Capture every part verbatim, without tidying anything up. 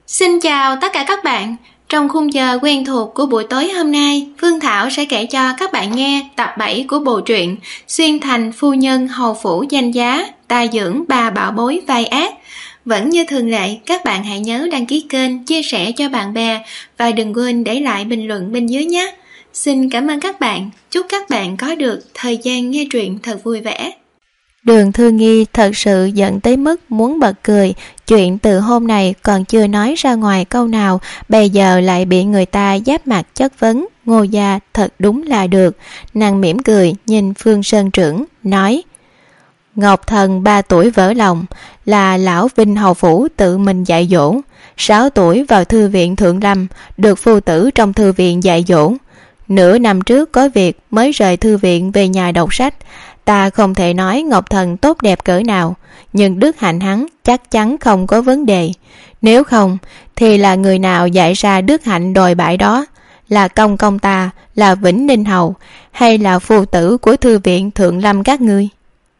Xin chào tất cả các bạn. Trong khung giờ quen thuộc của buổi tối hôm nay, Phương Thảo sẽ kể cho các bạn nghe tập bảy của bộ truyện Xuyên Thành Phu Nhân Hầu Phủ Danh Giá, ta dưỡng bà bảo bối vai ác. Vẫn như thường lệ, các bạn hãy nhớ đăng ký kênh, chia sẻ cho bạn bè và đừng quên để lại bình luận bên dưới nhé. Xin cảm ơn các bạn. Chúc các bạn có được thời gian nghe truyện thật vui vẻ. Đường Thư Nghi thật sự giận tới mức muốn bật cười. Chuyện từ hôm này còn chưa nói ra ngoài câu nào, bây giờ lại bị người ta giáp mặt chất vấn. Ngô gia thật đúng là được. Nàng mỉm cười nhìn Phương Sơn Trưởng nói: Ngọc Thần ba tuổi vỡ lòng, là lão Vinh hầu phủ tự mình dạy dỗ. Sáu tuổi vào thư viện Thượng Lâm, được phu tử trong thư viện dạy dỗ. Nửa năm trước có việc mới rời thư viện về nhà đọc sách. Ta không thể nói Ngọc Thần tốt đẹp cỡ nào, nhưng đức hạnh hắn chắc chắn không có vấn đề. Nếu không thì là người nào dạy ra đức hạnh đồi bại đó? Là công công ta, là Vĩnh Ninh Hầu, hay là phu tử của thư viện Thượng Lâm các ngươi?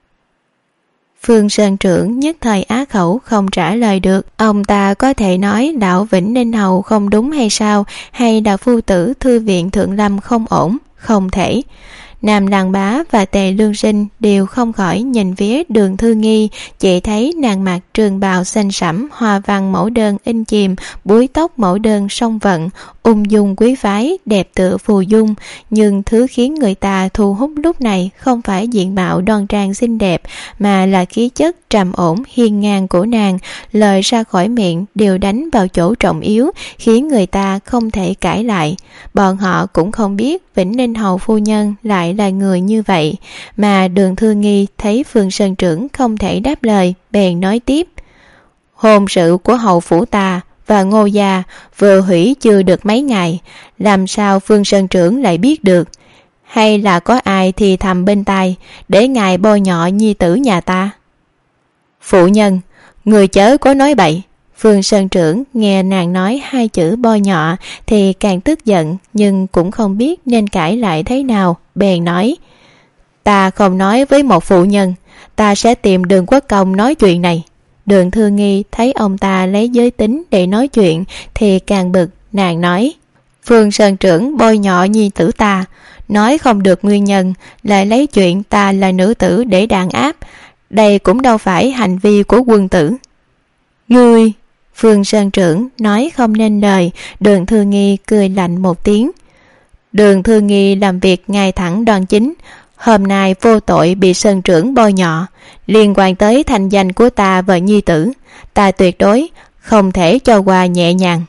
Phương Sơn Trưởng nhất thời á khẩu không trả lời được. Ông ta có thể nói lão Vĩnh Ninh Hầu không đúng hay sao, hay là phu tử thư viện Thượng Lâm không ổn? Không thể. Nam Lăng Bá và Tề Lương Sinh đều không khỏi nhìn phía Đường Thư Nghi, chỉ thấy nàng mặc trường bào xanh sẫm, hoa văn mẫu đơn in chìm, búi tóc mẫu đơn song vận, ung dung quý phái, đẹp tựa phù dung. Nhưng thứ khiến người ta thu hút lúc này không phải diện mạo đoan trang xinh đẹp, mà là khí chất trầm ổn hiên ngang của nàng. Lời ra khỏi miệng đều đánh vào chỗ trọng yếu, khiến người ta không thể cãi lại. Bọn họ cũng không biết Vĩnh Ninh Hầu phu nhân lại là người như vậy, mà Đường Thư Nghi thấy Phương Sơn Trưởng không thể đáp lời, bèn nói tiếp: Hôn sự của hầu phủ ta và Ngô gia vừa hủy chưa được mấy ngày, làm sao Phương Sơn Trưởng lại biết được? Hay là có ai thì thầm bên tai để ngài bôi nhọ nhi tử nhà ta? Phụ nhân, người chớ có nói bậy. Phương Sơn Trưởng nghe nàng nói hai chữ bôi nhọ thì càng tức giận, nhưng cũng không biết nên cãi lại thế nào, bèn nói: Ta không nói với một phụ nhân, ta sẽ tìm Đường Quốc Công nói chuyện này. Đường Thư Nghi thấy ông ta lấy giới tính để nói chuyện thì càng bực, nàng nói: Phương Sơn Trưởng bôi nhọ nhi tử ta, nói không được nguyên nhân, lại lấy chuyện ta là nữ tử để đàn áp. Đây cũng đâu phải hành vi của quân tử. Ngươi! Phương Sơn Trưởng nói không nên lời. Đường Thư Nghi cười lạnh một tiếng. Đường Thư Nghi làm việc ngay thẳng đoan chính, hôm nay vô tội bị Sơn Trưởng bôi nhọ, liên quan tới thành danh của ta và nhi tử, ta tuyệt đối không thể cho qua nhẹ nhàng.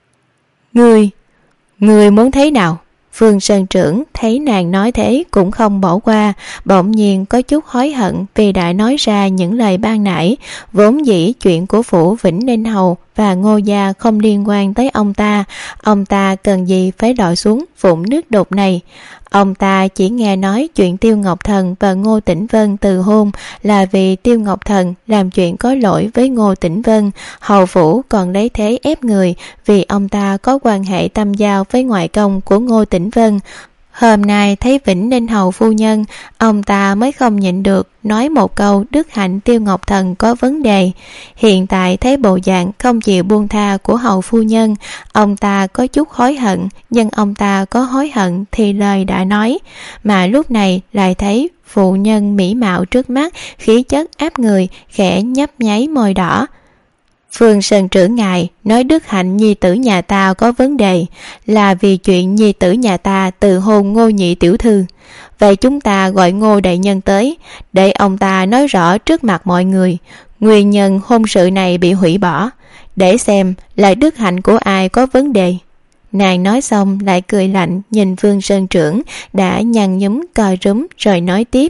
Ngươi, ngươi muốn thế nào? Phương Sơn Trưởng thấy nàng nói thế cũng không bỏ qua, bỗng nhiên có chút hối hận vì đã nói ra những lời ban nãy. Vốn dĩ chuyện của phủ Vĩnh Ninh Hầu và Ngô gia không liên quan tới ông ta, ông ta cần gì phải lội xuống vũng nước đục này. Ông ta chỉ nghe nói chuyện Tiêu Ngọc Thần và Ngô Tĩnh Vân từ hôn là vì Tiêu Ngọc Thần làm chuyện có lỗi với Ngô Tĩnh Vân. Hầu phủ còn lấy thế ép người vì ông ta có quan hệ tâm giao với ngoại công của Ngô Tĩnh Vân. Hôm nay thấy Vĩnh Ninh Hầu phu nhân, ông ta mới không nhịn được nói một câu đức hạnh Tiêu Ngọc Thần có vấn đề. Hiện tại thấy bộ dạng không chịu buông tha của hầu phu nhân, ông ta có chút hối hận, nhưng ông ta có hối hận thì lời đã nói, mà lúc này lại thấy phụ nhân mỹ mạo trước mắt, khí chất áp người, khẽ nhấp nháy môi đỏ. Phương Sơn Trưởng ngài nói đức hạnh nhi tử nhà ta có vấn đề là vì chuyện nhi tử nhà ta từ hôn Ngô nhị tiểu thư. Vậy chúng ta gọi Ngô đại nhân tới để ông ta nói rõ trước mặt mọi người nguyên nhân hôn sự này bị hủy bỏ, để xem là đức hạnh của ai có vấn đề. Nàng nói xong lại cười lạnh nhìn Phương Sơn Trưởng đã nhăn nhúm co rúm, rồi nói tiếp: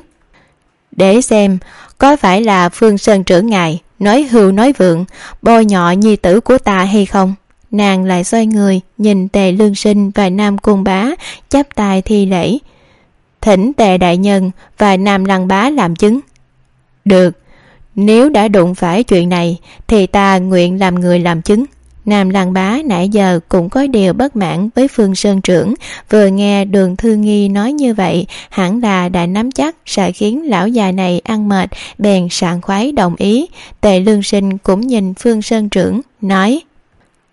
Để xem có phải là Phương Sơn Trưởng ngài nói hưu nói vượng, bôi nhọ nhi tử của ta hay không? Nàng lại xoay người nhìn Tề Lương Sinh và Nam Cung Bá, chắp tay thi lễ: Thỉnh Tề đại nhân và Nam Lăng Bá làm chứng. Được, nếu đã đụng phải chuyện này thì ta nguyện làm người làm chứng. Nam Lăng Bá nãy giờ cũng có điều bất mãn với Phương Sơn Trưởng, vừa nghe Đường Thư Nghi nói như vậy, hẳn là đã nắm chắc sẽ khiến lão già này ăn mệt, bèn sảng khoái đồng ý. Tề Lương Sinh cũng nhìn Phương Sơn Trưởng nói: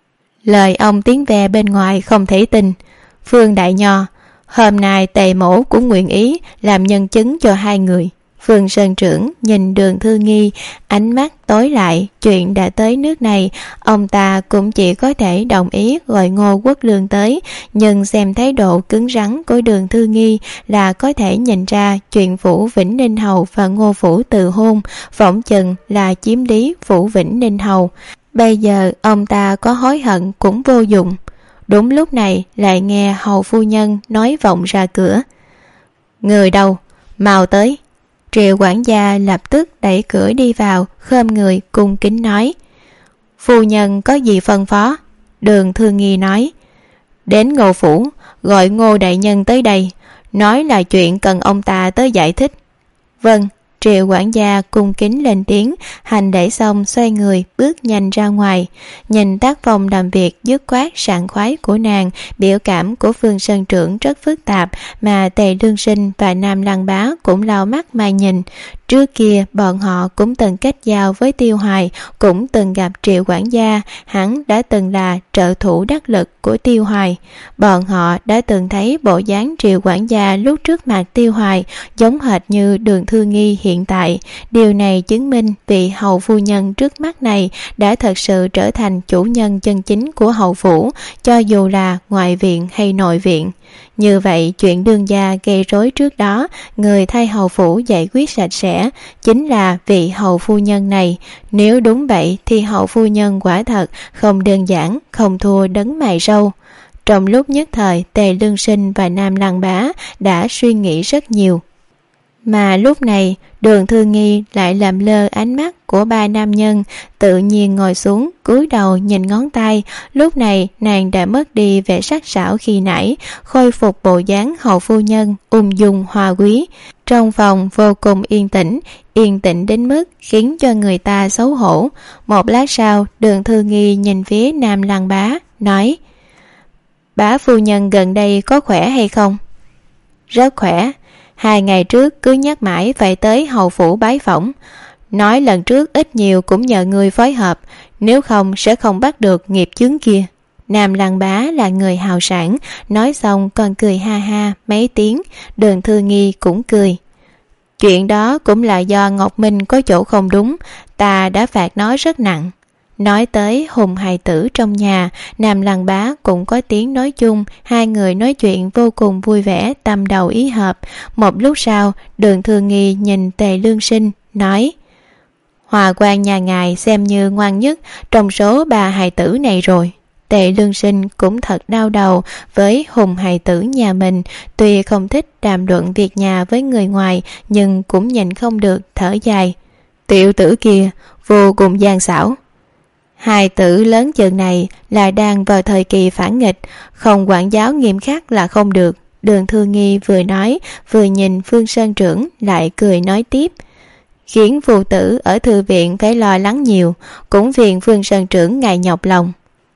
Lời ông tiếng ve bên ngoài không thể tin. Phương Đại Nho, hôm nay Tề mổ cũng nguyện ý làm nhân chứng cho hai người. Phương Sơn Trưởng nhìn Đường Thư Nghi, ánh mắt tối lại. Chuyện đã tới nước này, ông ta cũng chỉ có thể đồng ý gọi Ngô Quốc Lương tới, nhưng xem thái độ cứng rắn của Đường Thư Nghi là có thể nhìn ra chuyện Phủ Vĩnh Ninh Hầu và Ngô Phủ từ hôn, phỏng chừng là chiếm lý Phủ Vĩnh Ninh Hầu. Bây giờ ông ta có hối hận cũng vô dụng. Đúng lúc này lại nghe hầu phu nhân nói vọng ra cửa: "Người đâu? Mau tới." Triệu quản gia lập tức đẩy cửa đi vào, khom người cung kính nói: "Phu nhân có gì phân phó?" Đường Thư Nghi nói: "Đến Ngô Phủ, gọi Ngô đại nhân tới đây, nói là chuyện cần ông ta tới giải thích." "Vâng." Triệu quản gia cung kính lên tiếng, hành lễ xong xoay người bước nhanh ra ngoài. Nhìn tác phong làm việc dứt khoát sảng khoái của nàng, biểu cảm của Phương Sơn Trưởng rất phức tạp, mà Tề Lương Sinh và Nam Lăng Bá cũng lau mắt mà nhìn. Trước kia bọn họ cũng từng kết giao với Tiêu Hoài, cũng từng gặp Triệu quản gia, hắn đã từng là trợ thủ đắc lực của Tiêu Hoài. Bọn họ đã từng thấy bộ dáng Triệu quản gia lúc trước mặt Tiêu Hoài giống hệt như Đường Thư Nghi hiện tại. Điều này chứng minh vị hầu phu nhân trước mắt này đã thật sự trở thành chủ nhân chân chính của hầu phủ, cho dù là ngoại viện hay nội viện. Như vậy chuyện đương gia gây rối trước đó, người thay hầu phủ giải quyết sạch sẽ chính là vị hầu phu nhân này. Nếu đúng vậy thì hầu phu nhân quả thật không đơn giản, không thua đấng mày râu. Trong lúc nhất thời, Tề Lương Sinh và Nam Lăng Bá đã suy nghĩ rất nhiều. Mà lúc này Đường Thư Nghi lại làm lơ ánh mắt của ba nam nhân, tự nhiên ngồi xuống cúi đầu nhìn ngón tay. Lúc này nàng đã mất đi vẻ sắc sảo khi nãy, khôi phục bộ dáng hầu phu nhân ung dung hòa quý. Trong phòng vô cùng yên tĩnh, yên tĩnh đến mức khiến cho người ta xấu hổ. Một lát sau, Đường Thư Nghi nhìn phía Nam Lăng Bá nói: "Bá phu nhân gần đây có khỏe hay không?" "Rất khỏe. Hai ngày trước cứ nhắc mãi phải tới hầu phủ bái phỏng, nói lần trước ít nhiều cũng nhờ người phối hợp, nếu không sẽ không bắt được nghiệp chướng kia." Nam Lăng Bá là người hào sảng, nói xong còn cười ha ha mấy tiếng. Đường Thư Nghi cũng cười: "Chuyện đó cũng là do Ngọc Minh có chỗ không đúng, ta đã phạt nó rất nặng." Nói tới hùng hài tử trong nhà, Nam Lăng Bá cũng có tiếng nói chung, hai người nói chuyện vô cùng vui vẻ, tâm đầu ý hợp. Một lúc sau, Đường Thư Nghi nhìn Tề Lương Sinh nói: "Hòa quan nhà ngài xem như ngoan nhất trong số ba hài tử này rồi." Tề Lương Sinh cũng thật đau đầu với hùng hài tử nhà mình, tuy không thích đàm luận việc nhà với người ngoài, nhưng cũng nhìn không được, thở dài: "Tiểu tử kia vô cùng gian xảo." Hài tử lớn chừng này là đang vào thời kỳ phản nghịch, không quản giáo nghiêm khắc là không được. Đường Thư Nghi vừa nói vừa nhìn Phương Sơn Trưởng, lại cười nói tiếp: "Khiến phụ tử ở thư viện phải lo lắng nhiều, cũng phiền Phương Sơn Trưởng ngài nhọc lòng."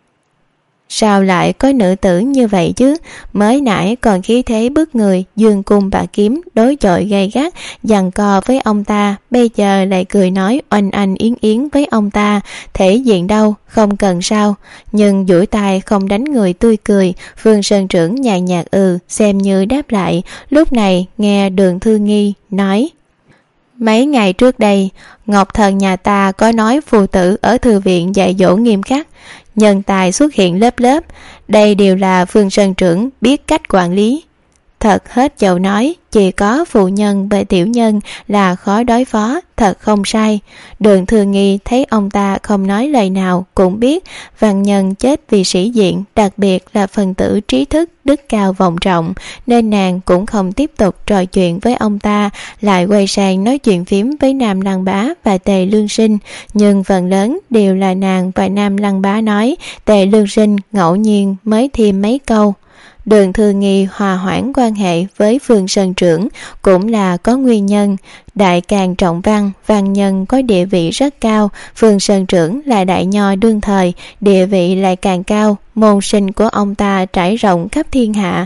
Sao lại có nữ tử như vậy chứ? Mới nãy còn khí thế bức người, dương cung bạc kiếm đối chọi gay gắt, giằng co với ông ta, bây giờ lại cười nói oanh oanh yến yến với ông ta. Thể diện đâu, không cần sao. Nhưng duỗi tay không đánh người tươi cười. Phương Sơn Trưởng nhàn nhạt ừ, xem như đáp lại. Lúc này nghe Đường Thư Nghi nói: "Mấy ngày trước đây, Ngọc Thần nhà ta có nói phù tử ở thư viện dạy dỗ nghiêm khắc, nhân tài xuất hiện lớp lớp, đây đều là Phương Sơn Trưởng biết cách quản lý." Thật hết chậu nói, chỉ có phụ nhân và tiểu nhân là khó đối phó, thật không sai. Đường Thư Nghi thấy ông ta không nói lời nào, cũng biết văn nhân chết vì sĩ diện, đặc biệt là phần tử trí thức đức cao vọng trọng, nên nàng cũng không tiếp tục trò chuyện với ông ta, lại quay sang nói chuyện phím với Nam Lăng Bá và Tề Lương Sinh. Nhưng phần lớn đều là nàng và Nam Lăng Bá nói, Tề Lương Sinh ngẫu nhiên mới thêm mấy câu. Đường Thư Nghi hòa hoãn quan hệ với Phương Sơn Trưởng cũng là có nguyên nhân. Đại càng trọng văn, văn nhân có địa vị rất cao, Phương Sơn Trưởng là đại nho đương thời, địa vị lại càng cao. Môn sinh của ông ta trải rộng khắp thiên hạ,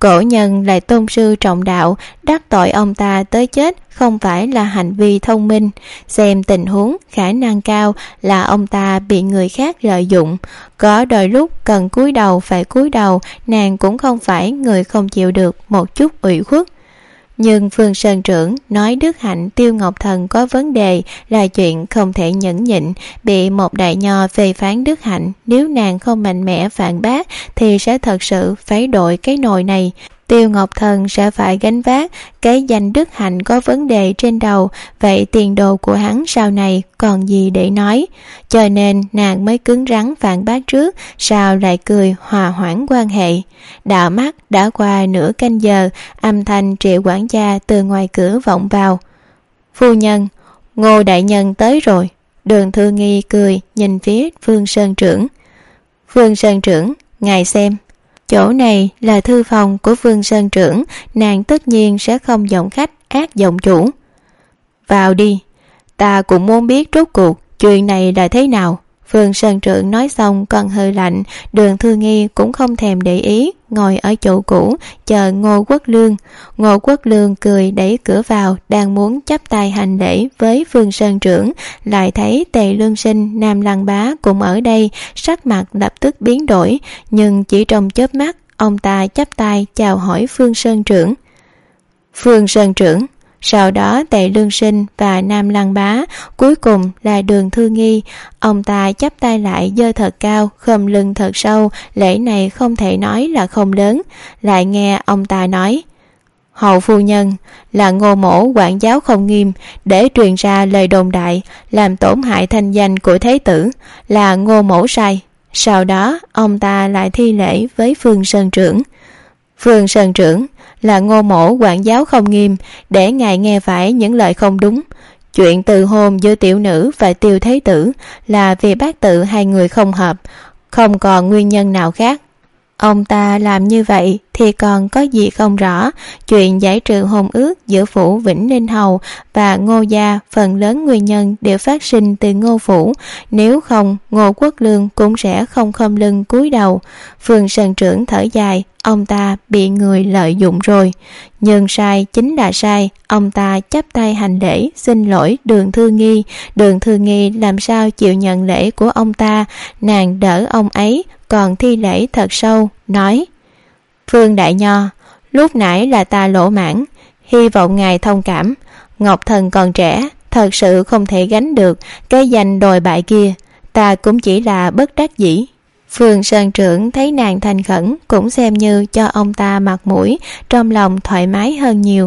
Cổ nhân lại tôn sư trọng đạo, đắc tội ông ta tới chết không phải là hành vi thông minh. Xem tình huống khả năng cao là ông ta bị người khác lợi dụng. Có đôi lúc cần cúi đầu phải cúi đầu, nàng cũng không phải người không chịu được một chút ủy khuất. Nhưng Phương Sơn Trưởng nói đức hạnh Tiêu Ngọc Thần có vấn đề là chuyện không thể nhẫn nhịn. Bị một đại nho phê phán đức hạnh, nếu nàng không mạnh mẽ phản bác thì sẽ thật sự phải đội cái nồi này. Tiêu Ngọc Thần sẽ phải gánh vác cái danh đức hạnh có vấn đề trên đầu. Vậy tiền đồ của hắn sau này còn gì để nói? Cho nên nàng mới cứng rắn phản bác trước, sao lại cười hòa hoãn quan hệ. Đạo mắt đã qua nửa canh giờ, âm thanh Triệu quản gia từ ngoài cửa vọng vào. Phu nhân, Ngô đại nhân tới rồi. Đường Thư Nghi cười nhìn phía Phương Sơn Trưởng. Phương Sơn Trưởng, ngài xem. Chỗ này là thư phòng của Phương Sơn Trưởng, nàng tất nhiên sẽ không giọng khách ác giọng chủ. Vào đi, ta cũng muốn biết rốt cuộc chuyện này là thế nào. Phương Sơn Trưởng nói xong còn hơi lạnh. Đường Thư Nghi cũng không thèm để ý, ngồi ở chỗ cũ chờ Ngô Quốc Lương. Ngô Quốc Lương cười đẩy cửa vào, đang muốn chắp tay hành lễ với Phương Sơn Trưởng, lại thấy Tề Lương Sinh, Nam Lăng Bá cũng ở đây, sắc mặt lập tức biến đổi, nhưng chỉ trong chớp mắt ông ta chắp tay chào hỏi Phương Sơn Trưởng. Phương Sơn Trưởng. Sau đó Tề Lương Sinh và Nam Lăng Bá, cuối cùng là Đường Thư Nghi. Ông ta chắp tay lại giơ thật cao, khom lưng thật sâu, lễ này không thể nói là không lớn. Lại nghe ông ta nói: Hậu phu nhân, là Ngô mỗ quản giáo không nghiêm, để truyền ra lời đồn đại, làm tổn hại thanh danh của thế tử, là Ngô mỗ sai. Sau đó ông ta lại thi lễ với Phương Sơn Trưởng. Phương Sơn Trưởng, là Ngô mỗ quản giáo không nghiêm, để ngài nghe phải những lời không đúng. Chuyện từ hôn giữa tiểu nữ và Tiêu thế tử là vì bát tự hai người không hợp, không còn nguyên nhân nào khác. Ông ta làm như vậy thì còn có gì không rõ. Chuyện giải trừ hôn ước giữa phủ Vĩnh Ninh Hầu và Ngô gia, phần lớn nguyên nhân đều phát sinh từ Ngô phủ. Nếu không, Ngô Quốc Lương cũng sẽ không khom lưng cúi đầu. Phương Sơn Trưởng thở dài, ông ta bị người lợi dụng rồi. Nhưng sai chính là sai. Ông ta chắp tay hành lễ xin lỗi Đường Thư Nghi. Đường Thư Nghi làm sao chịu nhận lễ của ông ta. Nàng đỡ ông ấy, còn thi lễ thật sâu, nói: Phương đại nho, lúc nãy là ta lỗ mãn, hy vọng ngài thông cảm. Ngọc Thần còn trẻ, thật sự không thể gánh được cái danh đồi bại kia, ta cũng chỉ là bất đắc dĩ. Phương Sơn Trưởng thấy nàng thành khẩn, cũng xem như cho ông ta mặt mũi, trong lòng thoải mái hơn nhiều.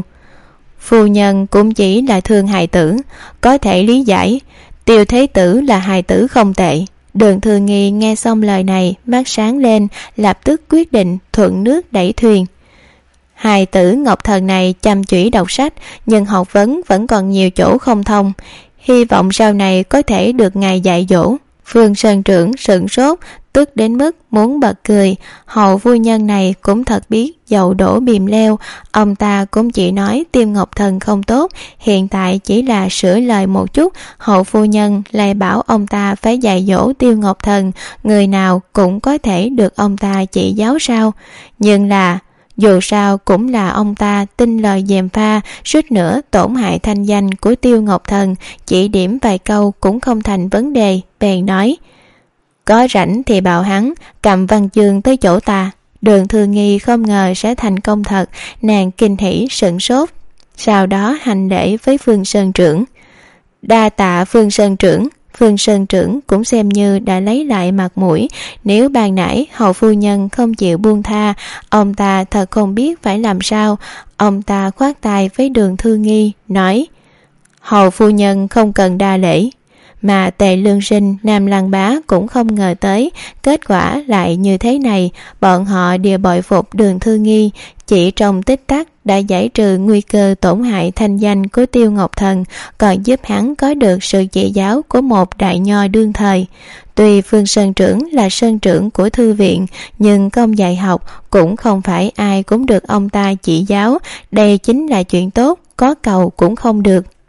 Phu nhân cũng chỉ là thương hài tử, có thể lý giải. Tiêu thế tử là hài tử không tệ. Đường Thư Nghi nghe xong lời này, mắt sáng lên, lập tức quyết định thuận nước đẩy thuyền. Hài tử Ngọc Thần này chăm chỉ đọc sách, nhưng học vấn vẫn còn nhiều chỗ không thông, hy vọng sau này có thể được ngài dạy dỗ. Phương Sơn Trưởng sửng sốt, tức đến mức muốn bật cười. Hậu phu nhân này cũng thật biết dậu đổ bìm leo. Ông ta cũng chỉ nói Tiêu Ngọc Thần không tốt, hiện tại chỉ là sửa lời một chút. Hậu phu nhân lại bảo ông ta phải dạy dỗ Tiêu Ngọc Thần, người nào cũng có thể được ông ta chỉ giáo sao. Nhưng là dù sao cũng là ông ta tin lời gièm pha, suýt nữa tổn hại thanh danh của Tiêu Ngọc Thần, chỉ điểm vài câu cũng không thành vấn đề. Bèn nói: Có rảnh thì bảo hắn cầm văn chương tới chỗ ta. Đường Thư Nghi không ngờ sẽ thành công thật, nàng kinh hỉ sửng sốt, sau đó hành lễ với Phương Sơn Trưởng. Đa tạ Phương Sơn Trưởng. Phương Sơn Trưởng cũng xem như đã lấy lại mặt mũi. Nếu ban nãy hậu phu nhân không chịu buông tha, ông ta thật không biết phải làm sao. Ông ta khoát tay với Đường Thư Nghi, nói: Hậu phu nhân không cần đa lễ. Mà Tề Lương Sinh, Nam Lăng Bá cũng không ngờ tới kết quả lại như thế này. Bọn họ đều bội phục Đường Thư Nghi, chỉ trong tích tắc đã giải trừ nguy cơ tổn hại thanh danh của Tiêu Ngọc Thần, còn giúp hắn có được sự chỉ giáo của một đại nho đương thời. Tuy Phương Sơn Trưởng là sơn trưởng của thư viện, nhưng công dạy học cũng không phải ai cũng được ông ta chỉ giáo. Đây chính là chuyện tốt, có cầu cũng không được.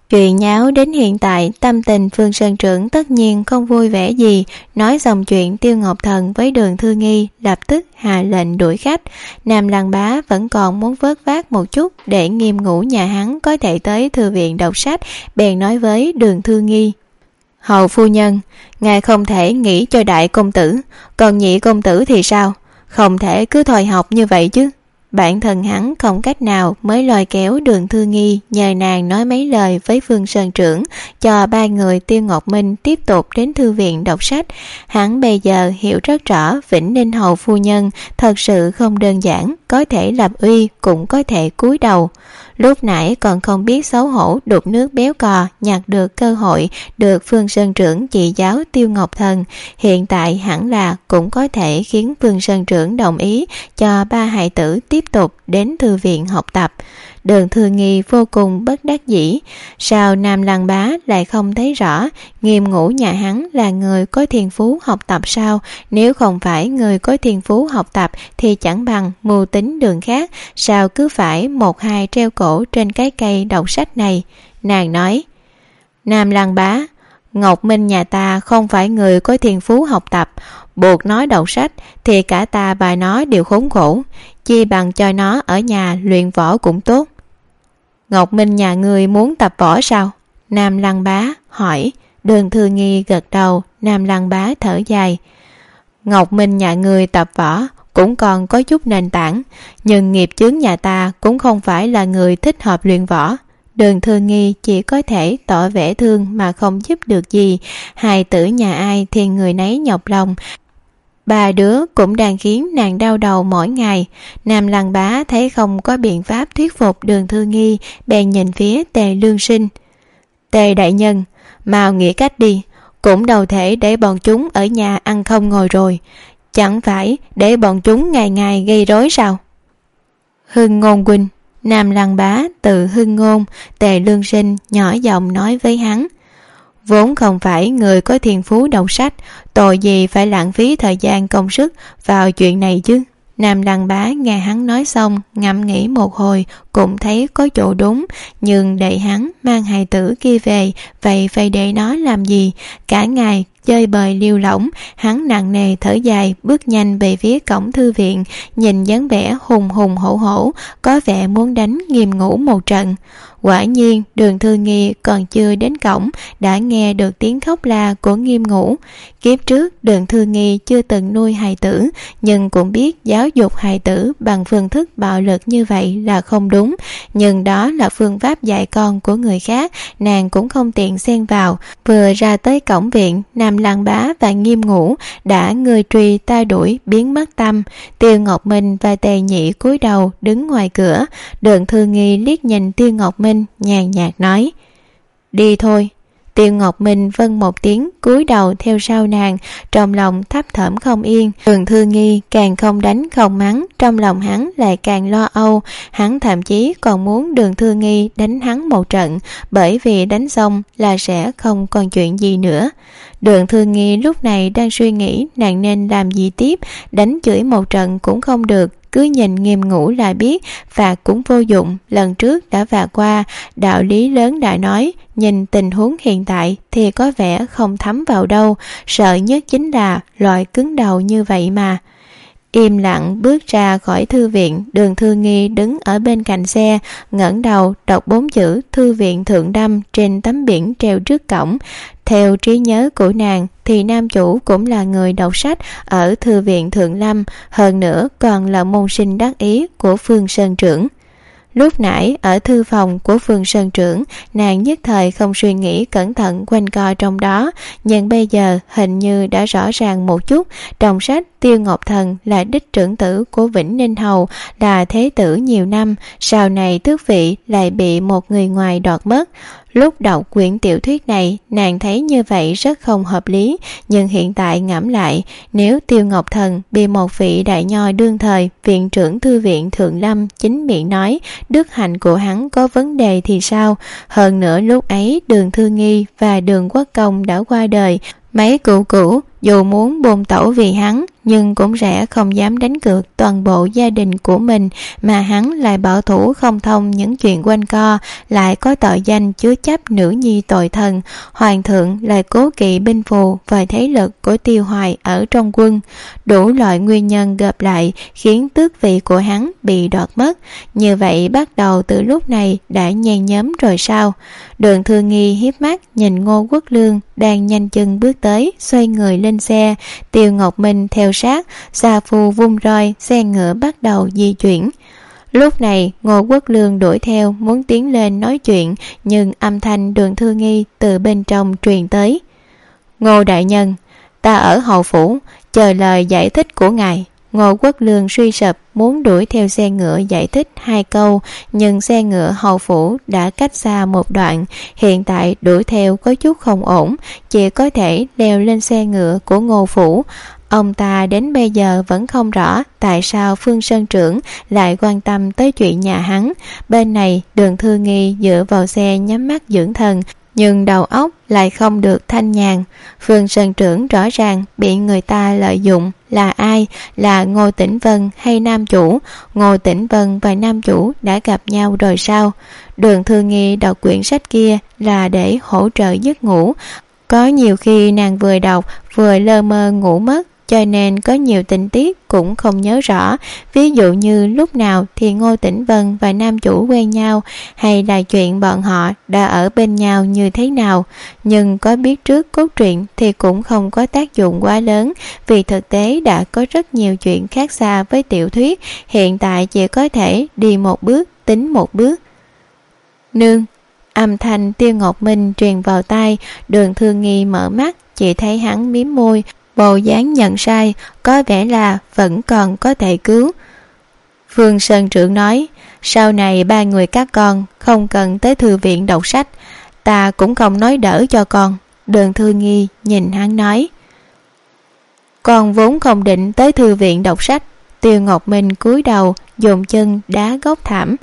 Chuyện nháo đến hiện tại, tâm tình Phương Sơn Trưởng tất nhiên không vui vẻ gì. Nói xong chuyện Tiêu Ngọc Thần với Đường Thư Nghi, lập tức hạ lệnh đuổi khách. Nam Lăng Bá vẫn còn muốn vớt vát một chút để Nghiêm Ngũ nhà hắn có thể tới thư viện đọc sách, bèn nói với Đường Thư Nghi: Hầu phu nhân, ngài không thể nghĩ cho đại công tử, còn nhị công tử thì sao? Không thể cứ thòi học như vậy chứ. Bản thân hắn không cách nào mới lôi kéo Đường Thư Nghi nhờ nàng nói mấy lời với Phương Sơn Trưởng, cho ba người Tiêu Ngọc Minh tiếp tục đến thư viện đọc sách. Hắn bây giờ hiểu rất rõ Vĩnh Ninh hầu phu nhân thật sự không đơn giản, có thể lập uy cũng có thể cúi đầu. Lúc nãy còn không biết xấu hổ đục nước béo cò, nhặt được cơ hội được Phương Sơn Trưởng chỉ giáo Tiêu Ngọc Thần, hiện tại hẳn là cũng có thể khiến Phương Sơn Trưởng đồng ý cho ba hài tử tiếp tục đến thư viện học tập. Đường Thư Nghi vô cùng bất đắc dĩ, sao Nam Lăng Bá lại không thấy rõ Nghiêm Ngũ nhà hắn là người có thiên phú học tập sao? Nếu không phải người có thiên phú học tập thì chẳng bằng mưu tính đường khác, sao cứ phải một hai treo cổ trên cái cây đọc sách này? Nàng nói: Nam Lăng Bá, Ngọc Minh nhà ta không phải người có thiên phú học tập, buộc nó đọc sách thì cả ta và nó đều khốn khổ, chi bằng cho nó ở nhà luyện võ cũng tốt. Ngọc Minh nhà người muốn tập võ sao? Nam Lăng Bá hỏi. Đường Thư Nghi gật đầu. Nam Lăng Bá thở dài: Ngọc Minh nhà người tập võ cũng còn có chút nền tảng, nhưng nghiệp chướng nhà ta cũng không phải là người thích hợp luyện võ. Đường Thư Nghi chỉ có thể tỏ vẻ thương mà không giúp được gì. Hài tử nhà ai thì người nấy nhọc lòng, ba đứa cũng đang khiến nàng đau đầu mỗi ngày. Nam Lăng Bá thấy không có biện pháp thuyết phục Đường Thư Nghi, bèn nhìn phía Tề Lương Sinh: Tề đại nhân, mau nghĩ cách đi, cũng đâu thể để bọn chúng ở nhà ăn không ngồi rồi, chẳng phải để bọn chúng ngày ngày gây rối sao? Hưng Ngôn huynh. Nam Lăng Bá tự hưng ngôn. Tề Lương Sinh nhỏ giọng nói với hắn: Vốn không phải người có thiên phú đọc sách, tội gì phải lãng phí thời gian công sức vào chuyện này chứ? Nam Lăng Bá nghe hắn nói xong, ngẫm nghĩ một hồi, cũng thấy có chỗ đúng, nhưng để hắn mang hài tử kia về, vậy phải để nó làm gì? Cả ngày chơi bời liêu lỏng, hắn nặng nề thở dài, bước nhanh về phía cổng thư viện, nhìn dáng vẻ hùng hùng hổ hổ, có vẻ muốn đánh Nghiêm Ngũ một trận. Quả nhiên Đường Thư Nghi còn chưa đến cổng đã nghe được tiếng khóc la của Nghiêm Ngũ. Kiếp trước Đường Thư Nghi chưa từng nuôi hài tử, nhưng cũng biết giáo dục hài tử bằng phương thức bạo lực như vậy là không đúng, nhưng đó là phương pháp dạy con của người khác, nàng cũng không tiện xen vào. Vừa ra tới cổng viện, Nam Lăng Bá và Nghiêm Ngũ đã người truy ta đuổi biến mất tâm. Tiêu Ngọc Minh và Tề Nhị cúi đầu đứng ngoài cửa. Đường Thư Nghi liếc nhìn Tiêu Ngọc Minh, nhàn nhạt nói: Đi thôi. Tiêu Ngọc Minh vâng một tiếng, cúi đầu theo sau nàng, trong lòng thấp thỏm không yên. Đường Thư Nghi càng không đánh không mắng, trong lòng hắn lại càng lo âu. Hắn thậm chí còn muốn Đường Thư Nghi đánh hắn một trận, bởi vì đánh xong là sẽ không còn chuyện gì nữa. Đường Thư Nghi lúc này đang suy nghĩ nàng nên làm gì tiếp. Đánh chửi một trận cũng không được, cứ nhìn Nghiêm Ngũ là biết, phạt cũng vô dụng, lần trước đã phạt qua. Đạo lý lớn đã nói, nhìn tình huống hiện tại thì có vẻ không thấm vào đâu, sợ nhất chính là loại cứng đầu như vậy mà. Im lặng bước ra khỏi thư viện. Đường Thư Nghi đứng ở bên cạnh xe, ngẩng đầu đọc bốn chữ thư viện Thượng Đâm trên tấm biển treo trước cổng. Theo trí nhớ của nàng thì nam chủ cũng là người đọc sách ở thư viện Thượng Lâm, hơn nữa còn là môn sinh đắc ý của Phương Sơn Trưởng. Lúc nãy ở thư phòng của Phương Sơn Trưởng, nàng nhất thời không suy nghĩ cẩn thận quanh co trong đó, nhưng bây giờ hình như đã rõ ràng một chút. Trong sách Tiêu Ngọc Thần là đích trưởng tử của Vĩnh Ninh Hầu, là thế tử nhiều năm, sau này tước vị lại bị một người ngoài đoạt mất. Lúc đọc quyển tiểu thuyết này, nàng thấy như vậy rất không hợp lý, nhưng hiện tại ngẫm lại, nếu Tiêu Ngọc Thần bị một vị đại nho đương thời viện trưởng thư viện Thượng Lâm chính miệng nói đức hạnh của hắn có vấn đề thì sao? Hơn nữa lúc ấy Đường Thư Nghi và Đường Quốc Công đã qua đời, mấy cửu cửu dù muốn bồn tẩu vì hắn, nhưng cũng sẽ không dám đánh cược toàn bộ gia đình của mình, mà hắn lại bảo thủ không thông những chuyện quanh co, lại có tội danh chứa chấp nữ nhi tội thần. Hoàng thượng lại cố kỵ binh phù và thế lực của Tiêu Hoài ở trong quân. Đủ loại nguyên nhân gộp lại khiến tước vị của hắn bị đoạt mất. Như vậy bắt đầu từ lúc này đã nhen nhóm rồi sao? Đường Thư Nghi hiếp mắt nhìn Ngô Quốc Lương đang nhanh chân bước tới, xoay người lên xe. Tiêu Ngọc Minh theo sát, Sa Phu vung roi, xe ngựa bắt đầu di chuyển. Lúc này Ngô Quốc Lương đuổi theo muốn tiến lên nói chuyện, nhưng âm thanh Đường Thư Nghi từ bên trong truyền tới. Ngô đại nhân, ta ở hậu phủ chờ lời giải thích của ngài. Ngô Quốc Lương suy sụp muốn đuổi theo xe ngựa giải thích hai câu, nhưng xe ngựa hầu phủ đã cách xa một đoạn, hiện tại đuổi theo có chút không ổn, chỉ có thể leo lên xe ngựa của Ngô phủ. Ông ta đến bây giờ vẫn không rõ tại sao Phương Sơn Trưởng lại quan tâm tới chuyện nhà hắn. Bên này Đường Thư Nghi dựa vào xe nhắm mắt dưỡng thần, nhưng đầu óc lại không được thanh nhàn. Phương Sơn Trưởng rõ ràng bị người ta lợi dụng. Là ai? Là Ngô Tĩnh Vân hay Nam Chủ? Ngô Tĩnh Vân và Nam Chủ đã gặp nhau rồi sao? Đường Thư Nghi đọc quyển sách kia là để hỗ trợ giấc ngủ. Có nhiều khi nàng vừa đọc vừa lơ mơ ngủ mất, cho nên có nhiều tình tiết cũng không nhớ rõ. Ví dụ như lúc nào thì Ngô Tĩnh Vân và Nam Chủ quen nhau, hay là chuyện bọn họ đã ở bên nhau như thế nào. Nhưng có biết trước cốt truyện thì cũng không có tác dụng quá lớn, vì thực tế đã có rất nhiều chuyện khác xa với tiểu thuyết. Hiện tại chỉ có thể đi một bước tính một bước. Nương, âm thanh Tiêu Ngọc Minh truyền vào tai. Đường Thư Nghi mở mắt, chỉ thấy hắn mím môi, bộ dáng nhận sai, có vẻ là vẫn còn có thể cứu. Phương Sơn Trưởng nói, sau này ba người các con không cần tới thư viện đọc sách, ta cũng không nói đỡ cho con. Đường Thư Nghi nhìn hắn nói, con vốn không định tới thư viện đọc sách. Tiêu Ngọc Minh cúi đầu dùng chân đá góc thảm.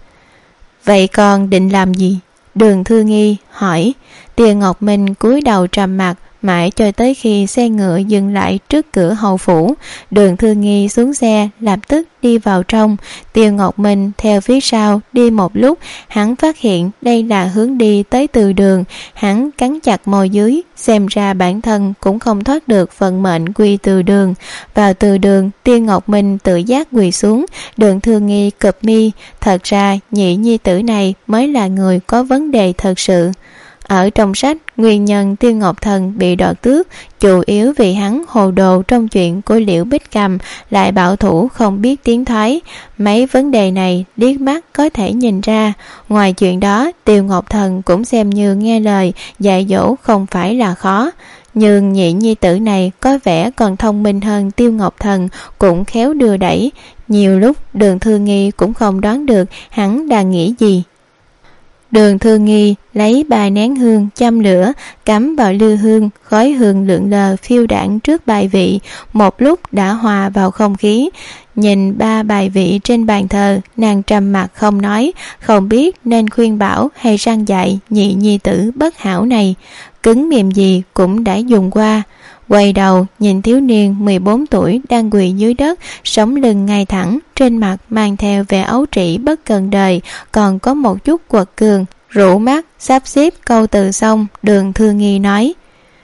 Vậy con định làm gì? Đường Thư Nghi hỏi. Tiêu Ngọc Minh cúi đầu trầm mặt mãi cho tới khi xe ngựa dừng lại trước cửa hầu phủ. Đường Thư Nghi xuống xe lập tức đi vào trong. Tiêu Ngọc Minh theo phía sau đi một lúc, hắn phát hiện đây là hướng đi tới từ đường. Hắn cắn chặt môi dưới, xem ra bản thân cũng không thoát được vận mệnh quy từ đường. Vào từ đường, Tiêu Ngọc Minh tự giác quỳ xuống. Đường Thư Nghi cụp mi, thật ra nhị nhi tử này mới là người có vấn đề thật sự. Ở trong sách, nguyên nhân Tiêu Ngọc Thần bị đoạt tước chủ yếu vì hắn hồ đồ trong chuyện của Liễu Bích Cầm, lại bảo thủ không biết tiến thoái. Mấy vấn đề này liếc mắt có thể nhìn ra. Ngoài chuyện đó, Tiêu Ngọc Thần cũng xem như nghe lời, dạy dỗ không phải là khó. Nhưng nhị nhi tử này có vẻ còn thông minh hơn Tiêu Ngọc Thần, cũng khéo đưa đẩy. Nhiều lúc Đường Thư Nghi cũng không đoán được hắn đang nghĩ gì. Đường Thư Nghi lấy ba nén hương châm lửa, cắm vào lư hương, khói hương lượn lờ phiêu đãng trước bài vị, một lúc đã hòa vào không khí. Nhìn ba bài vị trên bàn thờ, nàng trầm mặt không nói, không biết nên khuyên bảo hay răn dạy nhị nhi tử bất hảo này. Cứng mềm gì cũng đã dùng qua. Quay đầu nhìn thiếu niên mười bốn tuổi đang quỳ dưới đất, sống lưng ngay thẳng, trên mặt mang theo vẻ ấu trĩ bất cần đời, còn có một chút quật cường. Rũ mắt sắp xếp câu từ xong, Đường Thư Nghi nói,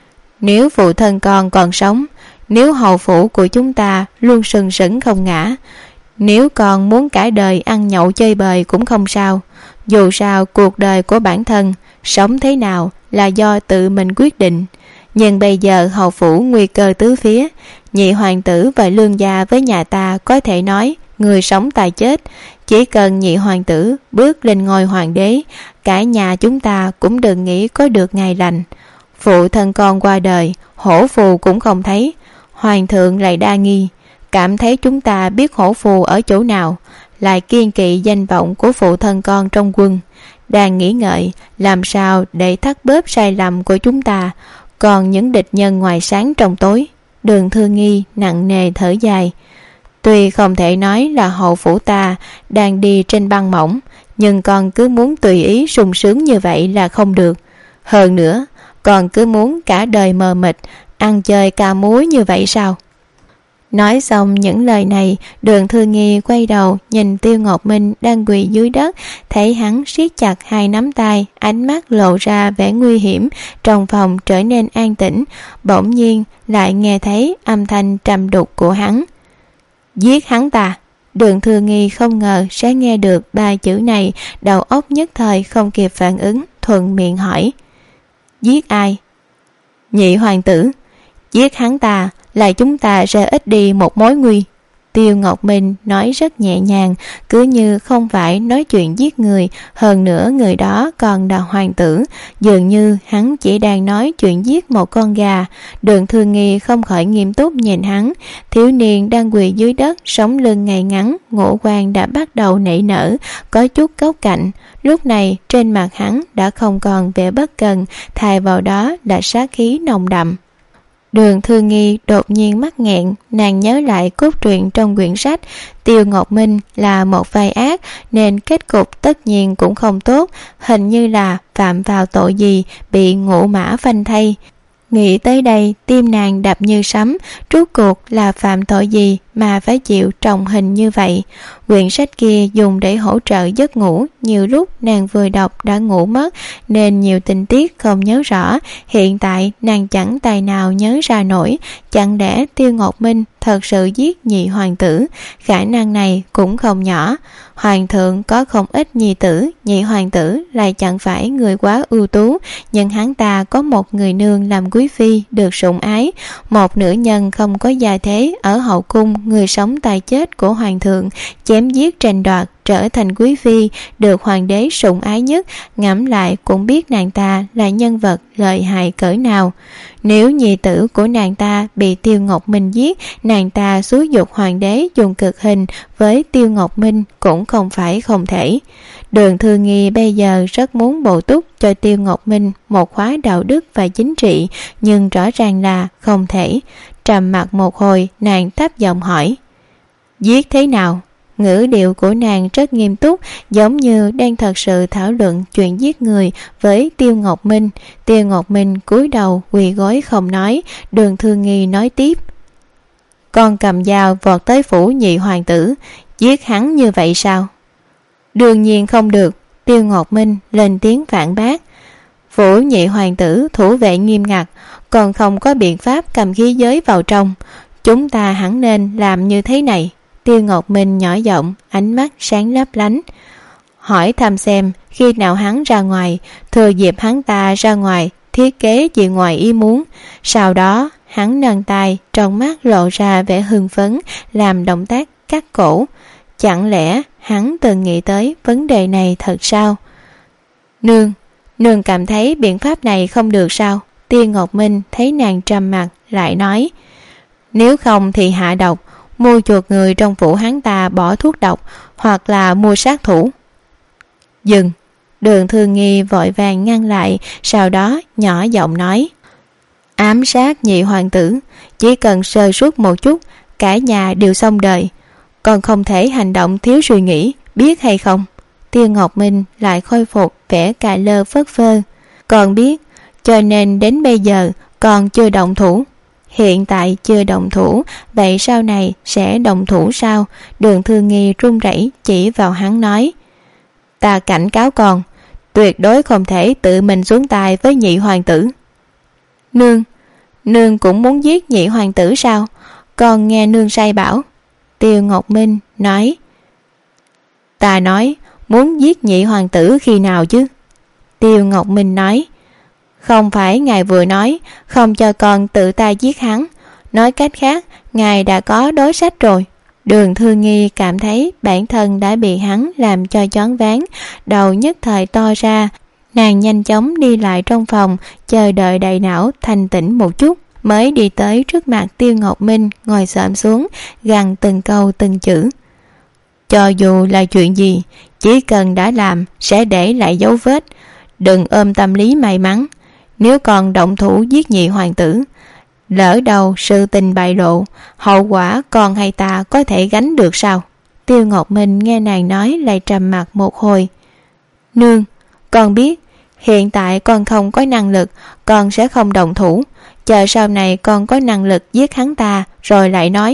nếu phụ thân con còn sống, nếu hầu phủ của chúng ta luôn sừng sững không ngã, nếu con muốn cả đời ăn nhậu chơi bời cũng không sao. Dù sao cuộc đời của bản thân, sống thế nào là do tự mình quyết định. Nhưng bây giờ hầu phủ nguy cơ tứ phía, nhị hoàng tử và lương gia với nhà ta có thể nói người sống ta chết. Chỉ cần nhị hoàng tử bước lên ngôi hoàng đế, cả nhà chúng ta cũng đừng nghĩ có được ngày lành. Phụ thân con qua đời, hổ phù cũng không thấy. Hoàng thượng lại đa nghi, cảm thấy chúng ta biết hổ phù ở chỗ nào, lại kiên kỵ danh vọng của phụ thân con trong quân, đang nghĩ ngợi làm sao để thắt bớt sai lầm của chúng ta. Còn những địch nhân ngoài sáng trong tối. Đường Thư Nghi nặng nề thở dài. Tuy không thể nói là hậu phủ ta đang đi trên băng mỏng, nhưng con cứ muốn tùy ý sung sướng như vậy là không được. Hơn nữa, con cứ muốn cả đời mờ mịt ăn chơi ca múa như vậy sao? Nói xong những lời này, Đường Thư Nghi quay đầu nhìn Tiêu Ngọc Minh đang quỳ dưới đất, thấy hắn siết chặt hai nắm tay, ánh mắt lộ ra vẻ nguy hiểm. Trong phòng trở nên an tĩnh, bỗng nhiên lại nghe thấy âm thanh trầm đục của hắn. Giết hắn ta. Đường Thư Nghi không ngờ sẽ nghe được ba chữ này, đầu óc nhất thời không kịp phản ứng, thuận miệng hỏi. Giết ai? Nhị hoàng tử. Giết hắn ta là chúng ta sẽ ít đi một mối nguy. Tiêu Ngọc Minh nói rất nhẹ nhàng, cứ như không phải nói chuyện giết người, hơn nữa người đó còn là hoàng tử, dường như hắn chỉ đang nói chuyện giết một con gà. Đường Thư Nghi không khỏi nghiêm túc nhìn hắn. Thiếu niên đang quỳ dưới đất, sống lưng ngay ngắn, ngũ quan đã bắt đầu nảy nở, có chút cấu cạnh. Lúc này trên mặt hắn đã không còn vẻ bất cần, thay vào đó là sát khí nồng đậm. Đường Thư Nghi đột nhiên mắc nghẹn, nàng nhớ lại cốt truyện trong quyển sách. Tiêu Ngọc Minh là một vai ác, nên kết cục tất nhiên cũng không tốt, hình như là phạm vào tội gì, bị ngũ mã phanh thây. Nghĩ tới đây, tim nàng đập như sấm, rốt cuộc là phạm tội gì mà phải chịu trọng hình như vậy. Quyển sách kia dùng để hỗ trợ giấc ngủ, nhiều lúc nàng vừa đọc đã ngủ mất, nên nhiều tình tiết không nhớ rõ. Hiện tại nàng chẳng tài nào nhớ ra nổi. Chẳng lẽ Tiêu Ngọc Minh thật sự giết nhị hoàng tử? Khả năng này cũng không nhỏ. Hoàng thượng có không ít nhi tử, nhị hoàng tử lại chẳng phải người quá ưu tú, nhưng hắn ta có một người nương làm quý phi được sủng ái, một nữ nhân không có gia thế ở hậu cung, người sống tài chết của hoàng thượng, chém giết tranh đoạt trở thành quý phi được hoàng đế sủng ái nhất. Ngẫm lại cũng biết nàng ta là nhân vật lợi hại cỡ nào. Nếu nhi tử của nàng ta bị Tiêu Ngọc Minh giết, nàng ta xúi giục hoàng đế dùng cực hình với Tiêu Ngọc Minh cũng không phải không thể. Đường Thư Nghi bây giờ rất muốn bổ túc cho Tiêu Ngọc Minh một khóa đạo đức và chính trị, nhưng rõ ràng là không thể. Trầm mặc một hồi, nàng thấp giọng hỏi. Giết thế nào? Ngữ điệu của nàng rất nghiêm túc, giống như đang thật sự thảo luận chuyện giết người với Tiêu Ngọc Minh. Tiêu Ngọc Minh cúi đầu quỳ gối không nói. Đường Thư Nghi nói tiếp. Con cầm dao vọt tới phủ nhị hoàng tử, giết hắn như vậy sao? Đương nhiên không được. Tiêu Ngọc Minh lên tiếng phản bác. Phủ nhị hoàng tử thủ vệ nghiêm ngặt, còn không có biện pháp cầm khí giới vào trong. Chúng ta hẳn nên làm như thế này. Tiêu Ngọc Minh nhỏ giọng, ánh mắt sáng lấp lánh. Hỏi thăm xem khi nào hắn ra ngoài, thừa dịp hắn ta ra ngoài thiết kế gì ngoài ý muốn. Sau đó hắn nâng tay, trong mắt lộ ra vẻ hưng phấn, làm động tác cắt cổ. Chẳng lẽ hắn từng nghĩ tới vấn đề này thật sao? Nương, nương cảm thấy biện pháp này không được sao? Tiêu Ngọc Minh thấy nàng trầm mặt, lại nói. Nếu không thì hạ độc, mua chuột người trong phủ hắn ta bỏ thuốc độc, hoặc là mua sát thủ. Dừng. Đường Thư Nghi vội vàng ngăn lại, sau đó nhỏ giọng nói. Ám sát nhị hoàng tử, chỉ cần sơ suất một chút, cả nhà đều xong đời. Còn không thể hành động thiếu suy nghĩ, biết hay không? Tiêu Ngọc Minh lại khôi phục vẻ cà lơ phất phơ. Còn biết, cho nên đến bây giờ còn chưa động thủ. Hiện tại chưa động thủ, vậy sau này sẽ động thủ sao? Đường Thư Nghi run rẩy chỉ vào hắn nói. Ta cảnh cáo con, tuyệt đối không thể tự mình xuống tay với nhị hoàng tử. Nương, nương cũng muốn giết nhị hoàng tử sao? Con nghe nương sai bảo. Tiêu Ngọc Minh nói. Ta nói muốn giết nhị hoàng tử khi nào chứ? Tiêu Ngọc Minh nói. Không phải ngài vừa nói không cho con tự tay giết hắn. Nói cách khác, ngài đã có đối sách rồi. Đường Thư Nghi cảm thấy bản thân đã bị hắn làm cho choáng váng, đầu nhất thời to ra. Nàng nhanh chóng đi lại trong phòng, chờ đợi đại não thanh tĩnh một chút, mới đi tới trước mặt Tiêu Ngọc Minh, ngồi xổm xuống, gằn từng câu từng chữ. Cho dù là chuyện gì, chỉ cần đã làm sẽ để lại dấu vết. Đừng ôm tâm lý may mắn. Nếu còn động thủ giết nhị hoàng tử, lỡ đầu sự tình bại lộ, hậu quả con hay ta có thể gánh được sao? Tiêu Ngọc Minh nghe nàng nói lại trầm mặt một hồi. Nương, con biết hiện tại con không có năng lực, con sẽ không động thủ. Chờ sau này con có năng lực giết hắn ta rồi lại nói.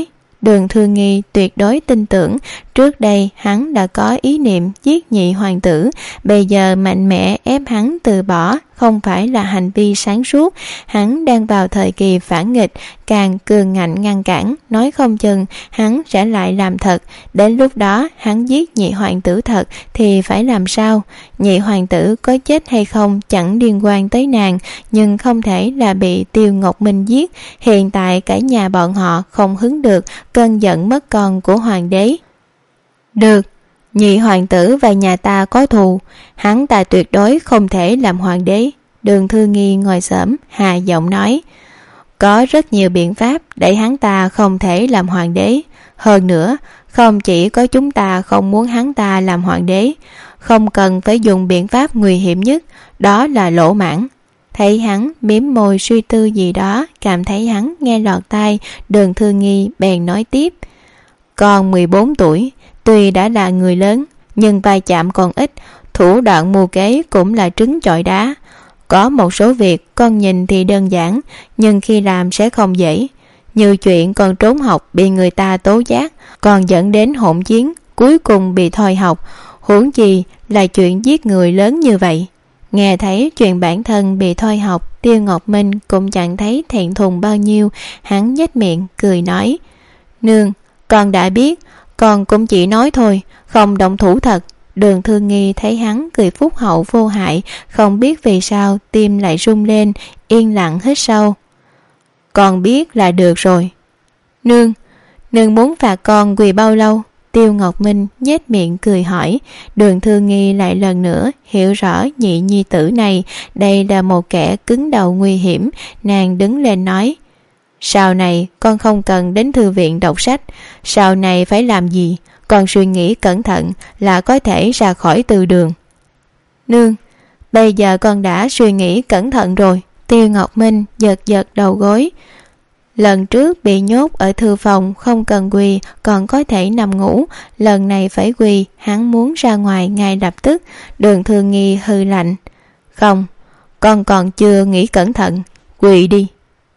Đường Thư Nghi tuyệt đối tin tưởng trước đây hắn đã có ý niệm giết nhị hoàng tử, bây giờ mạnh mẽ ép hắn từ bỏ không phải là hành vi sáng suốt. Hắn đang vào thời kỳ phản nghịch, càng cường ngạnh ngăn cản, nói không chừng hắn sẽ lại làm thật. Đến lúc đó hắn giết nhị hoàng tử thật thì phải làm sao? Nhị hoàng tử có chết hay không chẳng liên quan tới nàng, nhưng không thể là bị Tiêu Ngọc Minh giết. Hiện tại cả nhà bọn họ không hứng được cơn giận mất con của hoàng đế. Được, nhị hoàng tử và nhà ta có thù, hắn ta tuyệt đối không thể làm hoàng đế. Đường Thư Nghi ngồi xổm hạ giọng nói, có rất nhiều biện pháp để hắn ta không thể làm hoàng đế. Hơn nữa, không chỉ có chúng ta không muốn hắn ta làm hoàng đế, không cần phải dùng biện pháp nguy hiểm nhất, đó là lỗ mãng. Thấy hắn mím môi suy tư gì đó, cảm thấy hắn nghe lọt tai, Đường Thư Nghi bèn nói tiếp, con mười bốn tuổi, tuy đã là người lớn, nhưng vai chạm còn ít, thủ đoạn mưu kế cũng là trứng chọi đá. Có một số việc con nhìn thì đơn giản, nhưng khi làm sẽ không dễ. Như chuyện con trốn học bị người ta tố giác, còn dẫn đến hỗn chiến, cuối cùng bị thôi học, huống chi là chuyện giết người lớn như vậy. Nghe thấy chuyện bản thân bị thôi học, Tiêu Ngọc Minh cũng chẳng thấy thẹn thùng bao nhiêu. Hắn nhếch miệng cười nói, nương, con đã biết, con cũng chỉ nói thôi, không động thủ thật. Đường Thư Nghi thấy hắn cười phúc hậu vô hại, không biết vì sao tim lại rung lên, yên lặng hít sâu. Con biết là được rồi. Nương, nương muốn phạt con quỳ bao lâu? Tiêu Ngọc Minh nhếch miệng cười hỏi. Đường Thư Nghi lại lần nữa hiểu rõ nhị nhi tử này, đây là một kẻ cứng đầu nguy hiểm. Nàng đứng lên nói, sau này con không cần đến thư viện đọc sách, sau này phải làm gì con suy nghĩ cẩn thận là có thể ra khỏi từ đường. Nương, bây giờ con đã suy nghĩ cẩn thận rồi. Tiêu Ngọc Minh giật giật đầu gối. Lần trước bị nhốt ở thư phòng không cần quỳ, còn có thể nằm ngủ, lần này phải quỳ, hắn muốn ra ngoài ngay lập tức. Đường Thư Nghi hừ lạnh, không, con còn chưa nghĩ cẩn thận, quỳ đi.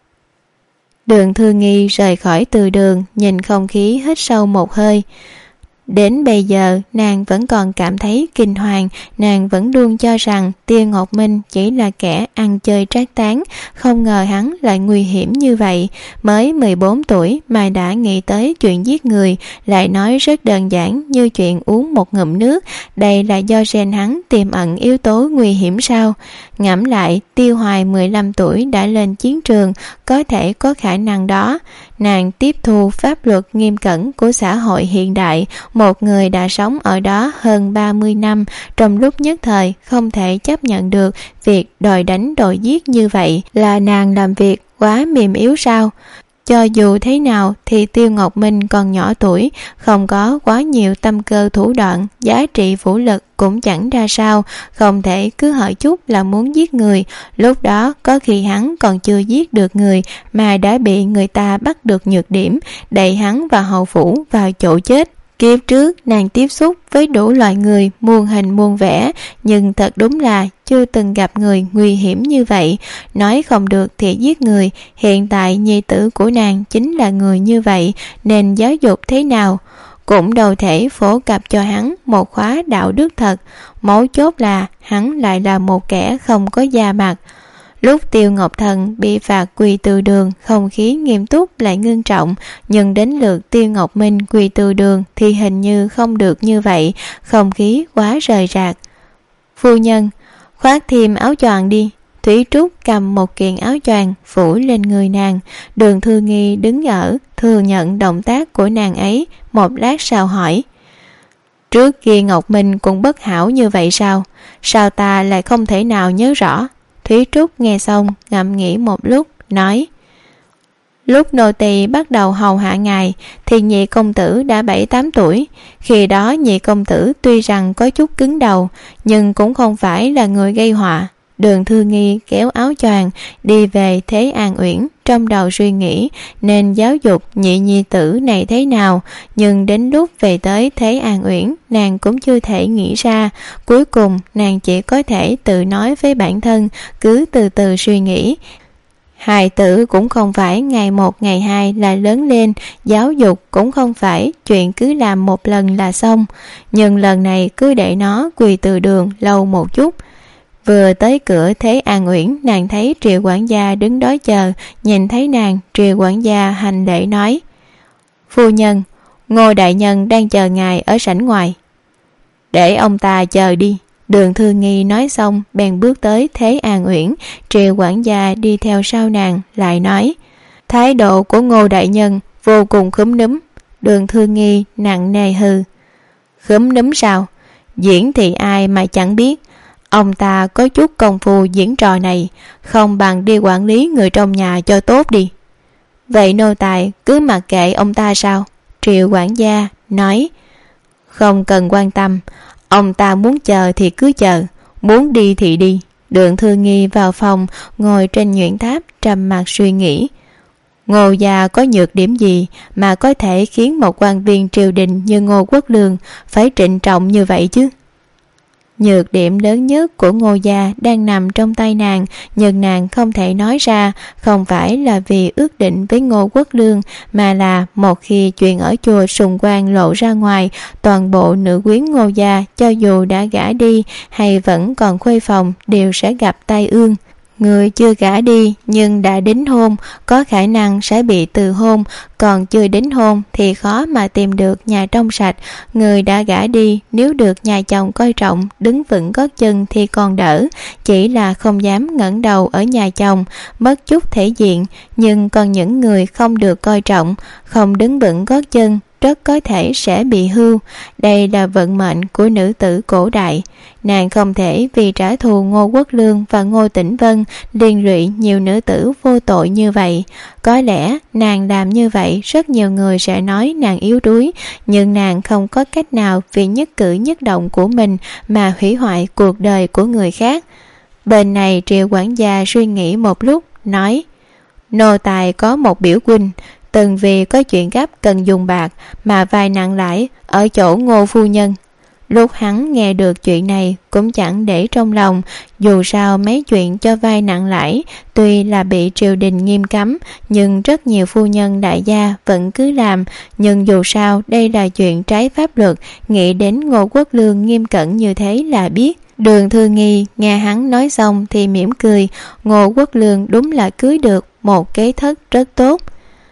Đường Thư Nghi rời khỏi từ đường, nhìn không khí hít sâu một hơi. Đến bây giờ nàng vẫn còn cảm thấy kinh hoàng. Nàng vẫn luôn cho rằng Tiêu Ngọc Minh chỉ là kẻ ăn chơi trác tán, không ngờ hắn lại nguy hiểm như vậy. Mới mười bốn tuổi mà đã nghĩ tới chuyện giết người, lại nói rất đơn giản như chuyện uống một ngụm nước. Đây là do gen hắn tiềm ẩn yếu tố nguy hiểm sao? Ngẫm lại, Tiêu Hoài mười lăm tuổi đã lên chiến trường, có thể có khả năng đó. Nàng tiếp thu pháp luật nghiêm cẩn của xã hội hiện đại, một người đã sống ở đó hơn ba mươi năm, trong lúc nhất thời không thể chấp nhận được việc đòi đánh đòi giết như vậy. Là nàng làm việc quá mềm yếu sao? Cho dù thế nào thì Tiêu Ngọc Minh còn nhỏ tuổi, không có quá nhiều tâm cơ thủ đoạn, giá trị vũ lực cũng chẳng ra sao, không thể cứ hỏi chút là muốn giết người. Lúc đó có khi hắn còn chưa giết được người mà đã bị người ta bắt được nhược điểm, đẩy hắn và hầu phủ vào chỗ chết. Kiếp trước nàng tiếp xúc với đủ loại người muôn hình muôn vẻ, nhưng thật đúng là chưa từng gặp người nguy hiểm như vậy. Nói không được thì giết người, hiện tại nhi tử của nàng chính là người như vậy, nên giáo dục thế nào cũng đâu thể phổ cập cho hắn một khóa đạo đức thật. Mấu chốt là hắn lại là một kẻ không có da mặt. Lúc Tiêu Ngọc Thần bị phạt quỳ từ đường, không khí nghiêm túc lại ngưng trọng, nhưng đến lượt Tiêu Ngọc Minh quỳ từ đường thì hình như không được như vậy, không khí quá rời rạc. Phu nhân, khoác thêm áo choàng đi. Thủy Trúc cầm một kiện áo choàng phủ lên người nàng. Đường Thư Nghi đứng ở thừa nhận động tác của nàng ấy, một lát sau hỏi, trước kia Ngọc Minh cũng bất hảo như vậy sao? Sao ta lại không thể nào nhớ rõ? Thủy Trúc nghe xong ngẫm nghĩ một lúc, nói, lúc nô tỳ bắt đầu hầu hạ ngài thì nhị công tử đã bảy tám tuổi. Khi đó nhị công tử tuy rằng có chút cứng đầu, nhưng cũng không phải là người gây họa. Đường Thư Nghi kéo áo choàng đi về Thế An Uyển, trong đầu suy nghĩ nên giáo dục nhị nhi tử này thế nào, nhưng đến lúc về tới Thế An Uyển nàng cũng chưa thể nghĩ ra. Cuối cùng nàng chỉ có thể tự nói với bản thân, cứ từ từ suy nghĩ. Hài tử cũng không phải ngày một ngày hai là lớn lên, giáo dục cũng không phải chuyện cứ làm một lần là xong, nhưng lần này cứ để nó quỳ từ đường lâu một chút. Vừa tới cửa Thế An Uyển, nàng thấy Triệu quản gia đứng đó chờ, nhìn thấy nàng, Triệu quản gia hành lễ nói: Phu nhân, Ngô đại nhân đang chờ ngài ở sảnh ngoài. Để ông ta chờ đi. Đường Thư Nghi nói xong bèn bước tới Thế An Uyển. Triệu quản gia đi theo sau nàng, lại nói: Thái độ của Ngô đại nhân vô cùng khúm núm. Đường Thư Nghi nặng nề hừ: Khúm núm sao? Diễn thì ai mà chẳng biết. Ông ta có chút công phu diễn trò này, không bằng đi quản lý người trong nhà cho tốt đi. Vậy nô tài cứ mặc kệ ông ta sao? Triệu quản gia nói: Không cần quan tâm, ông ta muốn chờ thì cứ chờ, muốn đi thì đi. Đường Thư Nghi vào phòng, ngồi trên nhuyễn tháp trầm mặc suy nghĩ. Ngô gia có nhược điểm gì mà có thể khiến một quan viên triều đình như Ngô Quốc Lương phải trịnh trọng như vậy chứ? Nhược điểm lớn nhất của Ngô gia đang nằm trong tay nàng, nhưng nàng không thể nói ra, không phải là vì ước định với Ngô Quốc Lương, mà là một khi chuyện ở chùa Sùng Quan lộ ra ngoài, toàn bộ nữ quyến Ngô gia cho dù đã gả đi hay vẫn còn khuê phòng đều sẽ gặp tai ương. Người chưa gả đi nhưng đã đính hôn có khả năng sẽ bị từ hôn, còn chưa đính hôn thì khó mà tìm được nhà trong sạch. Người đã gả đi nếu được nhà chồng coi trọng, đứng vững gót chân thì còn đỡ, chỉ là không dám ngẩng đầu ở nhà chồng, mất chút thể diện. Nhưng còn những người không được coi trọng, không đứng vững gót chân, rất có thể sẽ bị hưu. Đây là vận mệnh của nữ tử cổ đại. Nàng không thể vì trả thù Ngô Quốc Lương và Ngô Tĩnh Vân liên lụy nhiều nữ tử vô tội như vậy. Có lẽ nàng làm như vậy rất nhiều người sẽ nói nàng yếu đuối, nhưng nàng không có cách nào vì nhất cử nhất động của mình mà hủy hoại cuộc đời của người khác. Bên này Triệu quản gia suy nghĩ một lúc, nói: Nô tài có một biểu huynh, từng vì có chuyện gấp cần dùng bạc mà vay nặng lãi ở chỗ Ngô phu nhân. Lúc hắn nghe được chuyện này cũng chẳng để trong lòng, dù sao mấy chuyện cho vay nặng lãi tuy là bị triều đình nghiêm cấm, nhưng rất nhiều phu nhân đại gia vẫn cứ làm. Nhưng dù sao đây là chuyện trái pháp luật, nghĩ đến Ngô Quốc Lương nghiêm cẩn như thế là biết. Đường Thư Nghi nghe hắn nói xong thì mỉm cười. Ngô Quốc Lương đúng là cưới được một kế thất rất tốt.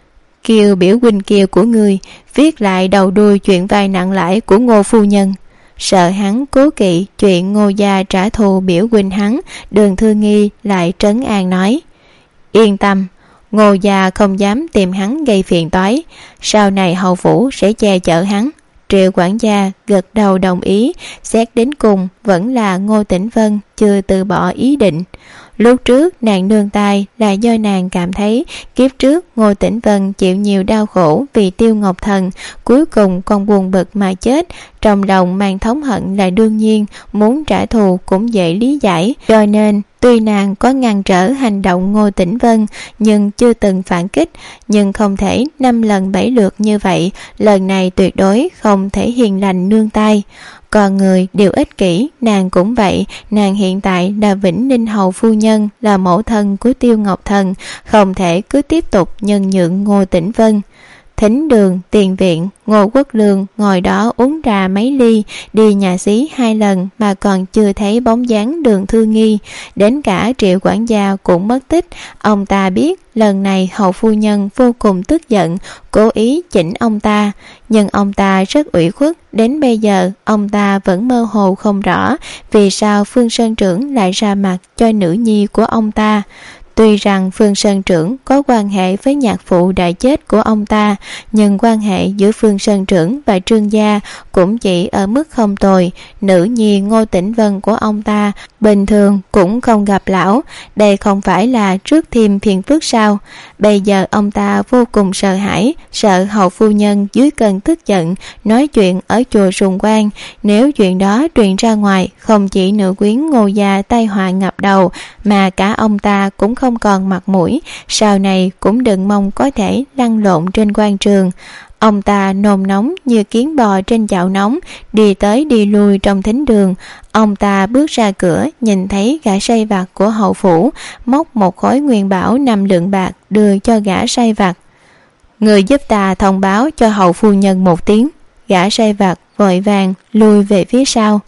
Kiều biểu huynh kiều của ngươi viết lại đầu đuôi chuyện vay nặng lãi của Ngô phu nhân. Sợ hắn cố kỵ chuyện Ngô gia trả thù biểu huynh hắn, Đường Thư Nghi lại trấn an nói: Yên tâm, Ngô gia không dám tìm hắn gây phiền toái, sau này hầu phủ sẽ che chở hắn. Triệu quản gia gật đầu đồng ý, xét đến cùng vẫn là Ngô Tĩnh Vân chưa từ bỏ ý định. Lúc trước nàng nương tay là do nàng cảm thấy kiếp trước Ngô Tĩnh Vân chịu nhiều đau khổ vì Tiêu Ngọc Thần, cuối cùng còn buồn bực mà chết, trong lòng mang thống hận là đương nhiên, muốn trả thù cũng dễ lý giải. Cho nên tuy nàng có ngăn trở hành động Ngô Tĩnh Vân nhưng chưa từng phản kích, nhưng không thể năm lần bảy lượt như vậy, lần này tuyệt đối không thể hiền lành nương tay. Còn người đều ích kỷ, nàng cũng vậy. Nàng hiện tại là Vĩnh Ninh hầu phu nhân, là mẫu thân của Tiêu Ngọc Thần, không thể cứ tiếp tục nhân nhượng Ngô Tĩnh Vân. Thính đường tiền viện, Ngô Quốc Lương ngồi đó uống trà mấy ly, đi nhà xí hai lần mà còn chưa thấy bóng dáng Đường Thư Nghi. Đến cả Triệu quản gia cũng mất tích. Ông ta biết lần này hầu phu nhân vô cùng tức giận, cố ý chỉnh ông ta, nhưng ông ta rất ủy khuất. Đến bây giờ ông ta vẫn mơ hồ không rõ vì sao Phương Sơn Trưởng lại ra mặt cho nữ nhi của ông ta. Tuy rằng Phương Sơn Trưởng có quan hệ với nhạc phụ đã chết của ông ta, nhưng quan hệ giữa Phương Sơn Trưởng và Trương gia cũng chỉ ở mức không tồi. Nữ nhi Ngô Tĩnh Vân của ông ta bình thường cũng không gặp lão, đây không phải là trước thêm phiền phức sao? Bây giờ ông ta vô cùng sợ hãi, sợ hầu phu nhân dưới cơn tức giận nói chuyện ở chùa Sùng Quan. Nếu chuyện đó truyền ra ngoài, không chỉ nữ quyến Ngô gia tai họa ngập đầu, mà cả ông ta cũng không còn mặt mũi, sau này cũng đừng mong có thể lăn lộn trên quan trường. Ông ta nôn nóng như kiến bò trên chảo nóng, đi tới đi lui trong thính đường. Ông ta bước ra cửa, nhìn thấy gã sai vặt của hậu phủ móc một khối nguyên bảo năm lượng bạc đưa cho gã sai vặt. Người giúp ta thông báo cho hậu phu nhân một tiếng. Gã sai vặt vội vàng lui về phía sau.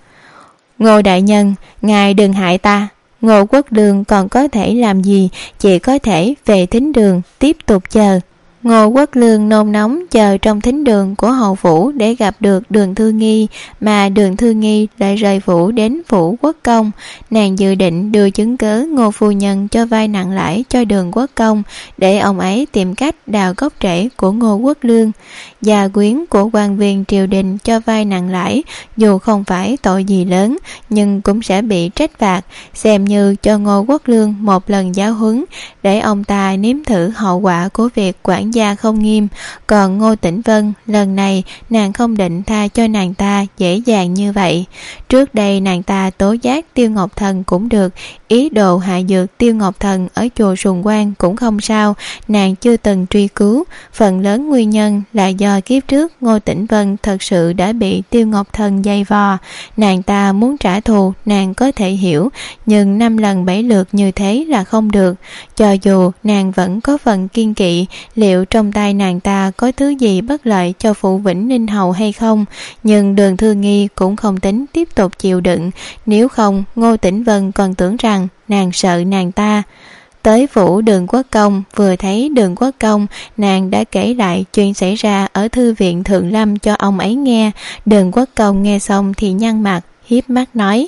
Ngô đại nhân, ngài đừng hại ta. Ngô Quốc Lương còn có thể làm gì, chỉ có thể về thính đường tiếp tục chờ. Ngô Quốc Lương nôn nóng chờ trong thính đường của hầu phủ để gặp được Đường Thư Nghi, mà Đường Thư Nghi lại rời phủ đến phủ Quốc Công. Nàng dự định đưa chứng cớ Ngô phu nhân cho vay nặng lãi cho Đường Quốc Công, để ông ấy tìm cách đào gốc rễ của Ngô Quốc Lương. Gia quyến của quan viên triều đình cho vay nặng lãi, dù không phải tội gì lớn, nhưng cũng sẽ bị trách phạt, xem như cho Ngô Quốc Lương một lần giáo huấn, để ông ta nếm thử hậu quả của việc quản gia không nghiêm. Còn Ngô Tĩnh Vân, lần này nàng không định tha cho nàng ta dễ dàng như vậy. Trước đây nàng ta tố giác Tiêu Ngọc Thần cũng được, ý đồ hạ dược Tiêu Ngọc Thần ở chùa Sùng Quan cũng không sao, nàng chưa từng truy cứu. Phần lớn nguyên nhân là do kiếp trước Ngô Tĩnh Vân thật sự đã bị Tiêu Ngọc Thần dày vò. Nàng ta muốn trả thù, nàng có thể hiểu, nhưng năm lần bảy lượt như thế là không được. Cho dù nàng vẫn có phần kiên kỵ liệu trong tay nàng ta có thứ gì bất lợi cho phụ Vĩnh Ninh Hầu hay không, nhưng Đường Thư Nghi cũng không tính tiếp tục chịu đựng. Nếu không, Ngô Tĩnh Vân còn tưởng rằng nàng sợ nàng ta. Tới phủ Đường Quốc Công, vừa thấy Đường Quốc Công, nàng đã kể lại chuyện xảy ra ở thư viện Thượng Lâm cho ông ấy nghe. Đường Quốc Công nghe xong thì nhăn mặt, hiếp mắt nói: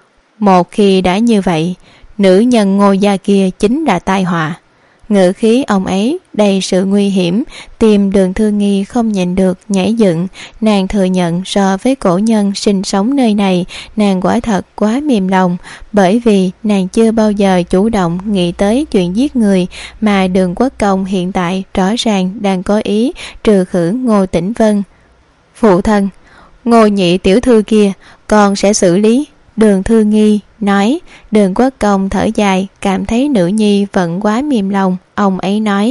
một khi đã như vậy, nữ nhân Ngô gia kia chính là tai họa. Ngữ khí ông ấy đầy sự nguy hiểm, tim Đường Thư Nghi không nhịn được nhảy dựng. Nàng thừa nhận so với cổ nhân sinh sống nơi này, nàng quả thật quá mềm lòng, bởi vì nàng chưa bao giờ chủ động nghĩ tới chuyện giết người, mà Đường Quốc Công hiện tại rõ ràng đang có ý trừ khử Ngô Tĩnh Vân. Phụ thân, Ngô nhị tiểu thư kia con sẽ xử lý. Đường Thư Nghi nói. Đường Quốc Công thở dài, cảm thấy nữ nhi vẫn quá mềm lòng. Ông ấy nói: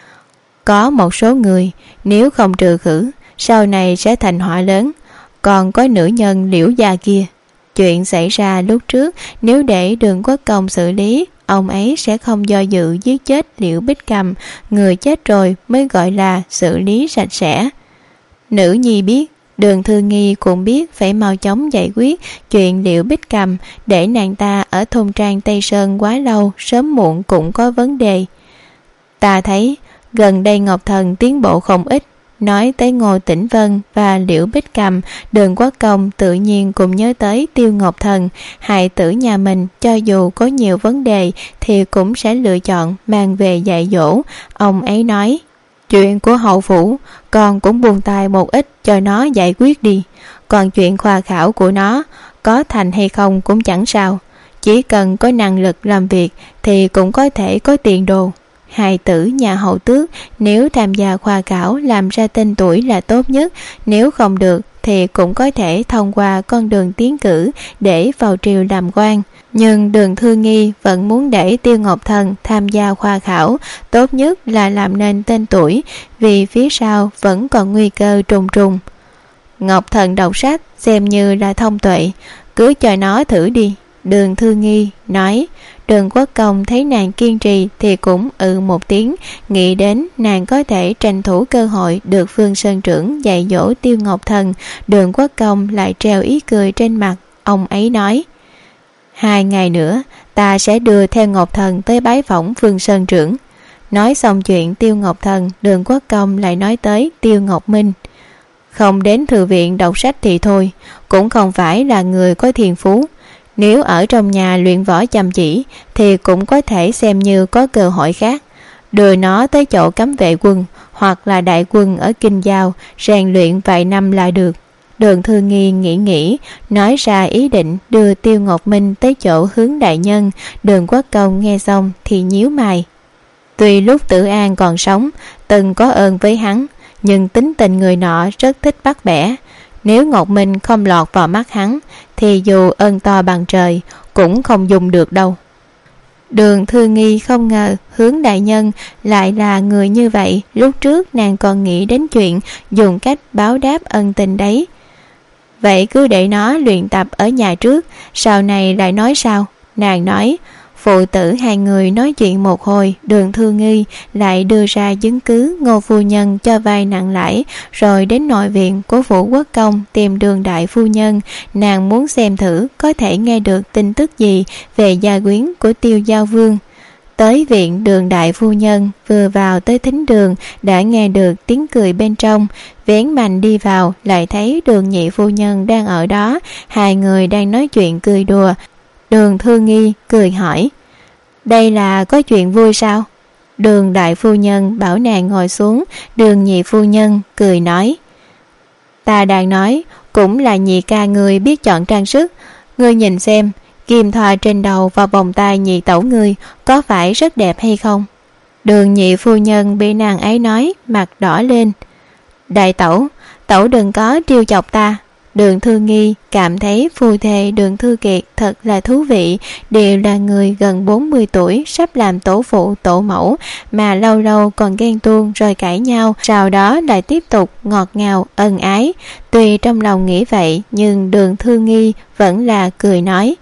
có một số người nếu không trừ khử, sau này sẽ thành họa lớn. Còn có nữ nhân Liễu gia kia, chuyện xảy ra lúc trước, nếu để Đường Quốc Công xử lý, ông ấy sẽ không do dự giết chết Liễu Bích Cầm. Người chết rồi mới gọi là xử lý sạch sẽ. Nữ nhi biết, Đường Thư Nghi cũng biết phải mau chóng giải quyết chuyện Liễu Bích Cầm, để nàng ta ở thôn trang Tây Sơn quá lâu, sớm muộn cũng có vấn đề. Ta thấy gần đây Ngọc Thần tiến bộ không ít. Nói tới Ngô Tĩnh Vân và Liễu Bích Cầm, Đường Quốc Công tự nhiên cũng nhớ tới Tiêu Ngọc Thần. Hài tử nhà mình cho dù có nhiều vấn đề thì cũng sẽ lựa chọn mang về dạy dỗ. Ông ấy nói: chuyện của hậu phủ con cũng buông tay một ít cho nó giải quyết đi. Còn chuyện khoa khảo của nó, có thành hay không cũng chẳng sao, chỉ cần có năng lực làm việc thì cũng có thể có tiền đồ. Hài tử nhà hậu tước nếu tham gia khoa khảo làm ra tên tuổi là tốt nhất, nếu không được thì cũng có thể thông qua con đường tiến cử để vào triều làm quan. Nhưng Đường Thư Nghi vẫn muốn để Tiêu Ngọc Thần tham gia khoa khảo, tốt nhất là làm nên tên tuổi, vì phía sau vẫn còn nguy cơ trùng trùng. Ngọc Thần đọc sách xem như là thông tuệ, cứ cho nó thử đi. Đường Thư Nghi nói. Đường Quốc Công thấy nàng kiên trì thì cũng ừ một tiếng, nghĩ đến nàng có thể tranh thủ cơ hội được Phương Sơn Trưởng dạy dỗ Tiêu Ngọc Thần. Đường Quốc Công lại treo ý cười trên mặt. Ông ấy nói: hai ngày nữa ta sẽ đưa theo Ngọc Thần tới bái phỏng Phương Sơn Trưởng. Nói xong chuyện Tiêu Ngọc Thần, Đường Quốc Công lại nói tới Tiêu Ngọc Minh. Không đến thư viện đọc sách thì thôi, cũng không phải là người có thiên phú. Nếu ở trong nhà luyện võ chăm chỉ thì cũng có thể xem như có cơ hội khác. Đưa nó tới chỗ cấm vệ quân hoặc là đại quân ở Kinh Giao rèn luyện vài năm là được. Đường Thư Nghi nghĩ nghĩ, nói ra ý định đưa Tiêu Ngọc Minh tới chỗ Hướng đại nhân. Đường Quốc Công nghe xong thì nhíu mày. Tuy lúc Tử An còn sống từng có ơn với hắn, nhưng tính tình người nọ rất thích bắt bẻ. Nếu Ngọc Minh không lọt vào mắt hắn thì dù ơn to bằng trời cũng không dùng được đâu. Đường Thư Nghi không ngờ Hướng đại nhân lại là người như vậy. Lúc trước nàng còn nghĩ đến chuyện dùng cách báo đáp ân tình đấy. Vậy cứ để nó luyện tập ở nhà trước, sau này lại nói sao? Nàng nói. Phụ tử hai người nói chuyện một hồi, Đường Thư Nghi lại đưa ra chứng cứ Ngô phu nhân cho vay nặng lãi, rồi đến nội viện của Vũ Quốc Công tìm Đường đại phu nhân. Nàng muốn xem thử có thể nghe được tin tức gì về gia quyến của Tiêu Giao Vương. Tới viện, Đường đại phu nhân vừa vào tới thính đường đã nghe được tiếng cười bên trong, vén mạnh đi vào lại thấy Đường nhị phu nhân đang ở đó, hai người đang nói chuyện cười đùa. Đường Thư Nghi cười hỏi, đây là có chuyện vui sao? Đường đại phu nhân bảo nàng ngồi xuống. Đường nhị phu nhân cười nói, ta đang nói cũng là nhị ca người biết chọn trang sức. Ngươi nhìn xem, kim thoa trên đầu và vòng tay nhị tẩu ngươi có phải rất đẹp hay không? Đường nhị phu nhân bị nàng ấy nói mặt đỏ lên. Đại tẩu, tẩu đừng có trêu chọc ta. Đường Thư Nghi cảm thấy phu thê Đường Thư Kiệt thật là thú vị, đều là người gần bốn mươi tuổi, sắp làm tổ phụ tổ mẫu, mà lâu lâu còn ghen tuông rồi cãi nhau, sau đó lại tiếp tục ngọt ngào ân ái. Tuy trong lòng nghĩ vậy, nhưng Đường Thư Nghi vẫn là cười nói,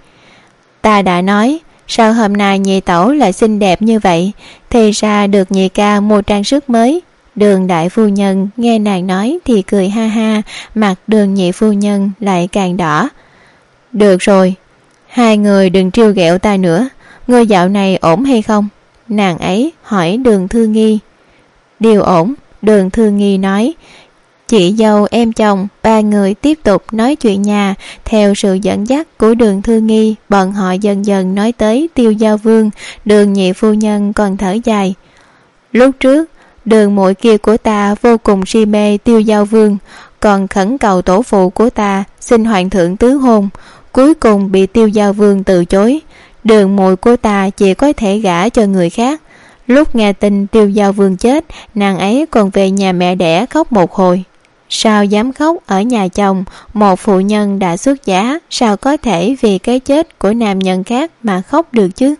ta đã nói, sao hôm nay nhị tẩu lại xinh đẹp như vậy? Thì ra được nhị ca mua trang sức mới. Đường đại phu nhân nghe nàng nói thì cười ha ha, mặt Đường nhị phu nhân lại càng đỏ. Được rồi, hai người đừng trêu ghẹo ta nữa. Ngươi dạo này ổn hay không? Nàng ấy hỏi Đường Thư Nghi. Điều ổn, Đường Thư Nghi nói. Chị dâu em chồng ba người tiếp tục nói chuyện nhà. Theo sự dẫn dắt của Đường Thư Nghi, bọn họ dần dần nói tới Tiêu Giao Vương. Đường nhị phu nhân còn thở dài. Lúc trước Đường muội kia của ta vô cùng si mê Tiêu Giao Vương, còn khẩn cầu tổ phụ của ta xin hoàng thượng tứ hôn, cuối cùng bị Tiêu Giao Vương từ chối. Đường muội của ta chỉ có thể gả cho người khác. Lúc nghe tin Tiêu Giao Vương chết, nàng ấy còn về nhà mẹ đẻ khóc một hồi. Sao dám khóc ở nhà chồng? Một phụ nhân đã xuất giá, sao có thể vì cái chết của nam nhân khác mà khóc được chứ?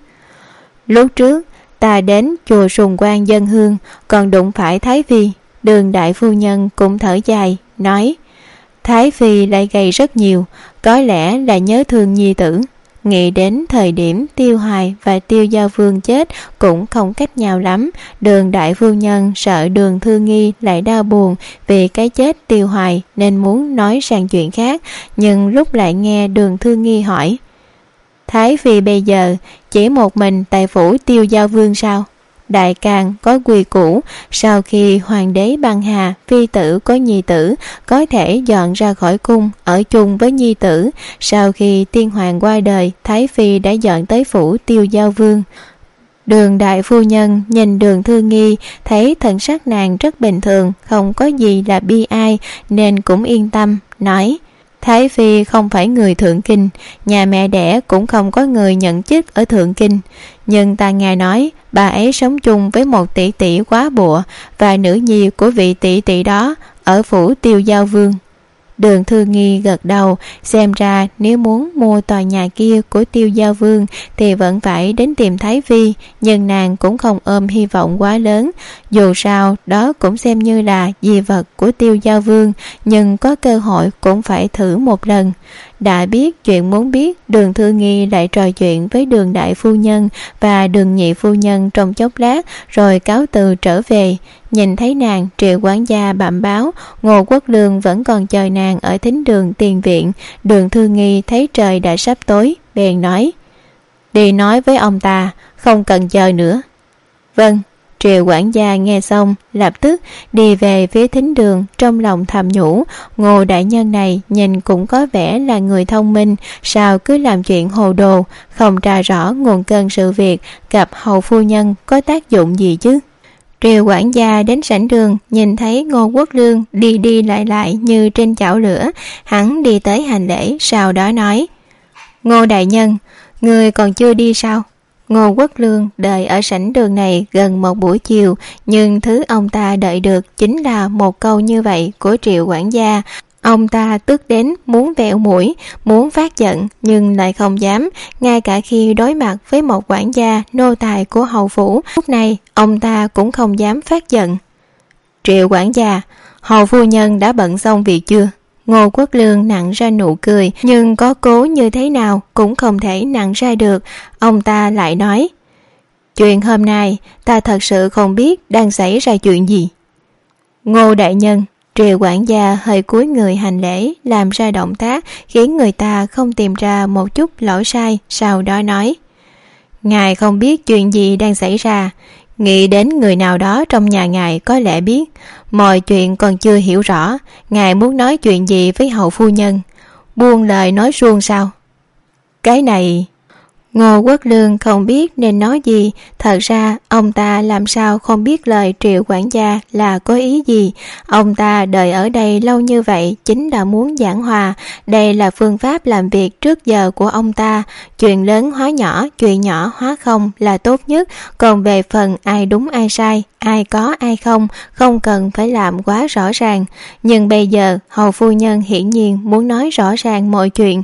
Lúc trước ta đến chùa Sùng Quan dân hương, còn đụng phải Thái Phi. Đường đại phu nhân cũng thở dài, nói, Thái Phi lại gầy rất nhiều, có lẽ là nhớ thương nhi tử. Nghĩ đến thời điểm Tiêu Hoài và Tiêu Giao Vương chết cũng không cách nhau lắm. Đường đại phu nhân sợ Đường Thư Nghi lại đau buồn vì cái chết Tiêu Hoài, nên muốn nói sang chuyện khác. Nhưng lúc lại nghe Đường Thư Nghi hỏi, Thái Phi bây giờ chỉ một mình tại phủ Tiêu Giao Vương sao? Đại Càn có quy củ, sau khi hoàng đế băng hà, phi tử có nhi tử có thể dọn ra khỏi cung ở chung với nhi tử. Sau khi tiên hoàng qua đời, Thái Phi đã dọn tới phủ Tiêu Giao Vương. Đường đại phu nhân nhìn Đường Thư Nghi, thấy thần sắc nàng rất bình thường, không có gì là bi ai, nên cũng yên tâm, nói, Thái Phi không phải người Thượng Kinh, nhà mẹ đẻ cũng không có người nhận chức ở Thượng Kinh. Nhưng ta nghe nói bà ấy sống chung với một tỷ tỷ quá bụa và nữ nhi của vị tỷ tỷ đó ở phủ Tiêu Giao Vương. Đường Thư Nghi gật đầu, xem ra nếu muốn mua tòa nhà kia của Tiêu Giao Vương thì vẫn phải đến tìm Thái Phi, nhưng nàng cũng không ôm hy vọng quá lớn. Dù sao đó cũng xem như là di vật của Tiêu Giao Vương, nhưng có cơ hội cũng phải thử một lần. Đã biết chuyện muốn biết, Đường Thư Nghi lại trò chuyện với Đường đại phu nhân và Đường nhị phu nhân trong chốc lát, rồi cáo từ trở về. Nhìn thấy nàng, Triệu quản gia bẩm báo Ngô Quốc Lương vẫn còn chờ nàng ở thính đường tiền viện. Đường Thư Nghi thấy trời đã sắp tối, bèn nói, đi nói với ông ta, không cần chờ nữa. Vâng. Triệu quản gia nghe xong lập tức đi về phía thính đường, trong lòng thầm nhủ, Ngô đại nhân này nhìn cũng có vẻ là người thông minh, sao cứ làm chuyện hồ đồ, không tra rõ nguồn cơn sự việc, gặp hầu phu nhân có tác dụng gì chứ. Triệu quản gia đến sảnh đường, nhìn thấy Ngô Quốc Lương đi đi lại lại như trên chảo lửa, hắn đi tới hành lễ, sau đó nói, Ngô đại nhân, người còn chưa đi sao? Ngô Quốc Lương đợi ở sảnh đường này gần một buổi chiều, nhưng thứ ông ta đợi được chính là một câu như vậy của Triệu quản gia. Ông ta tức đến muốn vẹo mũi, muốn phát giận nhưng lại không dám, ngay cả khi đối mặt với một quản gia nô tài của hầu phủ, lúc này ông ta cũng không dám phát giận. Triệu quản gia, hầu phu nhân đã bận xong việc chưa? Ngô Quốc Lương nặn ra nụ cười, nhưng có cố như thế nào cũng không thể nặn ra được. Ông ta lại nói, chuyện hôm nay ta thật sự không biết đang xảy ra chuyện gì. Ngô đại nhân. Triệu quản gia hơi cúi người hành lễ, làm ra động tác khiến người ta không tìm ra một chút lỗi sai, sau đó nói, ngài không biết chuyện gì đang xảy ra, nghĩ đến người nào đó trong nhà ngài có lẽ biết, mọi chuyện còn chưa hiểu rõ, ngài muốn nói chuyện gì với hậu phu nhân, buông lời nói suông sao? Cái này... Ngô Quốc Lương không biết nên nói gì. Thật ra ông ta làm sao không biết lời Triệu quản gia là có ý gì. Ông ta đợi ở đây lâu như vậy chính là muốn giảng hòa. Đây là phương pháp làm việc trước giờ của ông ta. Chuyện lớn hóa nhỏ, chuyện nhỏ hóa không là tốt nhất. Còn về phần ai đúng ai sai, ai có ai không, không cần phải làm quá rõ ràng. Nhưng bây giờ hầu phu nhân hiển nhiên muốn nói rõ ràng mọi chuyện.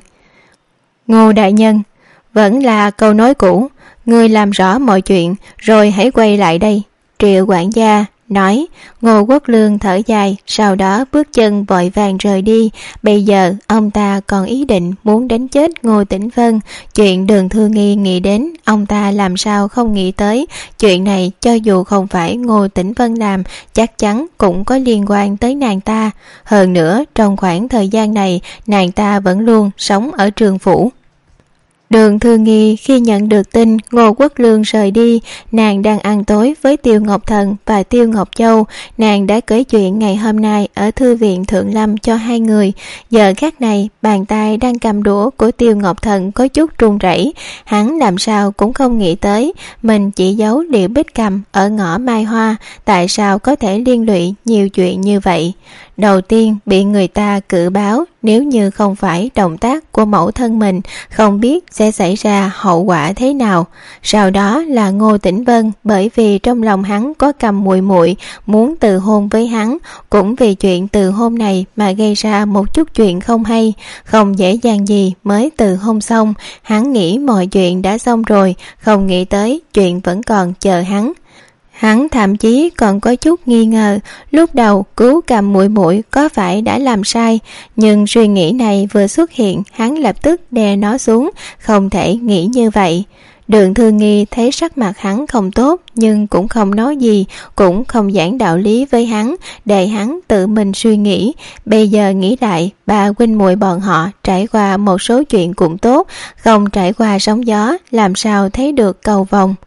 Ngô đại nhân, vẫn là câu nói cũ, ngươi làm rõ mọi chuyện rồi hãy quay lại đây. Triệu quản gia nói. Ngô Quốc Lương thở dài, sau đó bước chân vội vàng rời đi. Bây giờ ông ta còn ý định muốn đánh chết Ngô Tĩnh Vân. Chuyện Đường Thư Nghi nghĩ đến, ông ta làm sao không nghĩ tới. Chuyện này cho dù không phải Ngô Tĩnh Vân làm, chắc chắn cũng có liên quan tới nàng ta. Hơn nữa trong khoảng thời gian này, nàng ta vẫn luôn sống ở Trường Phủ. Đường Thư Nghi khi nhận được tin Ngô Quốc Lương rời đi, nàng đang ăn tối với Tiêu Ngọc Thần và Tiêu Ngọc Châu. Nàng đã kể chuyện ngày hôm nay ở thư viện Thượng Lâm cho hai người. Giờ khắc này, bàn tay đang cầm đũa của Tiêu Ngọc Thần có chút run rẩy. Hắn làm sao cũng không nghĩ tới mình chỉ giấu Liệu Bích Cầm ở ngõ Mai Hoa, tại sao có thể liên lụy nhiều chuyện như vậy. Đầu tiên bị người ta cự báo, nếu như không phải động tác của mẫu thân mình, không biết sẽ xảy ra hậu quả thế nào. Sau đó là Ngô Tĩnh Vân, bởi vì trong lòng hắn có cầm muội muội muốn từ hôn với hắn, cũng vì chuyện từ hôn này mà gây ra một chút chuyện không hay, không dễ dàng gì mới từ hôn xong. Hắn nghĩ mọi chuyện đã xong rồi, không nghĩ tới chuyện vẫn còn chờ hắn. Hắn thậm chí còn có chút nghi ngờ lúc đầu cứu cầm muội muội có phải đã làm sai, nhưng suy nghĩ này vừa xuất hiện, hắn lập tức đè nó xuống, không thể nghĩ như vậy. Đường Thư Nghi thấy sắc mặt hắn không tốt nhưng cũng không nói gì, cũng không giảng đạo lý với hắn, để hắn tự mình suy nghĩ. Bây giờ nghĩ lại, ba huynh muội bọn họ trải qua một số chuyện cũng tốt, không trải qua sóng gió làm sao thấy được cầu vồng.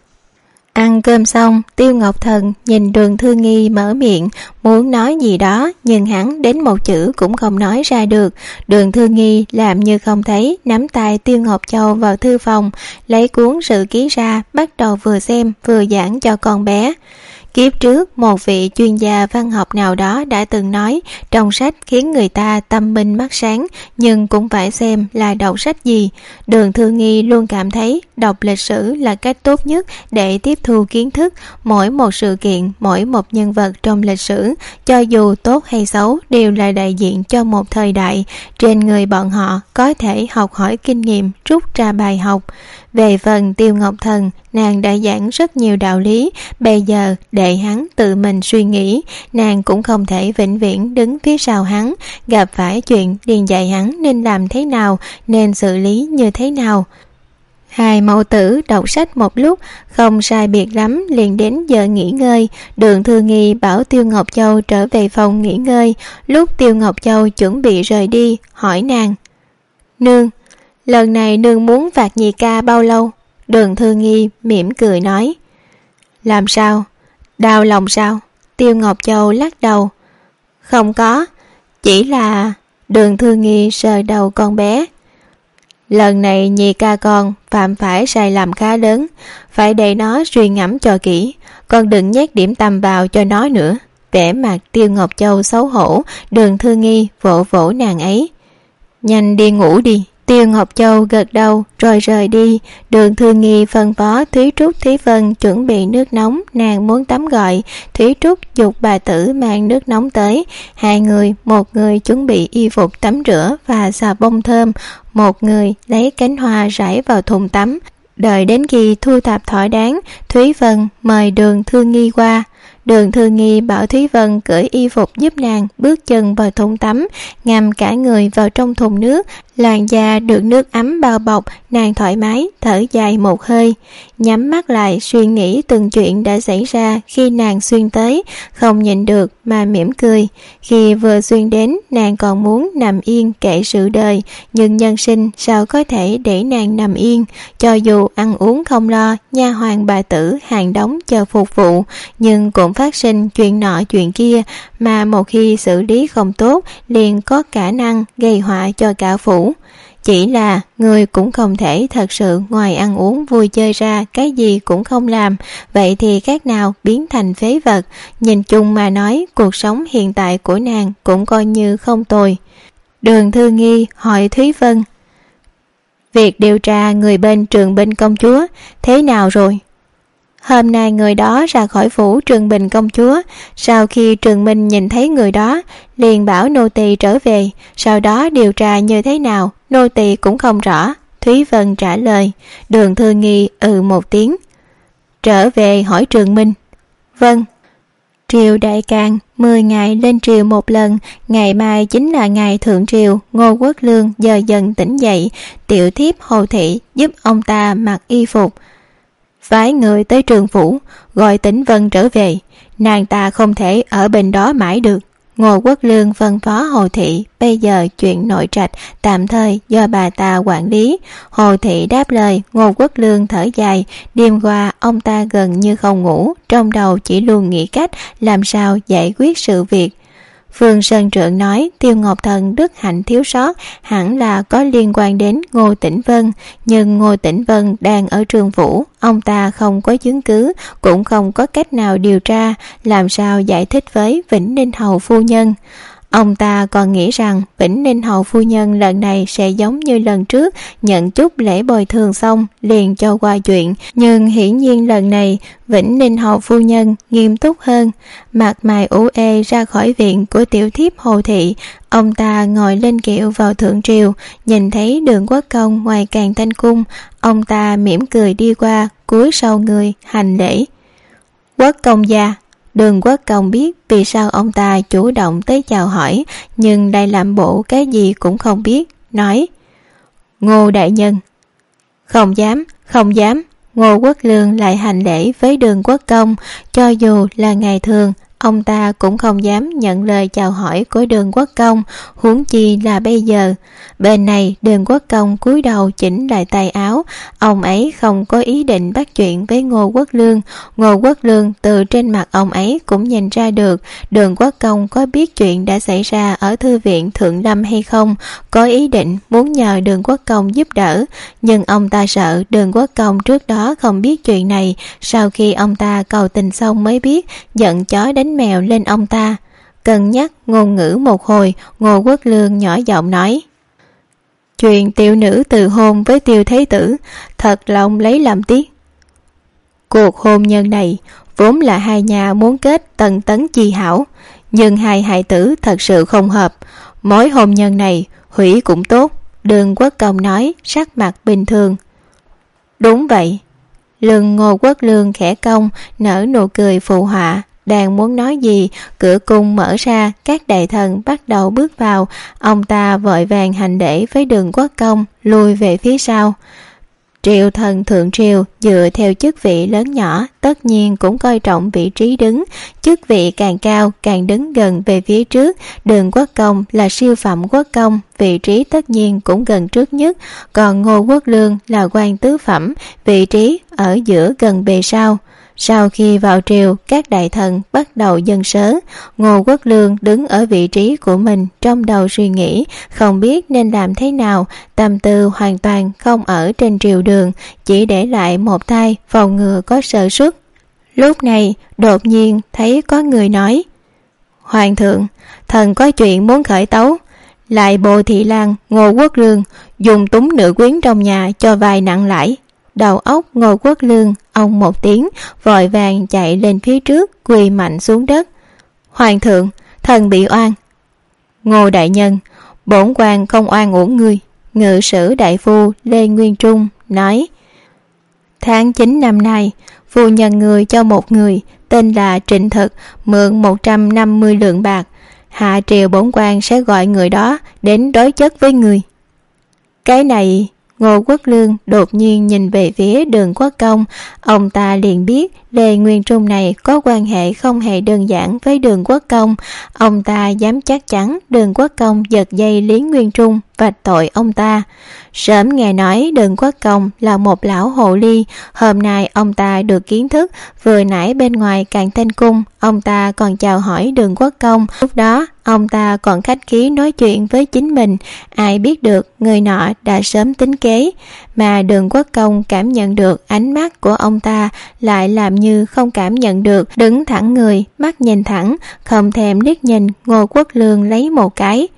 Ăn cơm xong, Tiêu Ngọc Thần nhìn Đường Thư Nghi mở miệng muốn nói gì đó, nhưng hắn đến một chữ cũng không nói ra được. Đường Thư Nghi làm như không thấy, nắm tay Tiêu Ngọc Châu vào thư phòng, lấy cuốn sự ký ra, bắt đầu vừa xem vừa giảng cho con bé. Kiếp trước, một vị chuyên gia văn học nào đó đã từng nói, trong sách khiến người ta tâm minh mắt sáng, nhưng cũng phải xem là đọc sách gì. Đường Thư Nghi luôn cảm thấy đọc lịch sử là cách tốt nhất để tiếp thu kiến thức. Mỗi một sự kiện, mỗi một nhân vật trong lịch sử, cho dù tốt hay xấu, đều là đại diện cho một thời đại. Trên người bọn họ có thể học hỏi kinh nghiệm, rút ra bài học. Về phần Tiêu Ngọc Thần, nàng đã giảng rất nhiều đạo lý, bây giờ để hắn tự mình suy nghĩ. Nàng cũng không thể vĩnh viễn đứng phía sau hắn, gặp phải chuyện liền dạy hắn nên làm thế nào, nên xử lý như thế nào. Hai mẫu tử đọc sách một lúc, không sai biệt lắm liền đến giờ nghỉ ngơi. Đường Thư Nghi bảo Tiêu Ngọc Châu trở về phòng nghỉ ngơi. Lúc Tiêu Ngọc Châu chuẩn bị rời đi, hỏi nàng: Nương, lần này nương muốn phạt nhị ca bao lâu? Đường Thư Nghi mỉm cười nói: Làm sao? Đau lòng sao? Tiêu Ngọc Châu lắc đầu: Không có, chỉ là... Đường Thư Nghi sờ đầu con bé: Lần này nhị ca con phạm phải sai lầm khá lớn, phải để nó suy ngẫm cho kỹ, con đừng nhét điểm tâm vào cho nó nữa. Vẻ mặt Tiêu Ngọc Châu xấu hổ, Đường Thư Nghi vỗ vỗ nàng ấy: Nhanh đi ngủ đi. Tiêu Ngọc Châu gật đầu rồi rời đi. Đường Thư Nghi phân phó Thúy Trúc, Thúy Vân chuẩn bị nước nóng, nàng muốn tắm gội. Thúy Trúc dục bà tử mang nước nóng tới. Hai người, một người chuẩn bị y phục tắm rửa và xà bông thơm, một người lấy cánh hoa rải vào thùng tắm. Đợi đến khi thu thập thỏa đáng, Thúy Vân mời Đường Thư Nghi qua. Đường Thư Nghi bảo Thúy Vân cởi y phục giúp nàng bước chân vào thùng tắm, ngâm cả người vào trong thùng nước. Làn da được nước ấm bao bọc, nàng thoải mái thở dài một hơi, nhắm mắt lại suy nghĩ từng chuyện đã xảy ra khi nàng xuyên tới, không nhịn được mà mỉm cười. Khi vừa xuyên đến, nàng còn muốn nằm yên kệ sự đời, nhưng nhân sinh sao có thể để nàng nằm yên. Cho dù ăn uống không lo, nha hoàn bà tử hàng đống chờ phục vụ, nhưng cũng phát sinh chuyện nọ chuyện kia, mà một khi xử lý không tốt liền có khả năng gây họa cho cả phủ. Chỉ là người cũng không thể thật sự ngoài ăn uống vui chơi ra cái gì cũng không làm, vậy thì khác nào biến thành phế vật. Nhìn chung mà nói, cuộc sống hiện tại của nàng cũng coi như không tồi. Đường Thư Nghi hỏi Thúy Vân: việc điều tra người bên Trường Bình công chúa thế nào rồi? Hôm nay người đó ra khỏi phủ Trường Bình công chúa. Sau khi Trường Minh nhìn thấy người đó, liền bảo nô tỳ trở về. Sau đó điều tra như thế nào, nô tỳ cũng không rõ. Thúy Vân trả lời. Đường Thư Nghi ừ một tiếng. Trở về hỏi Trường Minh. Vâng. Triều đại càng, mười ngày lên triều một lần, ngày mai chính là ngày thượng triều. Ngô Quốc Lương giờ dần tỉnh dậy, tiểu thiếp Hồ Thị giúp ông ta mặc y phục, phái người tới Trường phủ gọi Tĩnh Vân trở về. Nàng ta không thể ở bên đó mãi được. Ngô Quốc Lương phân phó Hồ Thị bây giờ chuyện nội trạch tạm thời do bà ta quản lý. Hồ Thị đáp lời. Ngô Quốc Lương thở dài. Đêm qua ông ta gần như không ngủ, trong đầu chỉ luôn nghĩ cách làm sao giải quyết sự việc. Phương Sơn Trượng nói Tiêu Ngọc Thần đức hạnh thiếu sót hẳn là có liên quan đến Ngô Tĩnh Vân, nhưng Ngô Tĩnh Vân đang ở Trường phủ, ông ta không có chứng cứ, cũng không có cách nào điều tra, làm sao giải thích với Vĩnh Ninh Hầu phu nhân. Ông ta còn nghĩ rằng Vĩnh Ninh Hầu phu nhân lần này sẽ giống như lần trước, nhận chút lễ bồi thường xong liền cho qua chuyện, nhưng hiển nhiên lần này Vĩnh Ninh Hầu phu nhân nghiêm túc hơn. Mặt mày ủ ê ra khỏi viện của tiểu thiếp Hồ Thị, ông ta ngồi lên kiệu vào thượng triều, nhìn thấy Đường Quốc Công ngoài Càn Thanh cung, ông ta mỉm cười đi qua, cúi sau người hành lễ. Quốc công gia. Đường Quốc Công biết vì sao ông ta chủ động tới chào hỏi, nhưng lại làm bộ cái gì cũng không biết, nói: Ngô đại nhân. Không dám, không dám. Ngô Quốc Lương lại hành lễ với Đường Quốc Công. Cho dù là ngày thường, ông ta cũng không dám nhận lời chào hỏi của Đường Quốc Công, huống chi là bây giờ. Bên này Đường Quốc Công cúi đầu chỉnh lại tay áo, ông ấy không có ý định bắt chuyện với Ngô Quốc Lương. Ngô Quốc Lương từ trên mặt ông ấy cũng nhìn ra được Đường Quốc Công có biết chuyện đã xảy ra ở thư viện Thượng Lâm hay không, có ý định muốn nhờ Đường Quốc Công giúp đỡ, nhưng ông ta sợ Đường Quốc Công trước đó không biết chuyện này, sau khi ông ta cầu tình xong mới biết, giận chó đánh mèo lên ông ta. Cân nhắc ngôn ngữ một hồi, Ngô Quốc Lương nhỏ giọng nói: Chuyện tiểu nữ từ hôn với Tiêu Thế Tử thật lòng lấy làm tiếc. Cuộc hôn nhân này vốn là hai nhà muốn kết tần tấn chi hảo, nhưng hai hài tử thật sự không hợp, mối hôn nhân này hủy cũng tốt. Đường Quốc Công nói, sắc mặt bình thường. Đúng vậy. Lưng Ngô Quốc Lương khẽ cong, nở nụ cười phụ họa. Đang muốn nói gì, cửa cung mở ra, các đại thần bắt đầu bước vào. Ông ta vội vàng hành lễ với Đường Quốc Công, lùi về phía sau. Triều thần thượng triều dựa theo chức vị lớn nhỏ, tất nhiên cũng coi trọng vị trí đứng. Chức vị càng cao càng đứng gần về phía trước. Đường Quốc Công là siêu phẩm quốc công, vị trí tất nhiên cũng gần trước nhất. Còn Ngô Quốc Lương là quan tứ phẩm, vị trí ở giữa gần bề sau. Sau khi vào triều, các đại thần bắt đầu dâng sớ. Ngô Quốc Lương đứng ở vị trí của mình, trong đầu suy nghĩ, không biết nên làm thế nào, tâm tư hoàn toàn không ở trên triều đường, chỉ để lại một tay phòng ngừa có sơ suất. Lúc này, đột nhiên thấy có người nói: Hoàng thượng, thần có chuyện muốn khởi tấu. lại Bồ Thị Lan, Ngô Quốc Lương dùng túng nữ quyến trong nhà cho vay nặng lãi. Đầu óc Ngô Quốc Lương ông một tiếng, vội vàng chạy lên phía trước, quỳ mạnh xuống đất. Hoàng thượng, thần bị oan. Ngô đại nhân, bổn quan không oan uổng ngươi. Ngự sử đại phu Lê Nguyên Trung nói: Tháng chín năm nay, phu nhân người cho một người tên là Trịnh Thực mượn một trăm năm mươi lượng bạc. Hạ triều bổn quan sẽ gọi người đó đến đối chất với người. Cái này... Ngô Quốc Lương đột nhiên nhìn về phía Đường Quốc Công. Ông ta liền biết Lê Nguyên Trung này có quan hệ không hề đơn giản với Đường Quốc Công. Ông ta dám chắc chắn Đường Quốc Công giật dây Lý Nguyên Trung vạch tội ông ta. Sớm nghe nói Đường Quốc Công là một lão hồ ly. Hôm nay ông ta được kiến thức. Vừa nãy bên ngoài Càn Thanh Cung, ông ta còn chào hỏi Đường Quốc Công. Lúc đó ông ta còn khách khí nói chuyện với chính mình. Ai biết được người nọ đã sớm tính kế. Mà Đường Quốc Công cảm nhận được ánh mắt của ông ta, lại làm như không cảm nhận được. Đứng thẳng người, mắt nhìn thẳng, không thèm liếc nhìn Ngô Quốc Lương lấy một cái.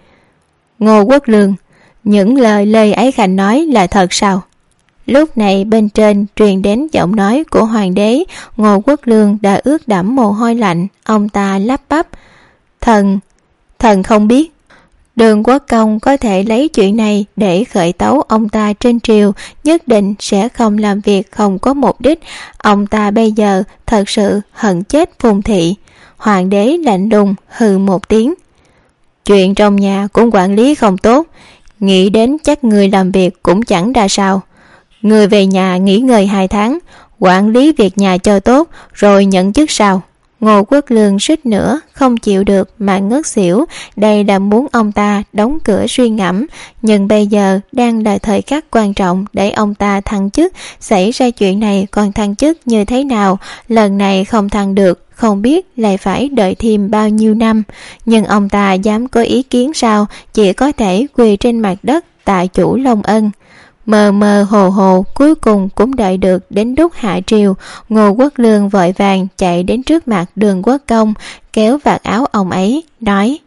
Ngô Quốc Lương, những lời Lê Ái Khanh nói là thật sao? Lúc này bên trên truyền đến giọng nói của hoàng đế. Ngô Quốc Lương đã ướt đẫm mồ hôi lạnh. Ông ta lắp bắp: Thần, thần không biết. Đường Quốc Công có thể lấy chuyện này để khởi tấu ông ta trên triều, nhất định sẽ không làm việc không có mục đích. Ông ta bây giờ thật sự hận chết Phùng Thị. Hoàng đế lạnh lùng hừ một tiếng: Chuyện trong nhà cũng quản lý không tốt, nghĩ đến chắc người làm việc cũng chẳng ra sao. Người về nhà nghỉ ngơi hai tháng, quản lý việc nhà cho tốt, rồi nhận chức sao? Ngô Quốc Lương suýt nữa không chịu được mà ngất xỉu. Đây là muốn ông ta đóng cửa suy ngẫm, nhưng bây giờ đang là thời khắc quan trọng để ông ta thăng chức. Xảy ra chuyện này còn thăng chức như thế nào? Lần này không thăng được, không biết lại phải đợi thêm bao nhiêu năm. Nhưng ông ta dám có ý kiến sao? Chỉ có thể quỳ trên mặt đất tạ chủ Long Ân. Mờ mờ hồ hồ cuối cùng cũng đợi được đến lúc hạ triều. Ngô Quốc Lương vội vàng chạy đến trước mặt Đường Quốc Công, kéo vạt áo ông ấy, nói: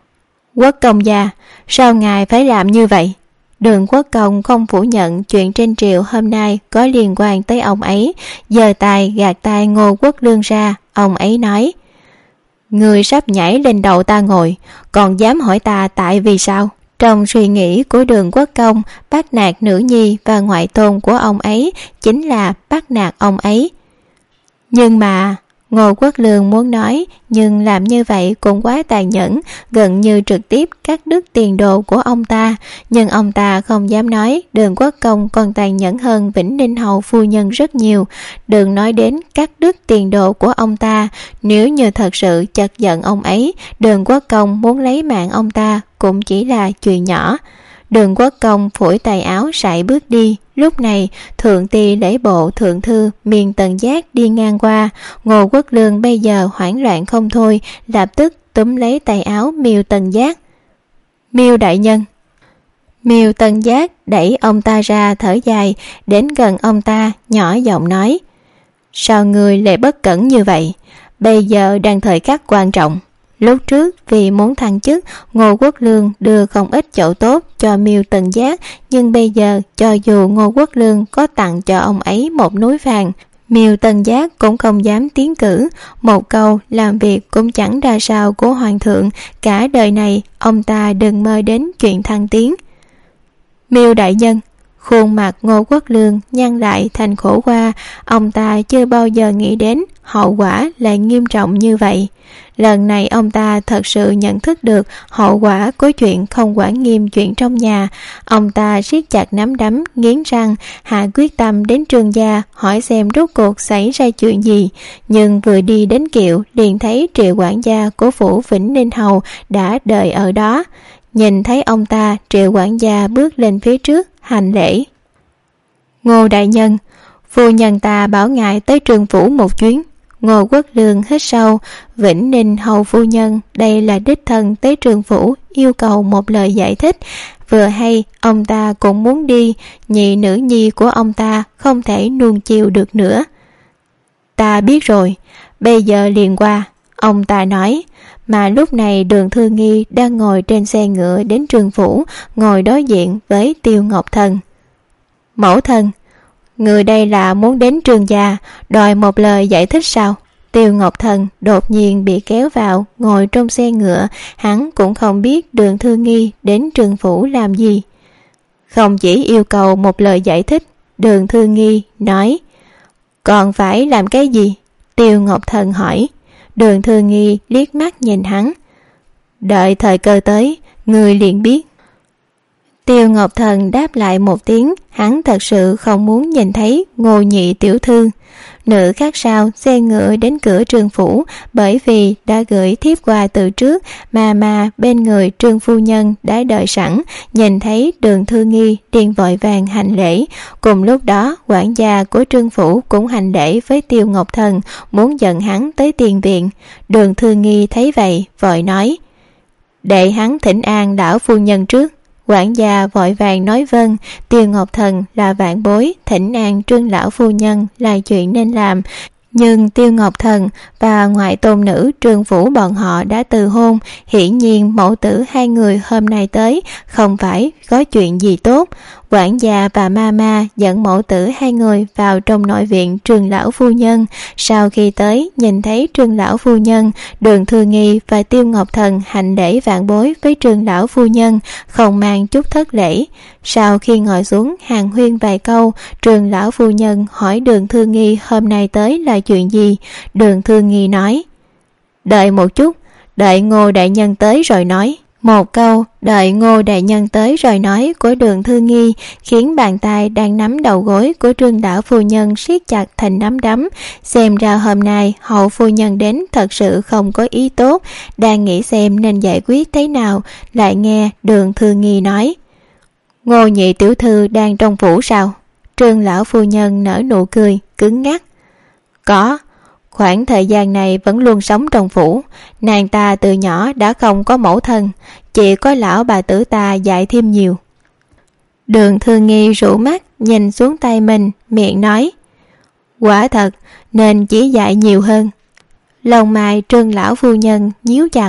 Quốc công gia, sao ngài phải làm như vậy? Đường Quốc Công không phủ nhận chuyện trên triều hôm nay có liên quan tới ông ấy, giơ tay gạt tay Ngô Quốc Lương ra. Ông ấy nói: Người sắp nhảy lên đầu ta ngồi, còn dám hỏi ta tại vì sao? Trong suy nghĩ của Đường Quốc Công, bắt nạt nữ nhi và ngoại tôn của ông ấy chính là bắt nạt ông ấy. Nhưng mà... Ngô Quốc Lương muốn nói, nhưng làm như vậy cũng quá tàn nhẫn, gần như trực tiếp cắt đứt tiền đồ của ông ta. Nhưng ông ta không dám nói Đường Quốc Công còn tàn nhẫn hơn Vĩnh Ninh Hầu phu nhân rất nhiều. Đừng nói đến cắt đứt tiền đồ của ông ta, nếu như thật sự chật giận ông ấy, Đường Quốc Công muốn lấy mạng ông ta cũng chỉ là chuyện nhỏ. Đường Quốc Công phủi tay áo sải bước đi. Lúc này thượng ty lễ bộ thượng thư Miền Tần Giác đi ngang qua. Ngô Quốc Lương bây giờ hoảng loạn không thôi, lập tức túm lấy tay áo Miêu Tần Giác. Miêu đại nhân. Miêu Tần Giác đẩy ông ta ra, thở dài, đến gần ông ta nhỏ giọng nói: Sao người lại bất cẩn như vậy? Bây giờ đang thời khắc quan trọng. Lúc trước vì muốn thăng chức, Ngô Quốc Lương đưa không ít chỗ tốt cho Miêu Tần Giác, nhưng bây giờ cho dù Ngô Quốc Lương có tặng cho ông ấy một núi vàng, Miêu Tần Giác cũng không dám tiến cử. Một câu làm việc cũng chẳng ra sao của hoàng thượng, cả đời này ông ta đừng mơ đến chuyện thăng tiến. Miêu đại nhân. Khuôn mặt Ngô Quốc Lương nhăn lại thành khổ qua. Ông ta chưa bao giờ nghĩ đến hậu quả lại nghiêm trọng như vậy. Lần này ông ta thật sự nhận thức được hậu quả của chuyện không quản nghiêm chuyện trong nhà. Ông ta siết chặt nắm đấm, nghiến răng, hạ quyết tâm đến Trương gia hỏi xem rốt cuộc xảy ra chuyện gì. Nhưng vừa đi đến kiệu liền thấy Triệu quản gia của phủ Vĩnh Ninh Hầu đã đợi ở đó. Nhìn thấy ông ta, Triệu quản gia bước lên phía trước hành lễ. Ngô đại nhân, phu nhân ta bảo ngài tới Trương phủ một chuyến. Ngô Quốc Lương hít sâu. Vĩnh Ninh Hầu phu nhân đây là đích thân tới Trương phủ yêu cầu một lời giải thích. Vừa hay ông ta cũng muốn đi, nhị nữ nhi của ông ta không thể nuông chiều được nữa. Ta biết rồi, bây giờ liền qua. Ông ta nói. mà lúc này Đường Thư Nghi đang ngồi trên xe ngựa đến Trương phủ, ngồi đối diện với Tiêu Ngọc Thần. Mẫu thân, người đây là muốn đến Trương gia đòi một lời giải thích sao? Tiêu Ngọc Thần đột nhiên bị kéo vào ngồi trong xe ngựa, hắn cũng không biết Đường Thư Nghi đến Trương phủ làm gì. Không chỉ yêu cầu một lời giải thích, Đường Thư Nghi nói. Còn phải làm cái gì? Tiêu Ngọc Thần hỏi. Đường Thư Nghi liếc mắt nhìn hắn. Đợi thời cơ tới, người liền biết. Tiêu Ngọc Thần đáp lại một tiếng, hắn thật sự không muốn nhìn thấy Ngô nhị tiểu thư. Nửa khắc sau, xe ngựa đến cửa Trương phủ, bởi vì đã gửi thiếp qua từ trước, mà mà bên người Trương phu nhân đã đợi sẵn, nhìn thấy Đường Thư Nghi liền vội vàng hành lễ. Cùng lúc đó, quản gia của Trương phủ cũng hành lễ với Tiêu Ngọc Thần, muốn dẫn hắn tới tiền viện. Đường Thư Nghi thấy vậy, vội nói, để hắn thỉnh an lão phu nhân trước. Quản gia vội vàng nói vâng. Tiêu Ngọc Thần là vạn bối, thỉnh an Trương lão phu nhân là chuyện nên làm. Nhưng Tiêu Ngọc Thần và ngoại tôn nữ Trương phủ bọn họ đã từ hôn, hiển nhiên mẫu tử hai người hôm nay tới không phải có chuyện gì tốt. Quản gia và mama dẫn mẫu tử hai người vào trong nội viện Trương lão phu nhân. Sau khi tới, nhìn thấy Trương lão phu nhân, Đường Thư Nghi và Tiêu Ngọc Thần hành lễ vạn bối với Trương lão phu nhân, không mang chút thất lễ. Sau khi ngồi xuống hàn huyên vài câu, Trương lão phu nhân hỏi Đường Thư Nghi hôm nay tới là chuyện gì. Đường Thư Nghi nói, đợi một chút, đợi Ngô đại nhân tới rồi nói. Một câu đợi Ngô đại nhân tới rồi nói của Đường Thư Nghi khiến bàn tay đang nắm đầu gối của Trương lão phu nhân siết chặt thành nắm đấm. Xem ra hôm nay hậu phu nhân đến thật sự không có ý tốt, đang nghĩ xem nên giải quyết thế nào, lại nghe Đường Thư Nghi nói, Ngô nhị tiểu thư đang trong phủ sao? Trương lão phu nhân nở nụ cười cứng ngắc. Có, khoảng thời gian này vẫn luôn sống trong phủ. Nàng ta từ nhỏ đã không có mẫu thân, chỉ có lão bà tử ta dạy thêm nhiều. Đường Thư Nghi rũ mắt nhìn xuống tay mình, miệng nói, quả thật nên chỉ dạy nhiều hơn. Lông mày Trương lão phu nhân nhíu chặt.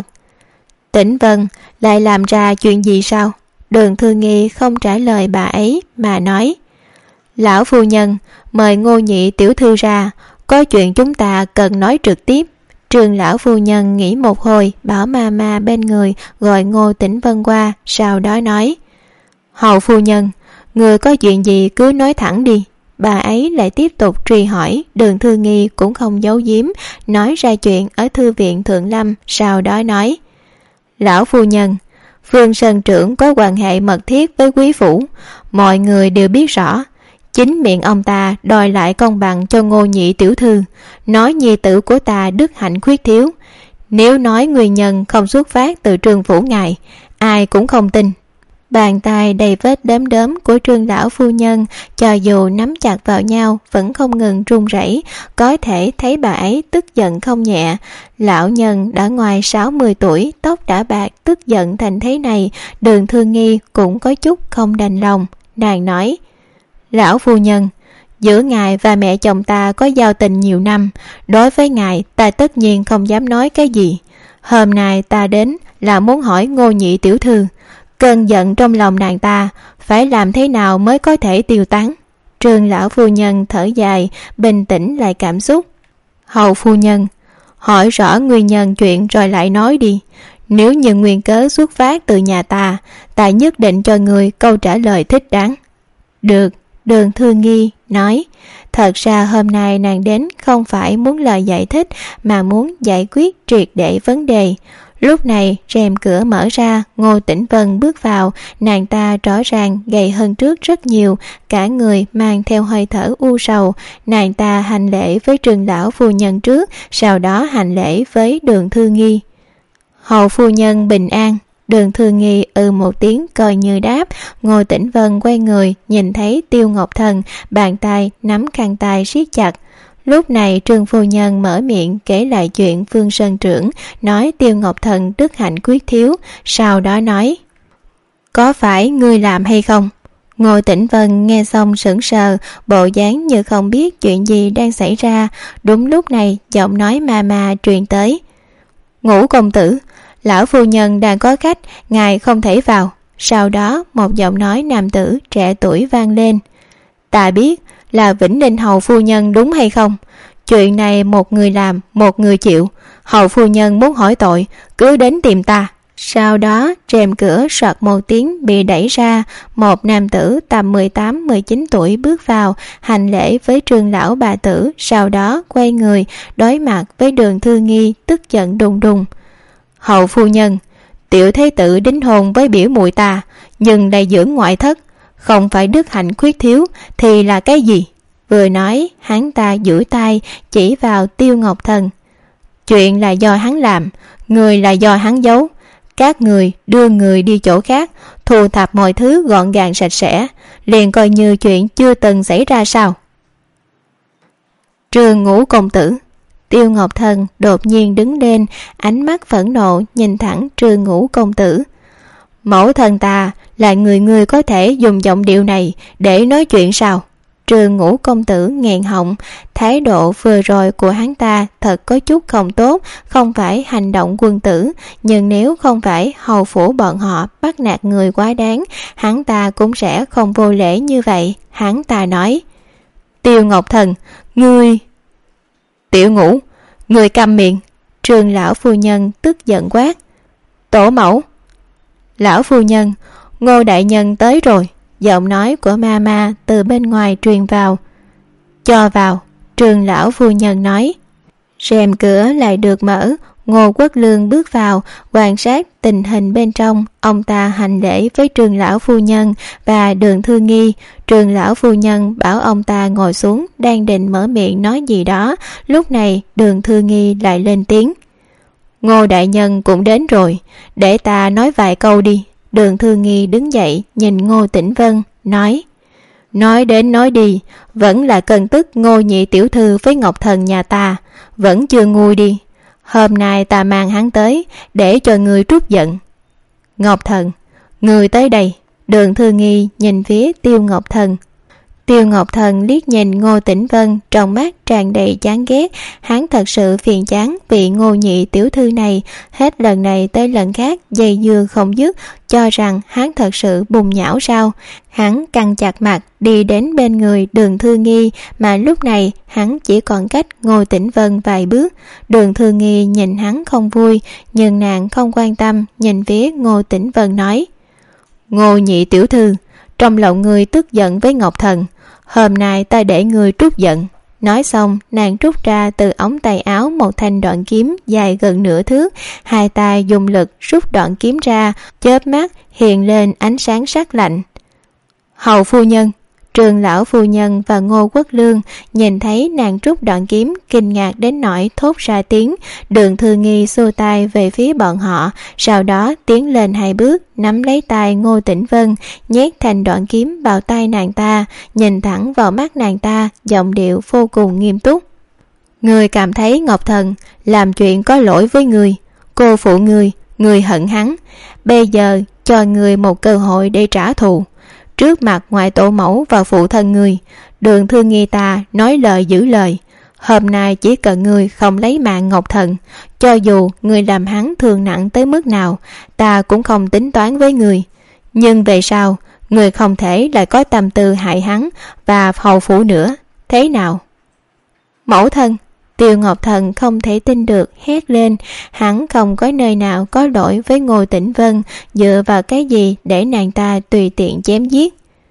Tĩnh Vân lại làm ra chuyện gì sao? Đường Thư Nghi không trả lời bà ấy mà nói, lão phu nhân mời Ngô nhị tiểu thư ra, có chuyện chúng ta cần nói trực tiếp. Trương lão phu nhân nghĩ một hồi, bảo mama bên người gọi Ngô Tĩnh Vân qua, sau đó nói, hầu phu nhân, người có chuyện gì cứ nói thẳng đi. Bà ấy lại tiếp tục truy hỏi. Đường Thư Nghi cũng không giấu giếm, nói ra chuyện ở thư viện Thượng Lâm, sau đó nói, lão phu nhân, Phương Sơn trưởng có quan hệ mật thiết với quý phủ, mọi người đều biết rõ. Chính miệng ông ta đòi lại công bằng cho Ngô nhị tiểu thư, nói nhi tử của ta đức hạnh khuyết thiếu. Nếu nói nguyên nhân không xuất phát từ Trương phủ ngài, ai cũng không tin. Bàn tay đầy vết đốm đốm của Trương lão phu nhân cho dù nắm chặt vào nhau vẫn không ngừng run rẩy, có thể thấy bà ấy tức giận không nhẹ. Lão nhân đã ngoài sáu mươi tuổi, tóc đã bạc, tức giận thành thế này. Đường Thư Nghi cũng có chút không đành lòng. Nàng nói, lão phu nhân, giữa ngài và mẹ chồng ta có giao tình nhiều năm, đối với ngài ta tất nhiên không dám nói cái gì. Hôm nay ta đến là muốn hỏi Ngô nhị tiểu thư, cơn giận trong lòng nàng ta phải làm thế nào mới có thể tiêu tán. Trương lão phu nhân thở dài, bình tĩnh lại cảm xúc. Hầu phu nhân, hỏi rõ nguyên nhân chuyện rồi lại nói đi. Nếu như nguyên cớ xuất phát từ nhà ta, ta nhất định cho người câu trả lời thích đáng. Được, Đường Thư Nghi nói, thật ra hôm nay nàng đến không phải muốn lời giải thích mà muốn giải quyết triệt để vấn đề. Lúc này rèm cửa mở ra, Ngô Tĩnh Vân bước vào. Nàng ta rõ ràng gầy hơn trước rất nhiều, cả người mang theo hơi thở u sầu. Nàng ta hành lễ với Trương lão phu nhân trước, sau đó hành lễ với Đường Thư Nghi. Hầu phu nhân bình an. Đường Thư Nghi ừ một tiếng coi như đáp. Ngô Tĩnh Vân quay người, nhìn thấy Tiêu Ngọc Thần, bàn tay nắm khăn tay siết chặt. Lúc này Trương phu nhân mở miệng kể lại chuyện Phương Sơn trưởng nói Tiêu Ngọc Thần đức hạnh quyết thiếu, sau đó nói, có phải ngươi làm hay không? Ngô Tĩnh Vân nghe xong sững sờ, bộ dáng như không biết chuyện gì đang xảy ra. Đúng lúc này giọng nói ma ma truyền tới, Ngũ công tử, lão phu nhân đang có khách, ngài không thể vào. Sau đó một giọng nói nam tử trẻ tuổi vang lên. Ta biết, là Vĩnh Ninh hầu phu nhân đúng hay không? Chuyện này một người làm, một người chịu. Hầu phu nhân muốn hỏi tội, cứ đến tìm ta. Sau đó rèm cửa soạt một tiếng bị đẩy ra, một nam tử tầm mười tám mười chín tuổi bước vào, hành lễ với Trương lão bà tử, sau đó quay người đối mặt với Đường Thư Nghi, tức giận đùng đùng. Hầu phu nhân, tiểu thế tử đính hôn với biểu muội ta, nhưng lại dưỡng ngoại thất, không phải đức hạnh khuyết thiếu thì là cái gì? Vừa nói, hắn ta duỗi tay chỉ vào Tiêu Ngọc Thần. Chuyện là do hắn làm, người là do hắn giấu. Các người đưa người đi chỗ khác, thu thập mọi thứ gọn gàng sạch sẽ, liền coi như chuyện chưa từng xảy ra sao? Trường Ngũ công tử. Tiêu Ngọc Thần đột nhiên đứng lên, ánh mắt phẫn nộ nhìn thẳng Trường Ngũ công tử. Mẫu thân ta là người người có thể dùng giọng điệu này để nói chuyện sao? Trường Ngũ công tử nghẹn họng, thái độ vừa rồi của hắn ta thật có chút không tốt, không phải hành động quân tử, nhưng nếu không phải hầu phủ bọn họ bắt nạt người quá đáng, hắn ta cũng sẽ không vô lễ như vậy. Hắn ta nói: Tiêu Ngọc Thần, ngươi... Tiểu Ngũ, ngươi câm miệng. Trường lão phu nhân tức giận quát. Tổ mẫu. Lão phu nhân, Ngô đại nhân tới rồi. Giọng nói của ma ma từ bên ngoài truyền vào. Cho vào. Trường lão phu nhân nói. Rèm cửa lại được mở. Ngô Quốc Lương bước vào, quan sát tình hình bên trong. Ông ta hành lễ với Trường lão phu nhân và Đường Thư Nghi. Trường lão phu nhân bảo ông ta ngồi xuống, đang định mở miệng nói gì đó. Lúc này Đường Thư Nghi lại lên tiếng. Ngô đại nhân cũng đến rồi, để ta nói vài câu đi. Đường Thư Nghi đứng dậy nhìn Ngô Tĩnh Vân nói. Nói đến nói đi, vẫn là cơn tức Ngô nhị tiểu thư với Ngọc Thần nhà ta, vẫn chưa nguôi đi. Hôm nay ta mang hắn tới để cho người trút giận. Ngọc Thần, người tới đây. Đường Thư Nghi nhìn phía Tiêu Ngọc Thần. Tiêu Ngọc Thần liếc nhìn Ngô Tĩnh Vân, trong mắt tràn đầy chán ghét. Hắn thật sự phiền chán vì Ngô nhị tiểu thư này, hết lần này tới lần khác dây dưa không dứt, cho rằng hắn thật sự bùng nhão sao. Hắn căng chặt mặt đi đến bên người Đường Thư Nghi, mà lúc này hắn chỉ còn cách Ngô Tĩnh Vân vài bước. Đường Thư Nghi nhìn hắn không vui, nhưng nàng không quan tâm, nhìn phía Ngô Tĩnh Vân nói. Ngô nhị tiểu thư, trong lòng người tức giận với Ngọc Thần, hôm nay ta để người trút giận. Nói xong, nàng rút ra từ ống tay áo một thanh đoạn kiếm dài gần nửa thước, hai tay dùng lực rút đoạn kiếm ra, chớp mắt hiện lên ánh sáng sắc lạnh. Hầu phu nhân. Trường lão phu nhân và Ngô Quốc Lương nhìn thấy nàng rút đoạn kiếm, kinh ngạc đến nỗi thốt ra tiếng. Đường Thư Nghi xua tay về phía bọn họ, sau đó tiến lên hai bước, nắm lấy tay Ngô Tĩnh Vân, nhét thành đoạn kiếm vào tay nàng ta, nhìn thẳng vào mắt nàng ta, giọng điệu vô cùng nghiêm túc. Người cảm thấy Ngọc Thần làm chuyện có lỗi với người, cô phụ người, người hận hắn. Bây giờ cho người một cơ hội để trả thù. Trước mặt ngoại tổ mẫu và phụ thân người, Đường Thư Nghi ta nói lời giữ lời. Hôm nay chỉ cần người không lấy mạng Ngọc Thần, cho dù người làm hắn thương nặng tới mức nào, ta cũng không tính toán với người. Nhưng về sau, người không thể lại có tâm tư hại hắn và hầu phủ nữa. Thế nào? Mẫu thân. Tiêu Ngọc Thần không thể tin được, hét lên. Hắn không có nơi nào có lỗi với Ngô Tĩnh Vân, dựa vào cái gì để nàng ta tùy tiện chém giết.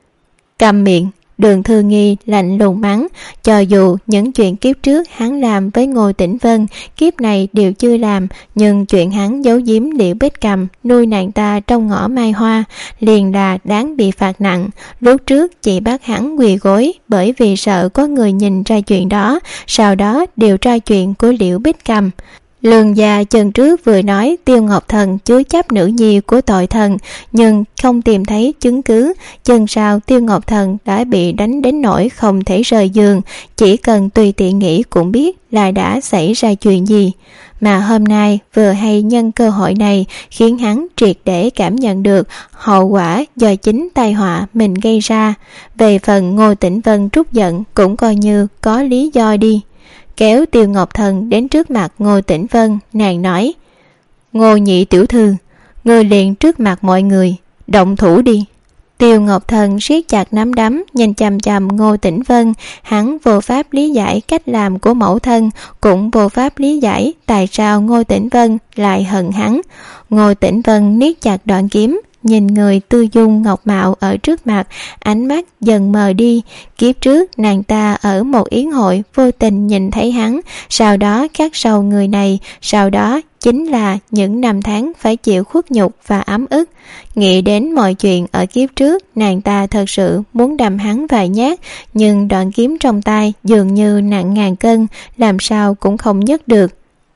Câm miệng. Đường Thư Nghi lạnh lùng mắng. Cho dù những chuyện kiếp trước hắn làm với Ngô Tĩnh Vân, kiếp này đều chưa làm, nhưng chuyện hắn giấu giếm Liễu Bích Cầm nuôi nàng ta trong ngõ Mai Hoa liền là đáng bị phạt nặng. Lúc trước chỉ bắt hắn quỳ gối bởi vì sợ có người nhìn ra chuyện đó, sau đó điều tra chuyện của Liễu Bích Cầm. Lương gia chân trước vừa nói Tiêu Ngọc Thần chứa chấp nữ nhi của tội thần, nhưng không tìm thấy chứng cứ. Chân sau Tiêu Ngọc Thần đã bị đánh đến nỗi không thể rời giường, chỉ cần tùy tiện nghĩ cũng biết là đã xảy ra chuyện gì. Mà hôm nay vừa hay nhân cơ hội này khiến hắn triệt để cảm nhận được hậu quả do chính tai họa mình gây ra. Về phần Ngô Tĩnh Vân trút giận cũng coi như có lý do đi. Kéo Tiêu Ngọc Thần đến trước mặt Ngô Tĩnh Vân, nàng nói. Ngô nhị tiểu thư, ngươi liền trước mặt mọi người động thủ đi. Tiêu Ngọc Thần siết chặt nắm đấm, nhìn chằm chằm Ngô Tĩnh Vân. Hắn vô pháp lý giải cách làm của mẫu thân, cũng vô pháp lý giải tại sao Ngô Tĩnh Vân lại hận hắn. Ngô Tĩnh Vân niết chặt đoạn kiếm, nhìn người tư dung ngọc mạo ở trước mặt, ánh mắt dần mờ đi. Kiếp trước nàng ta ở một yến hội vô tình nhìn thấy hắn, sau đó khắc sâu người này, sau đó chính là những năm tháng phải chịu khuất nhục và ấm ức. Nghĩ đến mọi chuyện ở kiếp trước, nàng ta thật sự muốn đâm hắn vài nhát, nhưng đoạn kiếm trong tay dường như nặng ngàn cân, làm sao cũng không nhấc được.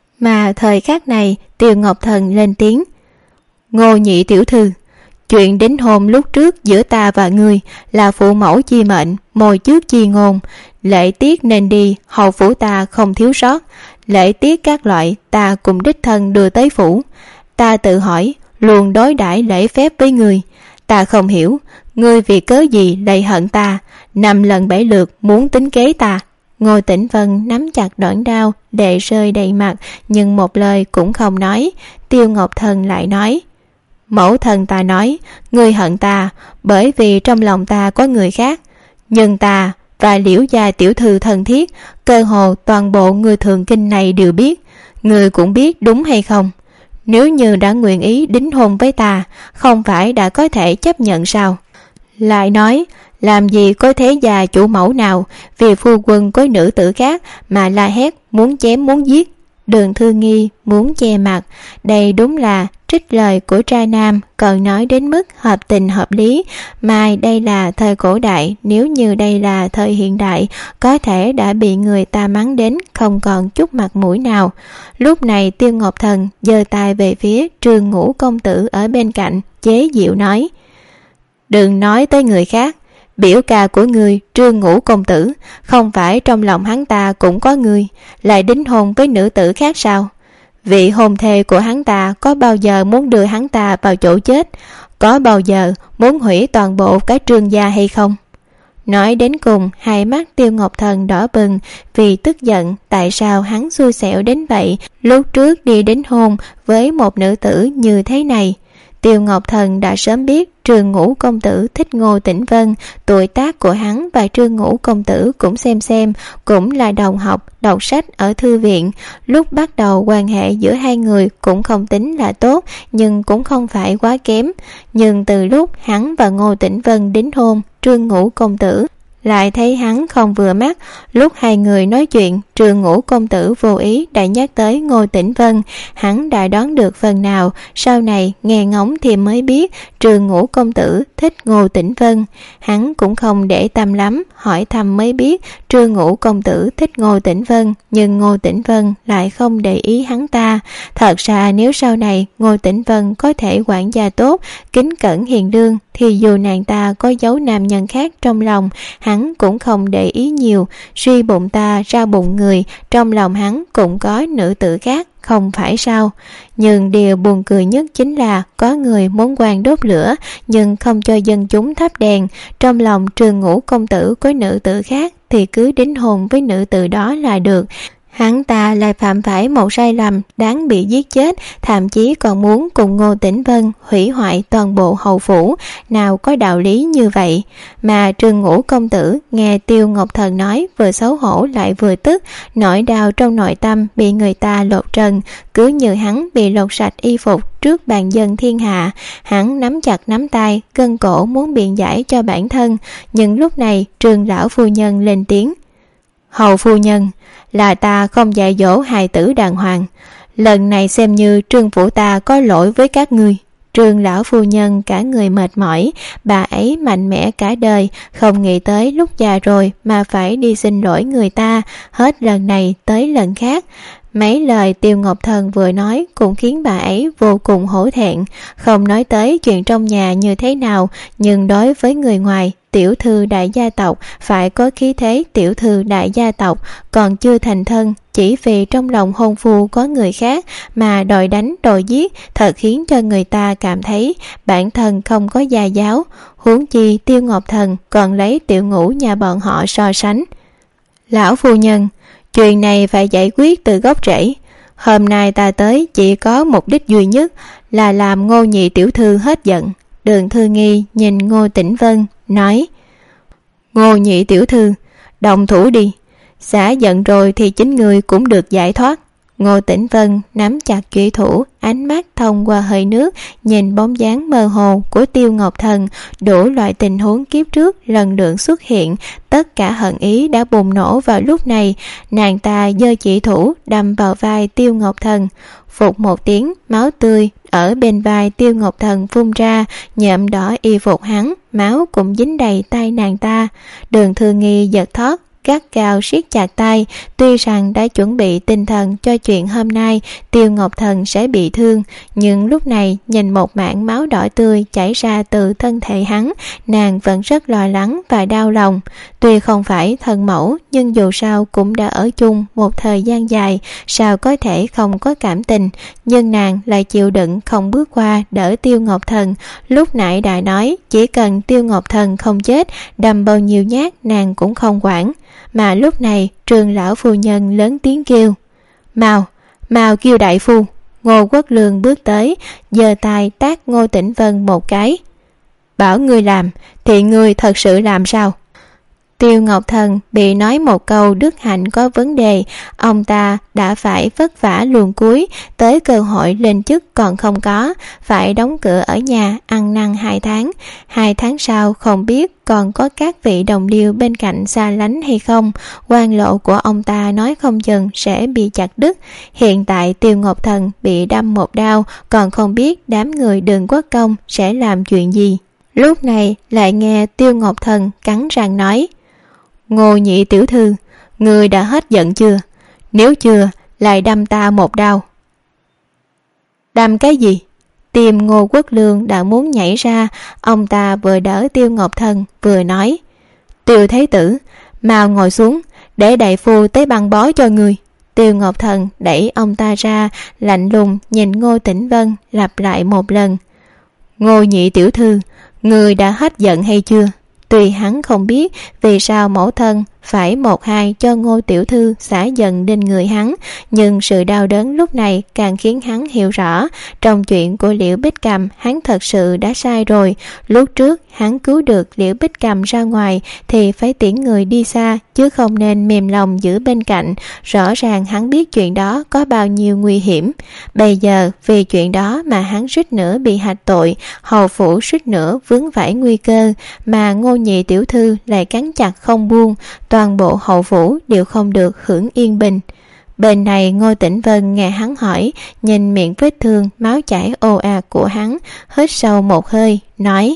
Mà thời khắc này, Tiêu Ngọc Thần lên tiếng: Ngô nhị tiểu thư, chuyện đính hôn lúc trước giữa ta và ngươi là phụ mẫu chi mệnh, mồi trước chi ngôn. Lễ tiết nên đi, hầu phủ ta không thiếu sót. Lễ tiết các loại ta cùng đích thân đưa tới phủ. Ta tự hỏi, luôn đối đãi lễ phép với ngươi. Ta không hiểu, ngươi vì cớ gì lại hận ta, năm lần bảy lượt muốn tính kế ta. Ngô Tĩnh Vân nắm chặt đoạn đao, lệ rơi đầy mặt, nhưng một lời cũng không nói. Tiêu Ngọc Thần lại nói: Mẫu thân ta nói, ngươi hận ta bởi vì trong lòng ta có người khác. Nhưng ta và Liễu gia tiểu thư thân thiết, cơ hồ toàn bộ người Thượng Kinh này đều biết. Ngươi cũng biết đúng hay không? Nếu như đã nguyện ý đính hôn với ta, không phải đã có thể chấp nhận sao? Lại nói, làm gì có thế già chủ mẫu nào vì phu quân có nữ tử khác mà la hét muốn chém muốn giết. Đường Thư Nghi muốn che mặt, đây đúng là trích lời của trai nam, còn nói đến mức hợp tình hợp lý. Mai đây là thời cổ đại, nếu như đây là thời hiện đại, có thể đã bị người ta mắng đến không còn chút mặt mũi nào. Lúc này Tiêu Ngọc Thần giơ tay về phía Trương Ngũ công tử ở bên cạnh, chế giễu nói: Đừng nói tới người khác, biểu ca của ngươi Trương Ngũ công tử, không phải trong lòng hắn ta cũng có ngươi, lại đính hôn với nữ tử khác sao? Vị hôn thê của hắn ta có bao giờ muốn đưa hắn ta vào chỗ chết? Có bao giờ muốn hủy toàn bộ cái Trương gia hay không? Nói đến cùng, hai mắt Tiêu Ngọc Thần đỏ bừng vì tức giận tại sao hắn xui xẻo đến vậy, lúc trước đi đính hôn với một nữ tử như thế này. Tiêu Ngọc Thần đã sớm biết Trương Ngũ công tử thích Ngô Tĩnh Vân, tuổi tác của hắn và Trương Ngũ công tử cũng xem xem, cũng là đồng học đọc sách ở thư viện. Lúc bắt đầu quan hệ giữa hai người cũng không tính là tốt, nhưng cũng không phải quá kém. Nhưng từ lúc hắn và Ngô Tĩnh Vân đính hôn, Trương Ngũ công tử lại thấy hắn không vừa mắt. Lúc hai người nói chuyện, Trương Ngũ công tử vô ý đã nhắc tới Ngô Tĩnh Vân. Hắn đã đoán được phần nào, sau này nghe ngóng thì mới biết Trương Ngũ công tử thích Ngô Tĩnh Vân. Hắn cũng không để tâm lắm, hỏi thăm mới biết Trương Ngũ công tử thích Ngô Tĩnh Vân, nhưng Ngô Tĩnh Vân lại không để ý hắn ta. Thật ra nếu sau này Ngô Tĩnh Vân có thể quản gia tốt, kính cẩn hiền lương, thì dù nàng ta có giấu nam nhân khác trong lòng, hắn cũng không để ý nhiều. Suy bụng ta ra bụng người, trong lòng hắn cũng có nữ tử khác, không phải sao? Nhưng điều buồn cười nhất chính là có người muốn quang đốt lửa nhưng không cho dân chúng thắp đèn. Trong lòng Trương Ngũ công tử có nữ tử khác thì cứ đính hôn với nữ tử đó là được. Hắn ta lại phạm phải một sai lầm đáng bị giết chết, thậm chí còn muốn cùng Ngô Tĩnh Vân hủy hoại toàn bộ hầu phủ. Nào có đạo lý như vậy? Mà Trương Ngũ công tử nghe Tiêu Ngọc Thần nói, vừa xấu hổ lại vừa tức, nỗi đau trong nội tâm bị người ta lột trần, cứ như hắn bị lột sạch y phục trước bàn dân thiên hạ. Hắn nắm chặt nắm tay, cân cổ muốn biện giải cho bản thân. Nhưng lúc này Trương lão phu nhân lên tiếng: Hầu phu nhân, là ta không dạy dỗ hài tử đàng hoàng, lần này xem như Trương phủ ta có lỗi với các ngươi. Trương lão phu nhân cả người mệt mỏi, bà ấy mạnh mẽ cả đời, không nghĩ tới lúc già rồi mà phải đi xin lỗi người ta, hết lần này tới lần khác. Mấy lời Tiêu Ngọc Thần vừa nói cũng khiến bà ấy vô cùng hổ thẹn. Không nói tới chuyện trong nhà như thế nào, nhưng đối với người ngoài, tiểu thư đại gia tộc phải có khí thế tiểu thư đại gia tộc, còn chưa thành thân, chỉ vì trong lòng hôn phu có người khác mà đòi đánh đòi giết, thật khiến cho người ta cảm thấy bản thân không có gia giáo. Huống chi Tiêu Ngọc Thần còn lấy Tiểu Ngũ nhà bọn họ so sánh. Lão phu nhân, chuyện này phải giải quyết từ gốc rễ. Hôm nay ta tới chỉ có mục đích duy nhất là làm Ngô nhị tiểu thư hết giận. Đường Thư Nghi nhìn Ngô Tĩnh Vân nói: Ngô nhị tiểu thư, động thủ đi, xả giận rồi thì chính người cũng được giải thoát. Ngô Tĩnh Vân nắm chặt chủy thủ, ánh mắt thông qua hơi nước nhìn bóng dáng mơ hồ của Tiêu Ngọc Thần. Đủ loại tình huống kiếp trước lần lượt xuất hiện, tất cả hận ý đã bùng nổ vào lúc này. Nàng ta giơ chủy thủ đâm vào vai Tiêu Ngọc Thần. Phụt một tiếng, máu tươi ở bên vai Tiêu Ngọc Thần phun ra, nhuộm đỏ y phục hắn, máu cũng dính đầy tay nàng ta. Đường Thư Nghi giật thót, gắt gao siết chặt tay. Tuy rằng đã chuẩn bị tinh thần cho chuyện hôm nay Tiêu Ngọc Thần sẽ bị thương, nhưng lúc này nhìn một mảng máu đỏ tươi chảy ra từ thân thể hắn, nàng vẫn rất lo lắng và đau lòng. Tuy không phải thân mẫu, nhưng dù sao cũng đã ở chung một thời gian dài, sao có thể không có cảm tình. Nhưng nàng lại chịu đựng không bước qua đỡ Tiêu Ngọc Thần. Lúc nãy đã nói chỉ cần Tiêu Ngọc Thần không chết, đâm bao nhiêu nhát nàng cũng không quản. Mà lúc này Trường lão phu nhân lớn tiếng kêu: Mau, mau kêu đại phu. Ngô Quốc Lương bước tới, giơ tay tát Ngô Tĩnh Vân một cái. Bảo ngươi làm thì ngươi thật sự làm sao? Tiêu Ngọc Thần bị nói một câu đức hạnh có vấn đề, ông ta đã phải vất vả luồn cuối, tới cơ hội lên chức còn không có, phải đóng cửa ở nhà ăn năn hai tháng. Hai tháng sau không biết còn có các vị đồng liêu bên cạnh xa lánh hay không. Quan lộ của ông ta nói không chừng sẽ bị chặt đứt. Hiện tại Tiêu Ngọc Thần bị đâm một đao, còn không biết đám người Đường Quốc Công sẽ làm chuyện gì. Lúc này lại nghe Tiêu Ngọc Thần cắn răng nói: Ngô nhị tiểu thư, ngươi đã hết giận chưa? Nếu chưa, lại đâm ta một đao. Đâm cái gì? Tim Ngô Quốc Lương đã muốn nhảy ra. Ông ta vừa đỡ Tiêu Ngọc Thần vừa nói: Tiêu Thế Tử, mau ngồi xuống, để đại phu tới băng bó cho ngươi. Tiêu Ngọc Thần đẩy ông ta ra, lạnh lùng nhìn Ngô Tĩnh Vân lặp lại một lần: Ngô nhị tiểu thư, ngươi đã hết giận hay chưa? Tuy hắn không biết vì sao mẫu thân phải một hai cho Ngô tiểu thư xả giận lên người hắn, nhưng sự đau đớn lúc này càng khiến hắn hiểu rõ. Trong chuyện của Liễu Bích Cầm, hắn thật sự đã sai rồi. Lúc trước hắn cứu được Liễu Bích Cầm ra ngoài thì phải tiễn người đi xa, chứ không nên mềm lòng giữ bên cạnh. Rõ ràng hắn biết chuyện đó có bao nhiêu nguy hiểm. Bây giờ vì chuyện đó mà hắn suýt nữa bị hạch tội, hầu phủ suýt nữa vướng phải nguy cơ, mà Ngô nhị tiểu thư lại cắn chặt không buông. Toàn bộ hậu phủ đều không được hưởng yên bình. Bên này Ngô Tĩnh Vân nghe hắn hỏi, nhìn miệng vết thương máu chảy ồ ạt của hắn, hít sâu một hơi nói: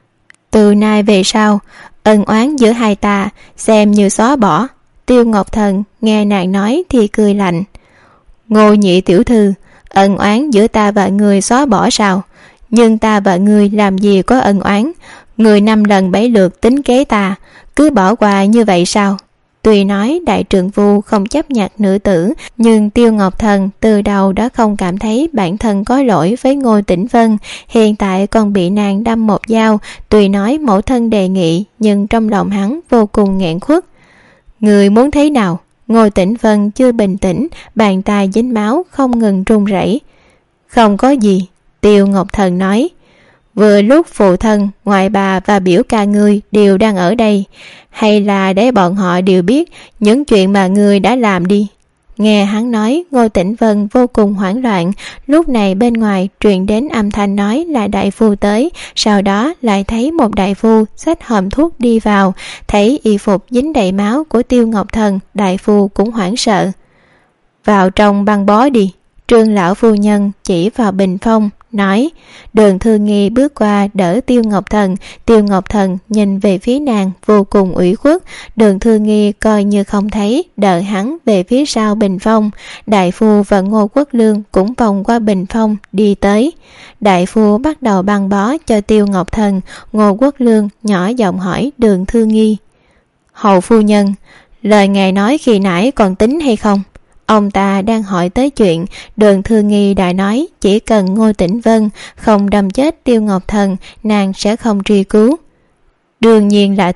Từ nay về sau, ân oán giữa hai ta xem như xóa bỏ. Tiêu Ngọc Thần nghe nàng nói thì cười lạnh: Ngô nhị tiểu thư, ân oán giữa ta và người xóa bỏ sao? Nhưng ta và người làm gì có ân oán? Người năm lần bảy lượt tính kế ta, cứ bỏ qua như vậy sao? Tuy nói đại trượng phu không chấp nhặt nữ tử, nhưng Tiêu Ngọc Thần từ đầu đã không cảm thấy bản thân có lỗi với Ngô Tĩnh Vân. Hiện tại còn bị nàng đâm một dao. Tuy nói mẫu thân đề nghị, nhưng trong lòng hắn vô cùng nghẹn khuất. Người muốn thế nào? Ngô Tĩnh Vân chưa bình tĩnh, bàn tay dính máu không ngừng run rẩy. Không có gì, Tiêu Ngọc Thần nói. Vừa lúc phụ thân, ngoại bà và biểu ca ngươi đều đang ở đây, hay là để bọn họ đều biết những chuyện mà ngươi đã làm đi. Nghe hắn nói, Ngô Tĩnh Vân vô cùng hoảng loạn. Lúc này bên ngoài truyền đến âm thanh nói là đại phu tới, sau đó lại thấy một đại phu xách hòm thuốc đi vào. Thấy y phục dính đầy máu của Tiêu Ngọc Thần, đại phu cũng hoảng sợ. Vào trong băng bó đi. Trương lão phu nhân chỉ vào bình phong nói. Đường Thư Nghi bước qua đỡ Tiêu Ngọc Thần. Tiêu Ngọc Thần nhìn về phía nàng vô cùng ủy khuất. Đường Thư Nghi coi như không thấy, đợi hắn về phía sau bình phong. Đại phu và Ngô Quốc Lương cũng vòng qua bình phong đi tới. Đại phu bắt đầu băng bó cho Tiêu Ngọc Thần. Ngô Quốc Lương nhỏ giọng hỏi Đường Thư Nghi: Hầu phu nhân, lời ngài nói khi nãy còn tính hay không? Ông ta đang hỏi tới chuyện Đường Thư Nghi đã nói chỉ cần Ngô Tĩnh Vân không đâm chết Tiêu Ngọc Thần, nàng sẽ không truy cứu. Đương nhiên là tính.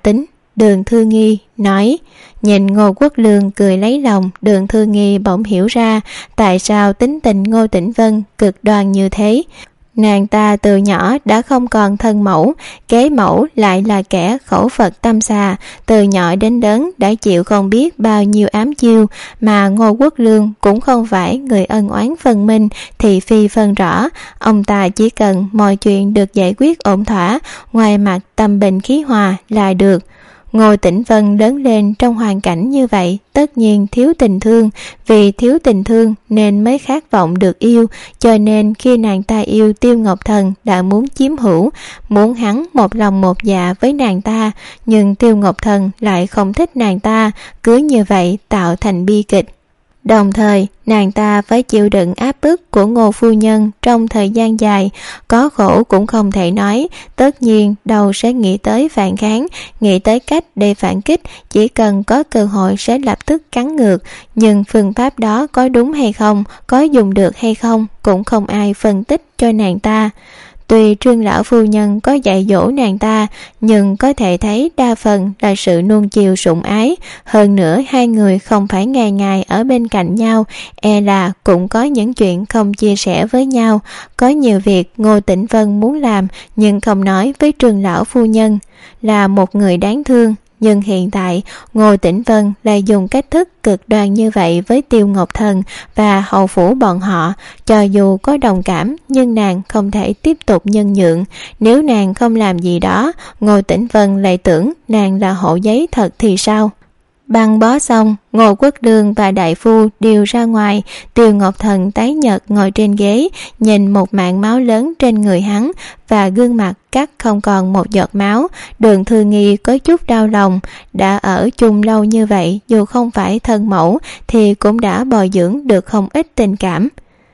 Đường Thư Nghi nói. Nhìn Ngô Quốc Lương cười lấy lòng, Đường Thư Nghi bỗng hiểu ra tại sao tính tình Ngô Tĩnh Vân cực đoan như thế. Nàng ta từ nhỏ đã không còn thân mẫu, kế mẫu lại là kẻ khẩu Phật tâm xà, từ nhỏ đến lớn đã chịu không biết bao nhiêu ám chiêu, mà Ngô Quốc Lương cũng không phải người ân oán phân minh, thị phi phân rõ. Ông ta chỉ cần mọi chuyện được giải quyết ổn thỏa, ngoài mặt tâm bình khí hòa là được. Ngô Tĩnh Vân lớn lên trong hoàn cảnh như vậy, tất nhiên thiếu tình thương, vì thiếu tình thương nên mới khát vọng được yêu, cho nên khi nàng ta yêu Tiêu Ngọc Thần đã muốn chiếm hữu, muốn hắn một lòng một dạ với nàng ta, nhưng Tiêu Ngọc Thần lại không thích nàng ta, cứ như vậy tạo thành bi kịch. Đồng thời, nàng ta phải chịu đựng áp bức của Ngô phu nhân trong thời gian dài, có khổ cũng không thể nói, tất nhiên đầu sẽ nghĩ tới phản kháng, nghĩ tới cách để phản kích, chỉ cần có cơ hội sẽ lập tức cắn ngược, nhưng phương pháp đó có đúng hay không, có dùng được hay không, cũng không ai phân tích cho nàng ta. Tuy Trương lão phu nhân có dạy dỗ nàng ta, nhưng có thể thấy đa phần là sự nuông chiều sủng ái. Hơn nữa hai người không phải ngày ngày ở bên cạnh nhau, e là cũng có những chuyện không chia sẻ với nhau. Có nhiều việc Ngô Tĩnh Vân muốn làm nhưng không nói với Trương lão phu nhân. Là một người đáng thương, nhưng hiện tại Ngô Tĩnh Vân lại dùng cách thức cực đoan như vậy với Tiêu Ngọc Thần và hầu phủ bọn họ. Cho dù có đồng cảm nhưng nàng không thể tiếp tục nhân nhượng. Nếu nàng không làm gì đó, Ngô Tĩnh Vân lại tưởng nàng là hộ giấy thật thì sao? Băng bó xong, Ngô Quốc Lương và đại phu đều ra ngoài. Tiêu Ngọc Thần tái nhợt ngồi trên ghế, nhìn một mảng máu lớn trên người hắn và gương mặt cắt không còn một giọt máu. Đường Thư Nghi có chút đau lòng, đã ở chung lâu như vậy, dù không phải thân mẫu thì cũng đã bồi dưỡng được không ít tình cảm.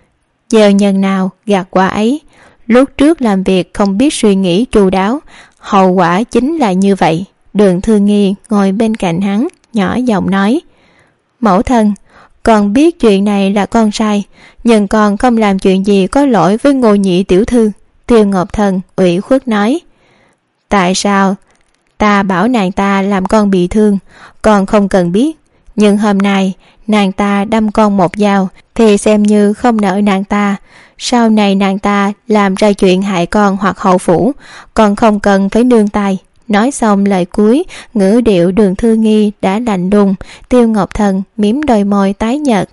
Giờ nhân nào gạt quả ấy, lúc trước làm việc không biết suy nghĩ chu đáo, hậu quả chính là như vậy. Đường Thư Nghi ngồi bên cạnh hắn, nhỏ giọng nói. Mẫu thân, con biết chuyện này là con sai, nhưng con không làm chuyện gì có lỗi với Ngô nhị tiểu thư. Tiêu Ngọc Thần ủy khuất nói. Tại sao ta bảo nàng ta làm con bị thương, con không cần biết, nhưng hôm nay nàng ta đâm con một dao thì xem như không nợ nàng ta. Sau này nàng ta làm ra chuyện hại con hoặc hậu phủ, con không cần phải nương tay. Nói xong lời cuối, ngữ điệu Đường Thư Nghi đã lạnh lùng. Tiêu Ngọc Thần mím đôi môi tái nhợt.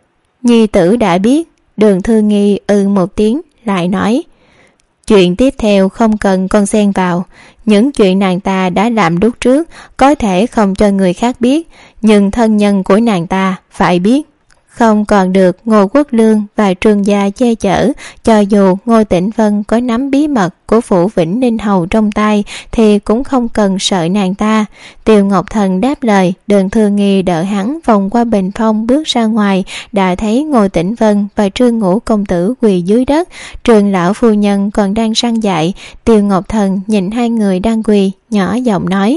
Nhi tử đã biết. Đường Thư Nghi ừ một tiếng lại nói. Chuyện tiếp theo không cần con xen vào. Những chuyện nàng ta đã làm lúc trước có thể không cho người khác biết, nhưng thân nhân của nàng ta phải biết. Không còn được Ngô Quốc Lương và Trương gia che chở, cho dù Ngô Tĩnh Vân có nắm bí mật của phủ Vĩnh Ninh Hầu trong tay thì cũng không cần sợ nàng ta. Tiêu Ngọc Thần đáp lời. Đường Thư Nghi đỡ hắn vòng qua bình phong bước ra ngoài, đã thấy Ngô Tĩnh Vân và Trương Ngũ công tử quỳ dưới đất, Trương lão phu nhân còn đang săn dạy. Tiêu Ngọc Thần nhìn hai người đang quỳ, nhỏ giọng nói.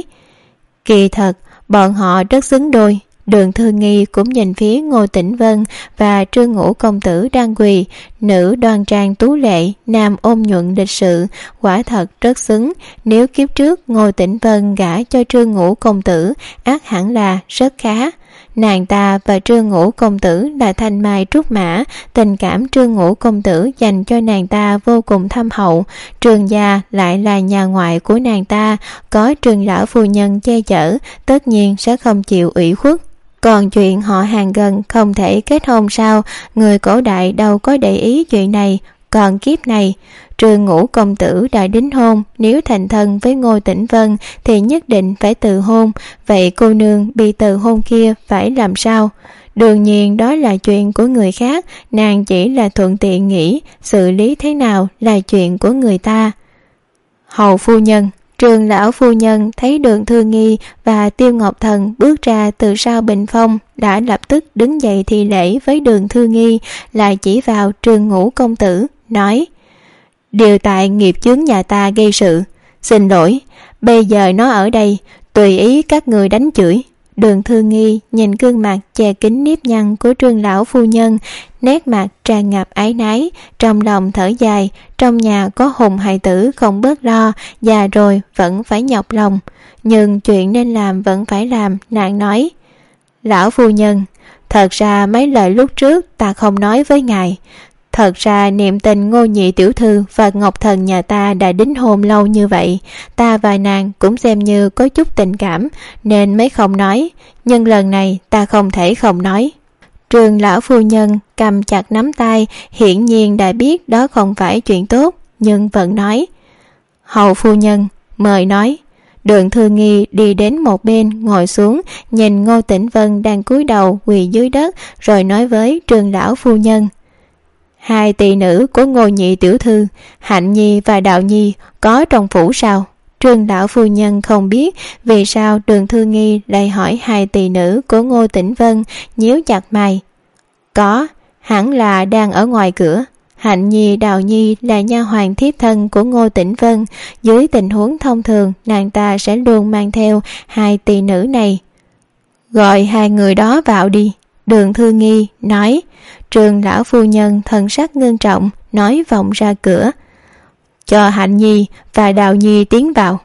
Kỳ thật bọn họ rất xứng đôi. Đường Thư Nghi cũng nhìn phía Ngô Tĩnh Vân và Trương Ngũ công tử đang quỳ, nữ đoan trang tú lệ, nam ôn nhuận lịch sự, quả thật rất xứng. Nếu kiếp trước Ngô Tĩnh Vân gả cho Trương Ngũ công tử, ắt hẳn là rất khá. Nàng ta và Trương Ngũ công tử là thanh mai trúc mã, tình cảm Trương Ngũ công tử dành cho nàng ta vô cùng thâm hậu. Trương gia lại là nhà ngoại của nàng ta, có Trương lão phu nhân che chở, tất nhiên sẽ không chịu ủy khuất. Còn chuyện họ hàng gần không thể kết hôn sao? Người cổ đại đâu có để ý chuyện này. Còn kiếp này, Trương Ngũ công tử đã đính hôn, nếu thành thân với Ngô Tĩnh Vân thì nhất định phải từ hôn. Vậy cô nương bị từ hôn kia phải làm sao? Đương nhiên đó là chuyện của người khác, nàng chỉ là thuận tiện nghĩ, xử lý thế nào là chuyện của người ta. Hầu phu nhân. Trương lão phu nhân thấy Đường Thư Nghi và Tiêu Ngọc Thần bước ra từ sau bình phong, đã lập tức đứng dậy thi lễ với Đường Thư Nghi, lại chỉ vào Trương Ngũ công tử, nói. Điều tại nghiệp chướng nhà ta gây sự, xin lỗi, bây giờ nó ở đây, tùy ý các người đánh chửi. Đường Thư Nghi nhìn gương mặt che kín nếp nhăn của Trương lão phu nhân, nét mặt tràn ngập áy náy, trong lòng thở dài. Trong nhà có hùng hài tử không bớt lo, già rồi vẫn phải nhọc lòng, nhưng chuyện nên làm vẫn phải làm. Nàng nói: Lão phu nhân, thật ra mấy lời lúc trước ta không nói với ngài. Thật ra niệm tình Ngô nhị tiểu thư và Ngọc Thần nhà ta đã đính hôn lâu như vậy, ta và nàng cũng xem như có chút tình cảm nên mới không nói, nhưng lần này ta không thể không nói. Trương lão phu nhân cầm chặt nắm tay, hiển nhiên đã biết đó không phải chuyện tốt, nhưng vẫn nói: Hầu phu nhân, mời nói. Đường Thư Nghi đi đến một bên ngồi xuống, nhìn Ngô Tĩnh Vân đang cúi đầu quỳ dưới đất, rồi nói với Trương lão phu nhân: Hai tỷ nữ của Ngô nhị tiểu thư, Hạnh Nhi và Đạo Nhi có trong phủ sao? Trương lão phu nhân không biết vì sao Đường Thư Nghi lại hỏi hai tỷ nữ của Ngô Tĩnh Vân, nhíu chặt mày. Có, hẳn là đang ở ngoài cửa. Hạnh Nhi, Đào Nhi là nha hoàn thiếp thân của Ngô Tĩnh Vân, dưới tình huống thông thường nàng ta sẽ luôn mang theo hai tỷ nữ này. Gọi hai người đó vào đi, Đường Thư Nghi nói. Trương lão phu nhân thần sắc ngưng trọng, nói vọng ra cửa: Cho Hạnh Nhi và Đào Nhi tiến vào.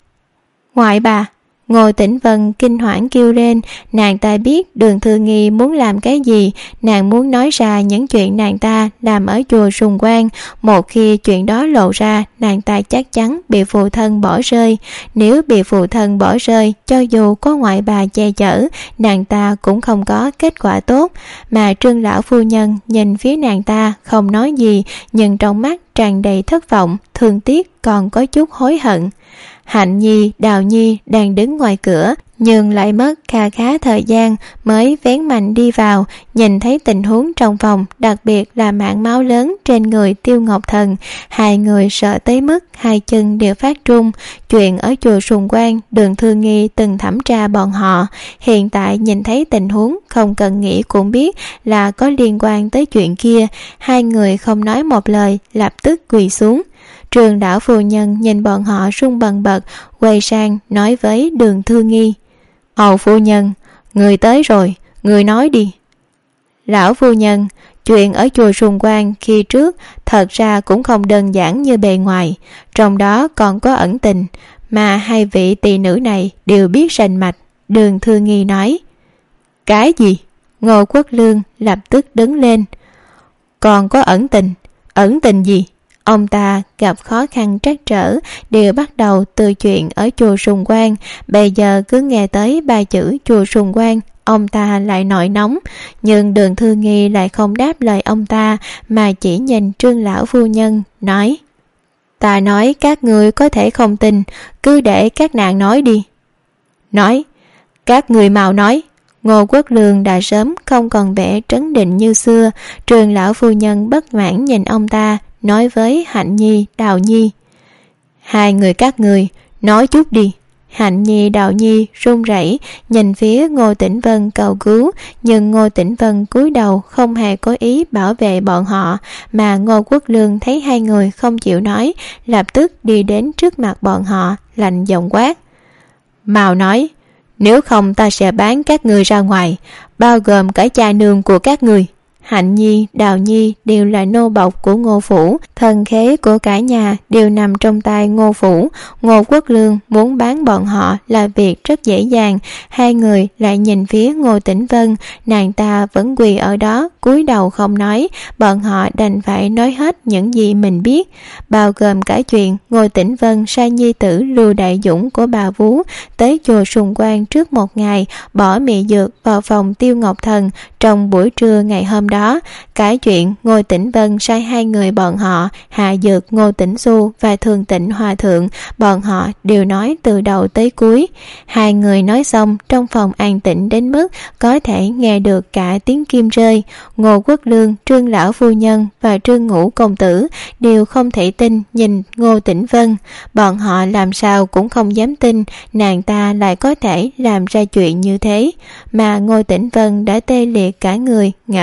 Ngoại bà! Ngô Tĩnh Vân kinh hoảng kêu lên. Nàng ta biết Đường Thư Nghi muốn làm cái gì. Nàng muốn nói ra những chuyện nàng ta làm ở chùa Sùng Quan. Một khi chuyện đó lộ ra, nàng ta chắc chắn bị phụ thân bỏ rơi. Nếu bị phụ thân bỏ rơi, cho dù có ngoại bà che chở, nàng ta cũng không có kết quả tốt. Mà Trương lão phu nhân nhìn phía nàng ta không nói gì, nhưng trong mắt tràn đầy thất vọng, thương tiếc, còn có chút hối hận. Hạnh Nhi, Đào Nhi đang đứng ngoài cửa, nhưng lại mất kha khá thời gian mới vén mạnh đi vào. Nhìn thấy tình huống trong phòng, đặc biệt là mảng máu lớn trên người Tiêu Ngọc Thần, hai người sợ tới mức hai chân đều phát trung. Chuyện ở chùa Sùng Quan, Đường Thư Nghi từng thẩm tra bọn họ, hiện tại nhìn thấy tình huống không cần nghĩ cũng biết là có liên quan tới chuyện kia. Hai người không nói một lời, lập tức quỳ xuống. Trương lão phu nhân nhìn bọn họ run bần bật, quay sang nói với Đường Thư Nghi: Hầu phu nhân, người tới rồi, người nói đi. Lão phu nhân, chuyện ở chùa Sùng Quan khi trước thật ra cũng không đơn giản như bề ngoài, trong đó còn có ẩn tình, mà hai vị tỳ nữ này đều biết rành mạch. Đường Thư Nghi nói. Cái gì? Ngô Quốc Lương lập tức đứng lên. Còn có ẩn tình? Ẩn tình gì? Ông ta gặp khó khăn trắc trở đều bắt đầu từ chuyện ở chùa Sùng Quan, bây giờ cứ nghe tới ba chữ chùa Sùng Quan, ông ta lại nổi nóng. Nhưng Đường Thư Nghi lại không đáp lời ông ta, mà chỉ nhìn Trương lão phu nhân, nói: Ta nói các người có thể không tin, cứ để các nàng nói đi. Nói, các người mau nói. Ngô Quốc Lương đã sớm không còn vẻ trấn định như xưa. Trương lão phu nhân bất mãn nhìn ông ta, nói với Hạnh Nhi, Đào Nhi: Hai người các người nói chút đi. Hạnh Nhi, Đào Nhi run rẩy nhìn phía Ngô Tĩnh Vân cầu cứu, nhưng Ngô Tĩnh Vân cúi đầu không hề có ý bảo vệ bọn họ. Mà Ngô Quốc Lương thấy hai người không chịu nói, lập tức đi đến trước mặt bọn họ, lạnh giọng quát: Mau nói, nếu không ta sẽ bán các người ra ngoài, bao gồm cả cha nương của các người. Hạnh Nhi, Đào Nhi đều là nô bộc của Ngô phủ, thân khế của cả nhà đều nằm trong tay Ngô phủ. Ngô Quốc Lương muốn bán bọn họ là việc rất dễ dàng. Hai người lại nhìn phía Ngô Tĩnh Vân, nàng ta vẫn quỳ ở đó cúi đầu không nói. Bọn họ đành phải nói hết những gì mình biết, bao gồm cả chuyện Ngô Tĩnh Vân sai nhi tử Lưu Đại Dũng của bà Vú tới chùa Sùng Quan trước một ngày, bỏ mị dược vào phòng Tiêu Ngọc Thần trong buổi trưa ngày hôm đó. Đó, cả chuyện Ngô Tĩnh Vân sai hai người bọn họ hạ dược Ngô Tĩnh Xu và Thường Tịnh Hòa Thượng, bọn họ đều nói từ đầu tới cuối. Hai người nói xong, trong phòng an tĩnh đến mức có thể nghe được cả tiếng kim rơi. Ngô Quốc Lương, Trương lão phu nhân và Trương Ngũ công tử đều không thể tin nhìn Ngô Tĩnh Vân. Bọn họ làm sao cũng không dám tin nàng ta lại có thể làm ra chuyện như thế. Mà Ngô Tĩnh Vân đã tê liệt cả người, ngã ngồi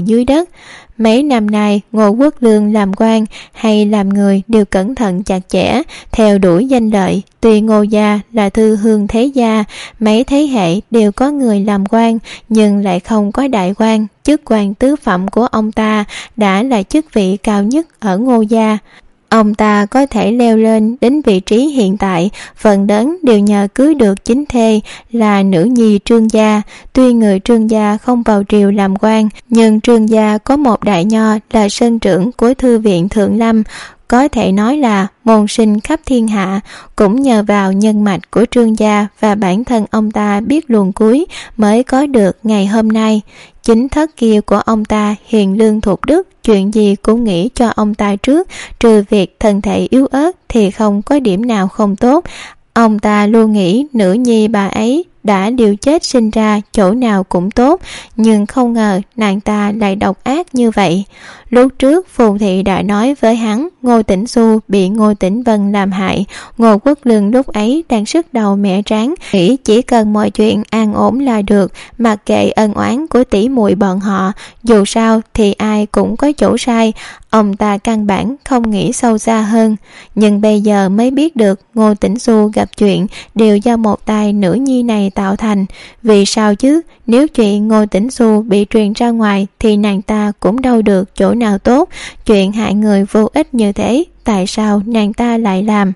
ngồi dưới đất. Mấy năm nay Ngô Quốc Lương làm quan hay làm người đều cẩn thận chặt chẽ, theo đuổi danh lợi. Tuy Ngô gia là thư hương thế gia, mấy thế hệ đều có người làm quan, nhưng lại không có đại quan. Chức quan tứ phẩm của ông ta đã là chức vị cao nhất ở Ngô gia. Ông ta có thể leo lên đến vị trí hiện tại, phần lớn đều nhờ cưới được chính thê là nữ nhi Trương gia. Tuy người Trương gia không vào triều làm quan, nhưng Trương gia có một đại nho là sân trưởng của thư viện Thượng Lâm, có thể nói là môn sinh khắp thiên hạ. Cũng nhờ vào nhân mạch của Trương gia và bản thân ông ta biết luồn cuối mới có được ngày hôm nay. Chính thất kia của ông ta hiền lương thục đức, chuyện gì cũng nghĩ cho ông ta trước, trừ việc thân thể yếu ớt thì không có điểm nào không tốt. Ông ta luôn nghĩ nữ nhi bà ấy đã liều chết sinh ra chỗ nào cũng tốt, nhưng không ngờ nàng ta lại độc ác như vậy. Lúc trước Phù Thị đã nói với hắn Ngô Tĩnh Xu bị Ngô Tĩnh Vân làm hại. Ngô Quốc Lương lúc ấy đang sức đầu mẹ tráng, nghĩ chỉ cần mọi chuyện an ổn là được, mặc kệ ân oán của tỷ muội bọn họ, dù sao thì ai cũng có chỗ sai. Ông ta căn bản không nghĩ sâu xa hơn. Nhưng bây giờ mới biết được Ngô Tĩnh Xu gặp chuyện đều do một tay nữ nhi này tạo thành. Vì sao chứ? Nếu chuyện Ngô Tĩnh Xu bị truyền ra ngoài thì nàng ta cũng đâu được chỗ nào tốt. Chuyện hại người vô ích như thế, tại sao nàng ta lại làm?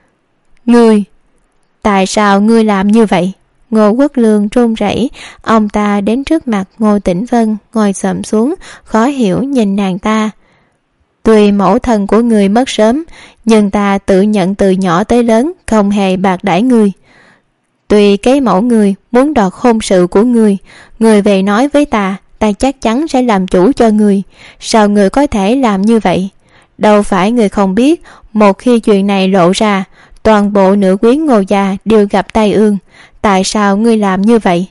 Ngươi, tại sao ngươi làm như vậy? Ngô Quốc Lương run rẩy. Ông ta đến trước mặt Ngô Tĩnh Vân, ngồi xổm xuống, khó hiểu nhìn nàng ta. Tuy mẫu thân của người mất sớm, nhưng ta tự nhận từ nhỏ tới lớn không hề bạc đãi người. Tuy cái mẫu người muốn đoạt hôn sự của người, người về nói với ta, ta chắc chắn sẽ làm chủ cho người. Sao người có thể làm như vậy? Đâu phải người không biết, một khi chuyện này lộ ra, toàn bộ nữ quyến Ngô gia đều gặp tai ương. Tại sao ngươi làm như vậy?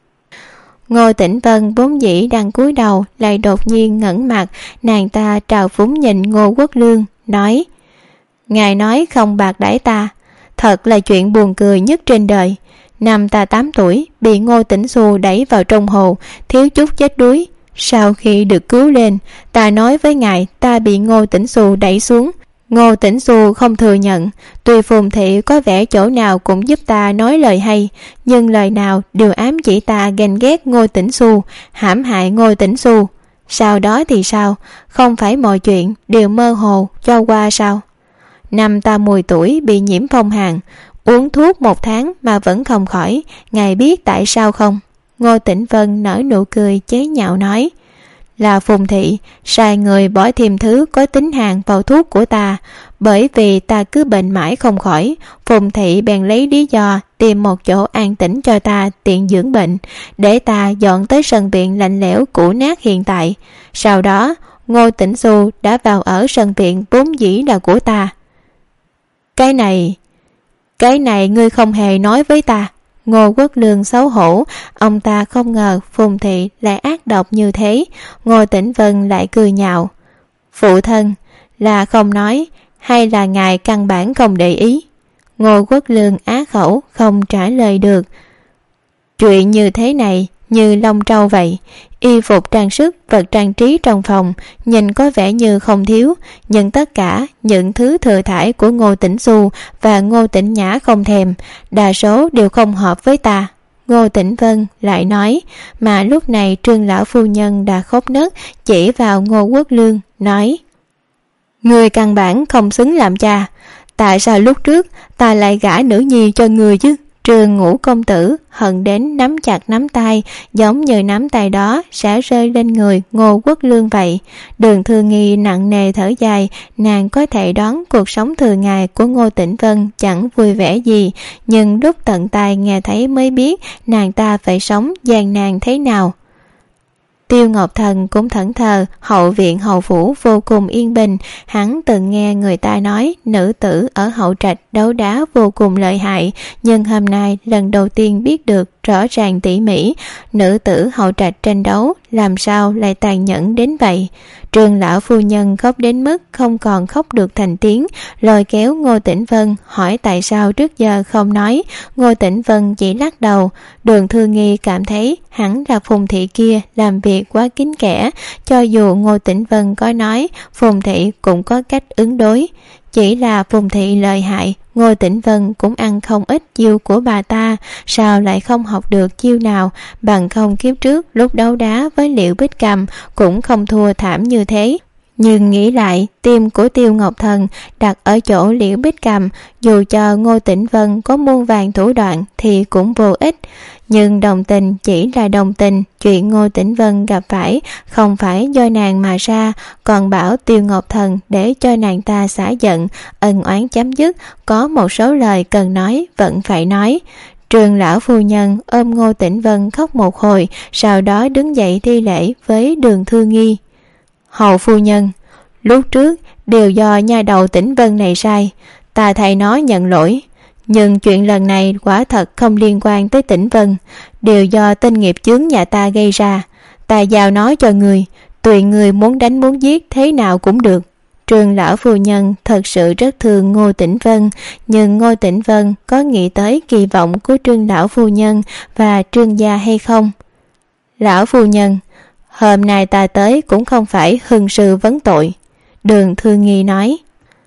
Ngô Tĩnh Vân vốn dĩ đang cúi đầu, lại đột nhiên ngẩng mặt. Nàng ta trào phúng nhìn Ngô Quốc Lương, nói: Ngài nói không bạc đãi ta, thật là chuyện buồn cười nhất trên đời. Năm ta tám tuổi, bị Ngô Tĩnh Xu đẩy vào trong hồ, thiếu chút chết đuối. Sau khi được cứu lên, ta nói với ngài ta bị Ngô Tĩnh Xu đẩy xuống. Ngô Tĩnh Xu không thừa nhận. Tuy Phùng Thị có vẻ chỗ nào cũng giúp ta nói lời hay, nhưng lời nào đều ám chỉ ta ganh ghét Ngô Tĩnh Xu, hãm hại Ngô Tĩnh Xu. Sau đó thì sao? Không phải mọi chuyện đều mơ hồ cho qua sao? Năm ta mười tuổi bị nhiễm phong hàn, uống thuốc một tháng mà vẫn không khỏi. Ngài biết tại sao không? Ngô Tĩnh Vân nở nụ cười chế nhạo nói: Là Phùng Thị sai người bỏ thêm thứ có tính hàn vào thuốc của ta. Bởi vì ta cứ bệnh mãi không khỏi, Phùng Thị bèn lấy lý do tìm một chỗ an tĩnh cho ta tiện dưỡng bệnh, để ta dọn tới sân viện lạnh lẽo cũ nát hiện tại. Sau đó Ngô Tĩnh Xu đã vào ở sân viện vốn dĩ là của ta. Cái này Cái này ngươi không hề nói với ta. Ngô Quốc Lương xấu hổ. Ông ta không ngờ Phùng Thị lại ác độc như thế. Ngô Tĩnh Vân lại cười nhạo: Phụ thân, là không nói, hay là ngài căn bản không để ý? Ngô Quốc Lương á khẩu không trả lời được. Chuyện như thế này như lông trâu vậy. Y phục trang sức, vật trang trí trong phòng nhìn có vẻ như không thiếu, nhưng tất cả những thứ thừa thải của Ngô Tĩnh Xu và Ngô Tĩnh Nhã không thèm, đa số đều không hợp với ta. Ngô Tĩnh Vân lại nói, mà lúc này Trương lão phu nhân đã khóc nấc, chỉ vào Ngô Quốc Lương nói: Người căn bản không xứng làm cha. Tại sao lúc trước ta lại gả nữ nhi cho người chứ? Trương Ngũ công tử hận đến nắm chặt nắm tay, giống như nắm tay đó sẽ rơi lên người Ngô Quốc Lương vậy. Đường Thư Nghi nặng nề thở dài. Nàng có thể đoán cuộc sống thường ngày của Ngô Tĩnh Vân chẳng vui vẻ gì, nhưng lúc tận tai nghe thấy mới biết nàng ta phải sống gian nan thế nào. Tiêu Ngọc Thần cũng thẫn thờ. Hậu viện hậu phủ vô cùng yên bình. Hắn từng nghe người ta nói nữ tử ở hậu trạch đấu đá vô cùng lợi hại, nhưng hôm nay lần đầu tiên biết được rõ ràng tỉ mỉ nữ tử hậu trạch tranh đấu làm sao lại tàn nhẫn đến vậy. Trương lão phu nhân khóc đến mức không còn khóc được thành tiếng, lôi kéo Ngô Tĩnh Vân hỏi tại sao trước giờ không nói. Ngô Tĩnh Vân chỉ lắc đầu. Đường Thư Nghi cảm thấy hẳn là Phùng thị kia làm việc quá kín kẽ, cho dù Ngô Tĩnh Vân có nói, Phùng thị cũng có cách ứng đối. Chỉ là Phùng thị lợi hại, Ngô Tĩnh Vân cũng ăn không ít chiêu của bà ta, sao lại không học được chiêu nào, bằng không kiếp trước lúc đấu đá với Liễu Bích Cầm cũng không thua thảm như thế. Nhưng nghĩ lại, tim của Tiêu Ngọc Thần đặt ở chỗ Liễu Bích Cầm, dù cho Ngô Tĩnh Vân có muôn vàn thủ đoạn thì cũng vô ích. Nhưng đồng tình chỉ là đồng tình, chuyện Ngô Tĩnh Vân gặp phải không phải do nàng mà ra, còn bảo Tiêu Ngọc Thần để cho nàng ta xả giận, ân oán chấm dứt, có một số lời cần nói vẫn phải nói. Trương lão phu nhân ôm Ngô Tĩnh Vân khóc một hồi, sau đó đứng dậy thi lễ với Đường Thư Nghi. Hầu phu nhân, lúc trước đều do nha đầu Tĩnh Vân này sai, ta thay nó nhận lỗi. Nhưng chuyện lần này quả thật không liên quan tới Tĩnh Vân, đều do tên nghiệp chướng nhà ta gây ra. Ta giao nó cho người, tùy người muốn đánh muốn giết thế nào cũng được. Trương lão phu nhân thật sự rất thương Ngô Tĩnh Vân, nhưng Ngô Tĩnh Vân có nghĩ tới kỳ vọng của Trương lão phu nhân và Trương gia hay không? Lão phu nhân, hôm nay ta tới cũng không phải hưng sư vấn tội, Đường Thư Nghi nói.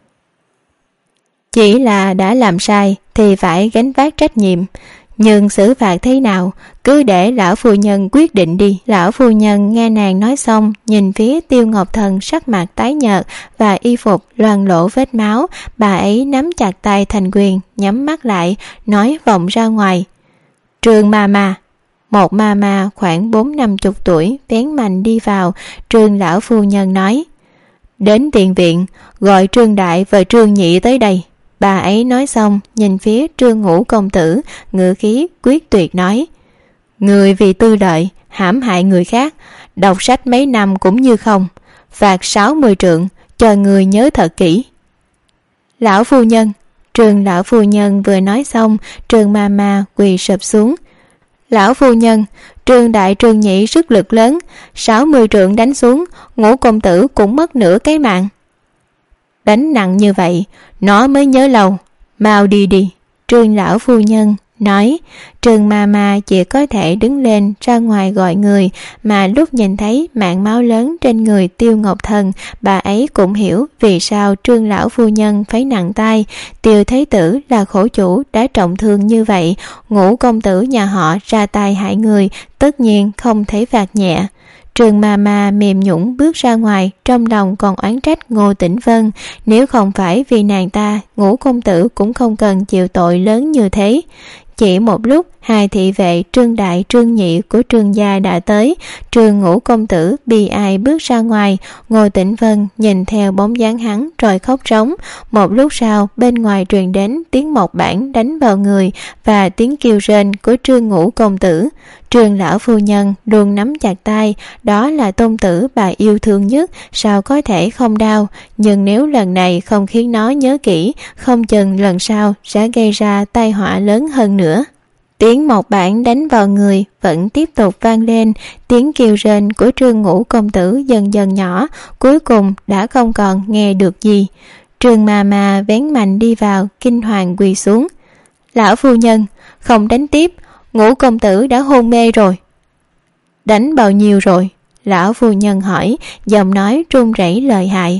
Chỉ là đã làm sai thì phải gánh vác trách nhiệm, nhưng xử phạt thế nào cứ để lão phu nhân quyết định đi. Lão phu nhân nghe nàng nói xong, nhìn phía Tiêu Ngọc Thần sắc mặt tái nhợt và y phục loang lổ vết máu, bà ấy nắm chặt tay thành quyền, nhắm mắt lại, nói vọng ra ngoài. Trương ma ma. Một ma ma khoảng bốn năm chục tuổi vén mạnh đi vào. Trương lão phu nhân nói, đến tiền viện gọi Trương đại và Trương nhị tới đây. Bà ấy nói xong nhìn phía Trương ngũ công tử, ngữ khí quyết tuyệt nói, người vì tư lợi hãm hại người khác, đọc sách mấy năm cũng như không, phạt sáu mươi trượng, cho người nhớ thật kỹ. Lão phu nhân. Trương lão phu nhân vừa nói xong, Trương ma ma quỳ sụp xuống. Lão phu nhân, Trương đại Trương nhị sức lực lớn, sáu mươi trượng đánh xuống, ngũ công tử cũng mất nửa cái mạng. Đánh nặng như vậy nó mới nhớ lâu, mau đi đi, Trương lão phu nhân nói. Trương ma ma chỉ có thể đứng lên ra ngoài gọi người, mà lúc nhìn thấy mảng máu lớn trên người Tiêu Ngọc Thần, bà ấy cũng hiểu vì sao Trương lão phu nhân phải nặng tay. Tiêu Thế Tử là khổ chủ đã trọng thương như vậy, ngũ công tử nhà họ ra tay hại người, tất nhiên không thể phạt nhẹ. Trương ma ma mềm nhũn bước ra ngoài, trong lòng còn oán trách Ngô Tĩnh Vân, nếu không phải vì nàng ta, ngũ công tử cũng không cần chịu tội lớn như thế. Chỉ một lúc, hai thị vệ Trương đại Trương nhị của Trương gia đã tới. Trương ngũ công tử bi ai bước ra ngoài, Ngô Tĩnh Vân nhìn theo bóng dáng hắn rồi khóc rống. Một lúc sau, bên ngoài truyền đến tiếng một bản đánh vào người và tiếng kêu rên của Trương ngũ công tử. Trương lão phu nhân luôn nắm chặt tay, đó là tôn tử bà yêu thương nhất, sao có thể không đau. Nhưng nếu lần này không khiến nó nhớ kỹ, không chừng lần sau sẽ gây ra tai họa lớn hơn nữa. Tiếng một bản đánh vào người vẫn tiếp tục vang lên, tiếng kêu rên của Trương ngũ công tử dần dần nhỏ, cuối cùng đã không còn nghe được gì. Trương ma ma vén mạnh đi vào, kinh hoàng quỳ xuống. Lão phu nhân, không đánh tiếp, ngũ công tử đã hôn mê rồi. Đánh bao nhiêu rồi? Lão phu nhân hỏi, giọng nói run rẩy lợi hại.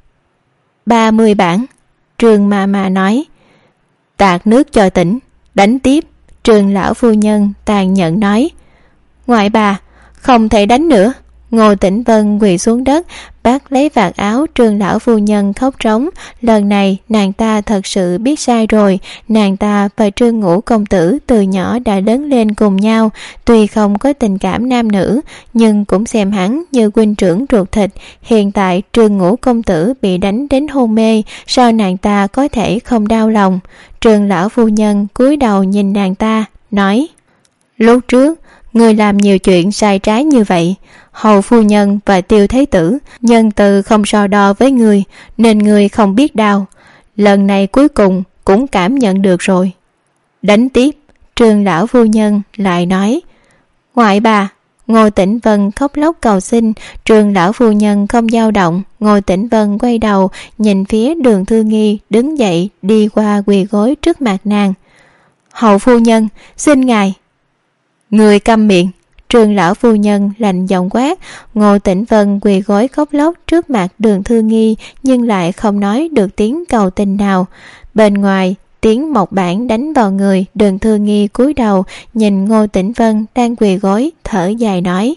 Ba mươi bản. Trương ma ma nói. Tạt nước cho tỉnh, đánh tiếp. Trương lão phu nhân tàn nhẫn nói. Ngoại bà, không thể đánh nữa. Ngô Tĩnh Vân quỳ xuống đất, bắt lấy vạt áo Trương lão phu nhân khóc trống. Lần này nàng ta thật sự biết sai rồi. Nàng ta và Trương ngũ công tử từ nhỏ đã lớn lên cùng nhau, tuy không có tình cảm nam nữ, nhưng cũng xem hắn như huynh trưởng ruột thịt. Hiện tại Trương ngũ công tử bị đánh đến hôn mê, sao nàng ta có thể không đau lòng? Trương lão phu nhân cúi đầu nhìn nàng ta, nói, lúc trước người làm nhiều chuyện sai trái như vậy, hầu phu nhân và Tiêu Thế Tử nhân từ không so đo với người, nên người không biết đau. Lần này cuối cùng cũng cảm nhận được rồi. Đánh tiếp. Trương lão phu nhân lại nói. Ngoại bà, Ngô Tĩnh Vân khóc lóc cầu xin. Trường lão phu nhân không dao động. Ngô Tĩnh Vân quay đầu nhìn phía Đường Thư Nghi, đứng dậy đi qua quỳ gối trước mặt nàng. Hậu phu nhân, xin ngài. Người câm miệng. Trường lão phu nhân lạnh giọng quát. Ngô Tĩnh Vân quỳ gối khóc lóc trước mặt Đường Thư Nghi, nhưng lại không nói được tiếng cầu tình nào. Bên ngoài tiếng mộc bản đánh vào người. Đường Thư Nghi cúi đầu nhìn Ngô Tĩnh Vân đang quỳ gối, thở dài nói: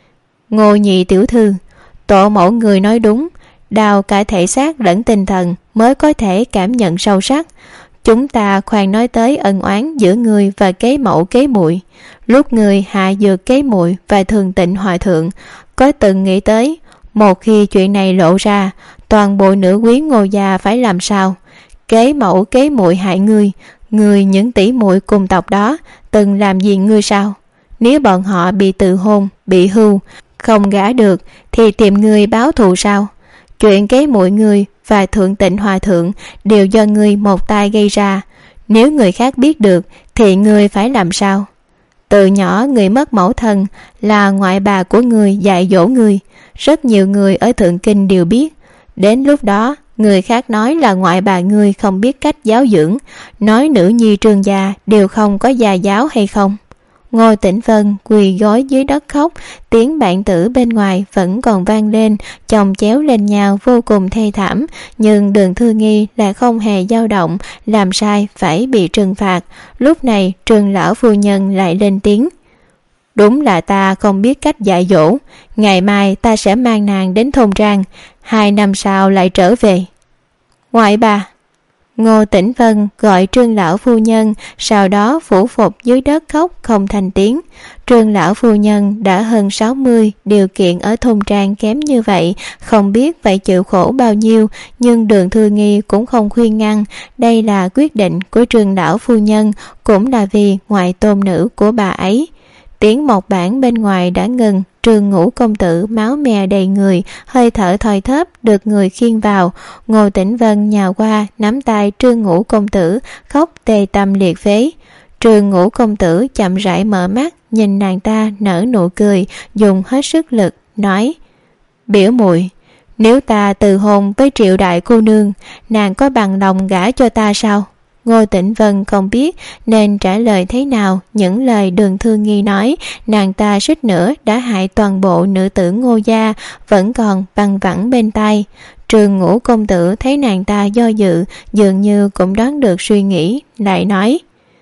Ngô nhị tiểu thư, tổ mẫu người nói đúng, đào cả thể xác lẫn tinh thần mới có thể cảm nhận sâu sắc. Chúng ta khoan nói tới ân oán giữa người và kế mẫu kế muội. Lúc người hạ dược kế muội và Thường Tịnh hòa thượng, có từng nghĩ tới một khi chuyện này lộ ra, toàn bộ nữ quyến Ngô gia phải làm sao? Kế mẫu kế muội hại ngươi, ngươi những tỷ muội cùng tộc đó từng làm gì ngươi sao? Nếu bọn họ bị tự hôn, bị hưu, không gả được thì tìm ngươi báo thù sao? Chuyện kế muội ngươi và Thượng Tịnh hòa thượng đều do ngươi một tay gây ra. Nếu người khác biết được thì ngươi phải làm sao? Từ nhỏ người mất mẫu thân, là ngoại bà của người dạy dỗ người. Rất nhiều người ở Thượng Kinh đều biết. Đến lúc đó người khác nói là ngoại bà ngươi không biết cách giáo dưỡng, nói nữ nhi Trương gia đều không có gia giáo hay không? Ngô Tĩnh Vân quỳ gối dưới đất khóc. Tiếng bạn tử bên ngoài vẫn còn vang lên, chồng chéo lên nhau vô cùng thê thảm. Nhưng Đường Thư Nghi lại không hề dao động, làm sai phải bị trừng phạt. Lúc này Trường lão phu nhân lại lên tiếng: Đúng là ta không biết cách dạy dỗ. Ngày mai ta sẽ mang nàng đến thôn trang, hai năm sau lại trở về. Ngoại bà. Ngô Tĩnh Vân gọi Trương lão phu nhân, sau đó phủ phục dưới đất khóc không thành tiếng. Trương lão phu nhân đã hơn sáu mươi, điều kiện ở thôn trang kém như vậy, không biết phải chịu khổ bao nhiêu, nhưng Đường Thư Nghi cũng không khuyên ngăn. Đây là quyết định của Trương lão phu nhân, cũng là vì ngoại tôn nữ của bà ấy. Tiếng mộc bản bên ngoài đã ngừng. Trương Ngũ công tử máu me đầy người, hơi thở thoi thóp được người khiêng vào. Ngô Tĩnh Vân nhào qua nắm tay Trương Ngũ công tử, khóc tê tâm liệt phế. Trương Ngũ công tử chậm rãi mở mắt, nhìn nàng ta nở nụ cười, dùng hết sức lực nói: Biểu muội, nếu ta từ hôn với Triệu đại cô nương, nàng có bằng lòng gả cho ta sao? Ngô Tĩnh Vân không biết nên trả lời thế nào. Những lời Đường Thư Nghi nói, nàng ta suýt nữa đã hại toàn bộ nữ tử Ngô gia, vẫn còn văng vẳng bên tai. Trương Ngũ công tử thấy nàng ta do dự, dường như cũng đoán được suy nghĩ, lại nói: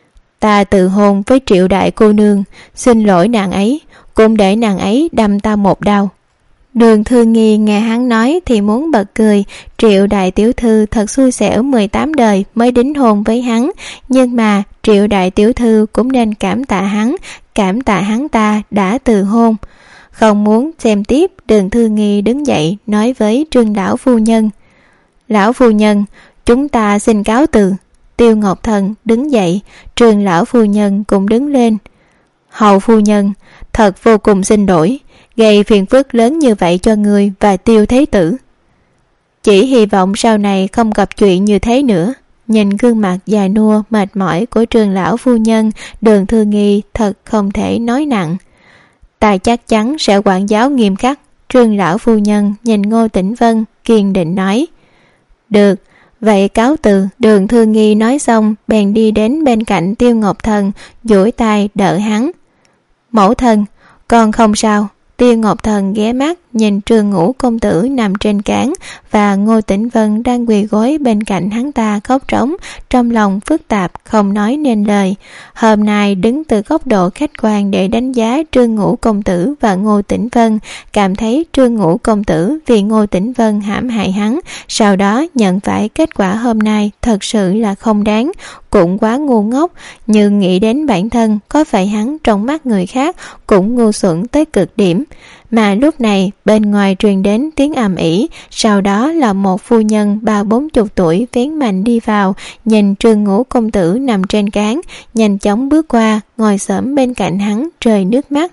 Ta từ hôn với Triệu đại cô nương, xin lỗi nàng ấy, cũng để nàng ấy đâm ta một đau. Đường Thư Nghi nghe hắn nói thì muốn bật cười. Triệu đại tiểu thư thật xui xẻo, mười tám đời mới đính hôn với hắn. Nhưng mà Triệu đại tiểu thư cũng nên cảm tạ hắn, cảm tạ hắn ta đã từ hôn. Không muốn xem tiếp, Đường Thư Nghi đứng dậy nói với Trương lão phu nhân: Lão phu nhân, chúng ta xin cáo từ. Tiêu Ngọc Thần đứng dậy, Trương lão phu nhân cũng đứng lên. Hầu phu nhân, thật vô cùng xin lỗi, gây phiền phức lớn như vậy cho người và Tiêu thế tử. Chỉ hy vọng sau này không gặp chuyện như thế nữa. Nhìn gương mặt già nua mệt mỏi của Trương lão phu nhân, Đường Thư Nghi thật không thể nói nặng. Ta chắc chắn sẽ quản giáo nghiêm khắc. Trương lão phu nhân nhìn Ngô Tĩnh Vân kiên định nói: Được, vậy cáo từ. Đường Thư Nghi nói xong bèn đi đến bên cạnh Tiêu Ngọc Thần, duỗi tay đỡ hắn. Mẫu thân, con không sao. Tiêu Ngọc Thần ghé mắt nhìn Trương Ngũ công tử nằm trên cán và Ngô Tĩnh Vân đang quỳ gối bên cạnh hắn ta khóc trống, trong lòng phức tạp không nói nên lời. Hôm nay đứng từ góc độ khách quan để đánh giá Trương Ngũ công tử và Ngô Tĩnh Vân, cảm thấy Trương Ngũ công tử vì Ngô Tĩnh Vân hãm hại hắn, sau đó nhận phải kết quả hôm nay thật sự là không đáng, cũng quá ngu ngốc. Nhưng nghĩ đến bản thân có phải hắn trong mắt người khác cũng ngu xuẩn tới cực điểm. Mà lúc này bên ngoài truyền đến tiếng ầm ĩ, sau đó là một phu nhân ba bốn chục tuổi vén mạnh đi vào, nhìn Trương Ngũ công tử nằm trên cán, nhanh chóng bước qua ngồi xổm bên cạnh hắn rơi nước mắt.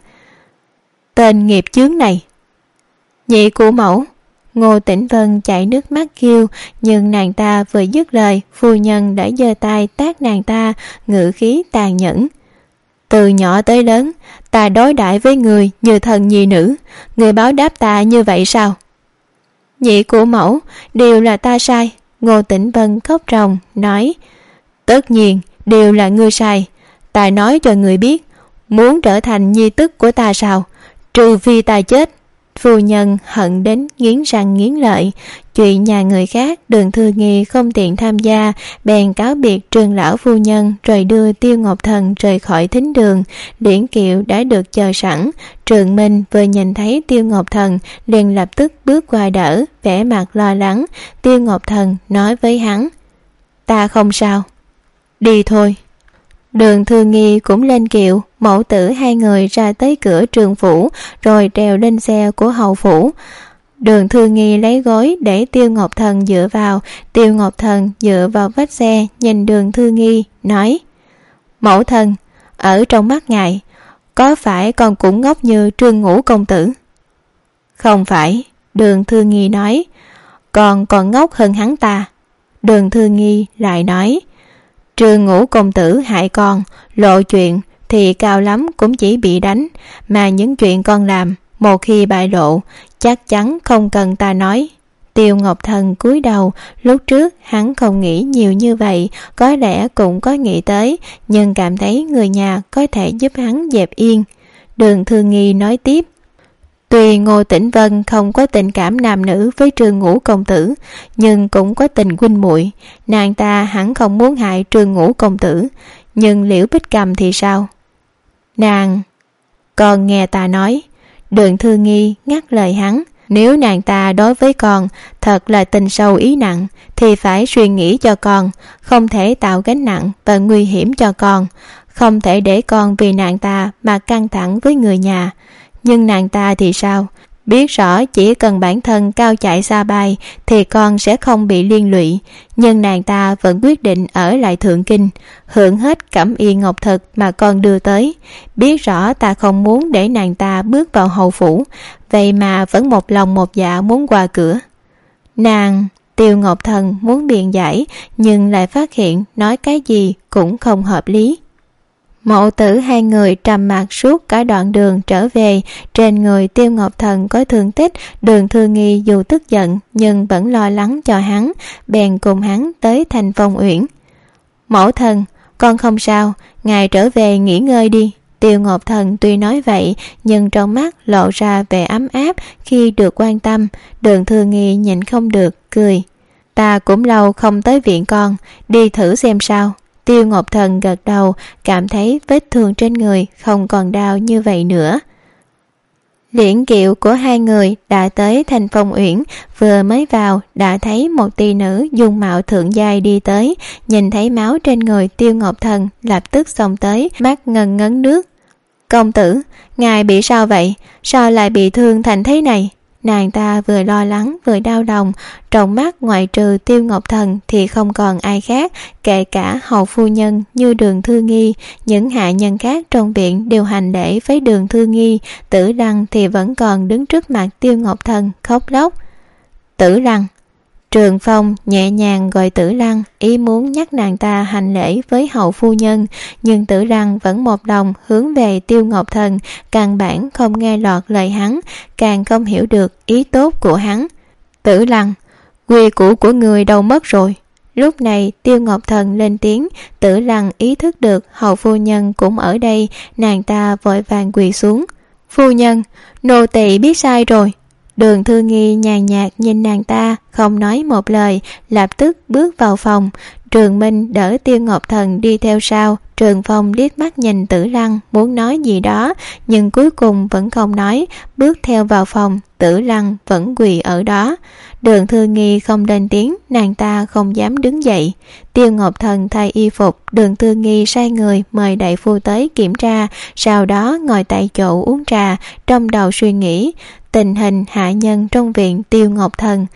Tên nghiệp chướng này! Nhị của mẫu! Ngô Tĩnh Vân chảy nước mắt kêu, nhưng nàng ta vừa dứt lời, phu nhân đã giơ tay tát nàng ta, ngữ khí tàn nhẫn. Từ nhỏ tới lớn, ta đối đãi với người như thần nhi nữ, người báo đáp ta như vậy sao? Nhị của mẫu, đều là ta sai. Ngô Tĩnh Vân khóc ròng nói, tất nhiên đều là ngươi sai. Ta nói cho người biết, muốn trở thành nhi tức của ta sao? Trừ phi ta chết. Phu nhân hận đến nghiến răng nghiến lợi. Chuyện nhà người khác Đường Thư Nghi không tiện tham gia, bèn cáo biệt Trường lão phu nhân rồi đưa Tiêu Ngọc Thần rời khỏi thính đường. Điển kiệu đã được chờ sẵn. Trường Minh vừa nhìn thấy Tiêu Ngọc Thần liền lập tức bước qua đỡ, vẻ mặt lo lắng. Tiêu Ngọc Thần nói với hắn, ta không sao, đi thôi. Đường Thư Nghi cũng lên kiệu, mẫu tử hai người ra tới cửa Trường phủ rồi trèo lên xe của hầu phủ. Đường Thư Nghi lấy gối để Tiêu Ngọc Thần dựa vào. Tiêu Ngọc Thần dựa vào vách xe nhìn Đường Thư Nghi nói, mẫu thân, ở trong mắt ngài có phải con cũng ngốc như Trương Ngũ công tử? Không phải, Đường Thư Nghi nói, con còn ngốc hơn hắn ta. Đường Thư Nghi lại nói, Trương Ngũ công tử hại con, lộ chuyện thì cao lắm cũng chỉ bị đánh, mà những chuyện con làm một khi bại lộ chắc chắn không cần ta nói. Tiêu Ngọc Thần cúi đầu. Lúc trước hắn không nghĩ nhiều như vậy, có lẽ cũng có nghĩ tới, nhưng cảm thấy người nhà có thể giúp hắn dẹp yên. Đường Thư Nghi nói tiếp, tuy Ngô Tĩnh Vân không có tình cảm nam nữ với Trương Ngũ công tử, nhưng cũng có tình huynh muội. Nàng ta hẳn không muốn hại Trương Ngũ công tử, nhưng Liễu Bích Cầm thì sao? Nàng, con nghe ta nói. Đường Thư Nghi ngắt lời hắn, nếu nàng ta đối với con thật là tình sâu ý nặng thì phải suy nghĩ cho con, không thể tạo gánh nặng và nguy hiểm cho con, không thể để con vì nàng ta mà căng thẳng với người nhà. Nhưng nàng ta thì sao? Biết rõ chỉ cần bản thân cao chạy xa bay thì con sẽ không bị liên lụy, nhưng nàng ta vẫn quyết định ở lại Thượng Kinh, hưởng hết cẩm y ngọc thực mà con đưa tới. Biết rõ ta không muốn để nàng ta bước vào hầu phủ, vậy mà vẫn một lòng một dạ muốn qua cửa. Nàng... Tiêu Ngọc Thần muốn biện giải, nhưng lại phát hiện nói cái gì cũng không hợp lý. Mẫu tử hai người trầm mặc suốt cả đoạn đường trở về. Trên người Tiêu Ngọc Thần có thương tích. Đường Thư Nghi dù tức giận nhưng vẫn lo lắng cho hắn, bèn cùng hắn tới Thành Phong Uyển. Mẫu thân, con không sao, ngài trở về nghỉ ngơi đi. Tiêu Ngọc Thần tuy nói vậy nhưng trong mắt lộ ra vẻ ấm áp khi được quan tâm. Đường Thư Nghi nhịn không được cười, ta cũng lâu không tới viện con, đi thử xem sao. Tiêu Ngọc Thần gật đầu, cảm thấy vết thương trên người không còn đau như vậy nữa. Liễn kiệu của hai người đã tới Thành Phong Uyển, vừa mới vào đã thấy một tỷ nữ dung mạo thượng giai đi tới, nhìn thấy máu trên người Tiêu Ngọc Thần lập tức xông tới, mắt ngần ngấn nước. Công tử, ngài bị sao vậy? Sao lại bị thương thành thế này? Nàng ta vừa lo lắng vừa đau lòng, trong mắt ngoại trừ Tiêu Ngọc Thần thì không còn ai khác, kể cả hầu phu nhân như Đường Thư Nghi. Những hạ nhân khác trong viện đều hành lễ với Đường Thư Nghi. Tử Lăng thì vẫn còn đứng trước mặt Tiêu Ngọc Thần khóc lóc. Tử Lăng. Trường Phong nhẹ nhàng gọi Tử Lăng, ý muốn nhắc nàng ta hành lễ với hậu phu nhân, nhưng Tử Lăng vẫn một lòng hướng về Tiêu Ngọc Thần, căn bản không nghe lọt lời hắn, càng không hiểu được ý tốt của hắn. Tử Lăng, quy củ của người đâu mất rồi? Lúc này Tiêu Ngọc Thần lên tiếng. Tử Lăng ý thức được hậu phu nhân cũng ở đây, nàng ta vội vàng quỳ xuống. Phu nhân, nô tỳ biết sai rồi. Đường Thư Nghi nhàn nhạt nhìn nàng ta, không nói một lời, lập tức bước vào phòng. Trường Minh đỡ Tiêu Ngọc Thần đi theo sau. Trường Phong liếc mắt nhìn Tử Lăng, muốn nói gì đó, nhưng cuối cùng vẫn không nói, bước theo vào phòng. Tử Lăng vẫn quỳ ở đó. Đường Thư Nghi không lên tiếng, nàng ta không dám đứng dậy. Tiêu Ngọc Thần thay y phục, Đường Thư Nghi sai người mời đại phu tới kiểm tra, sau đó ngồi tại chỗ uống trà, trong đầu suy nghĩ tình hình hạ nhân trong viện Tiêu Ngọc Thần.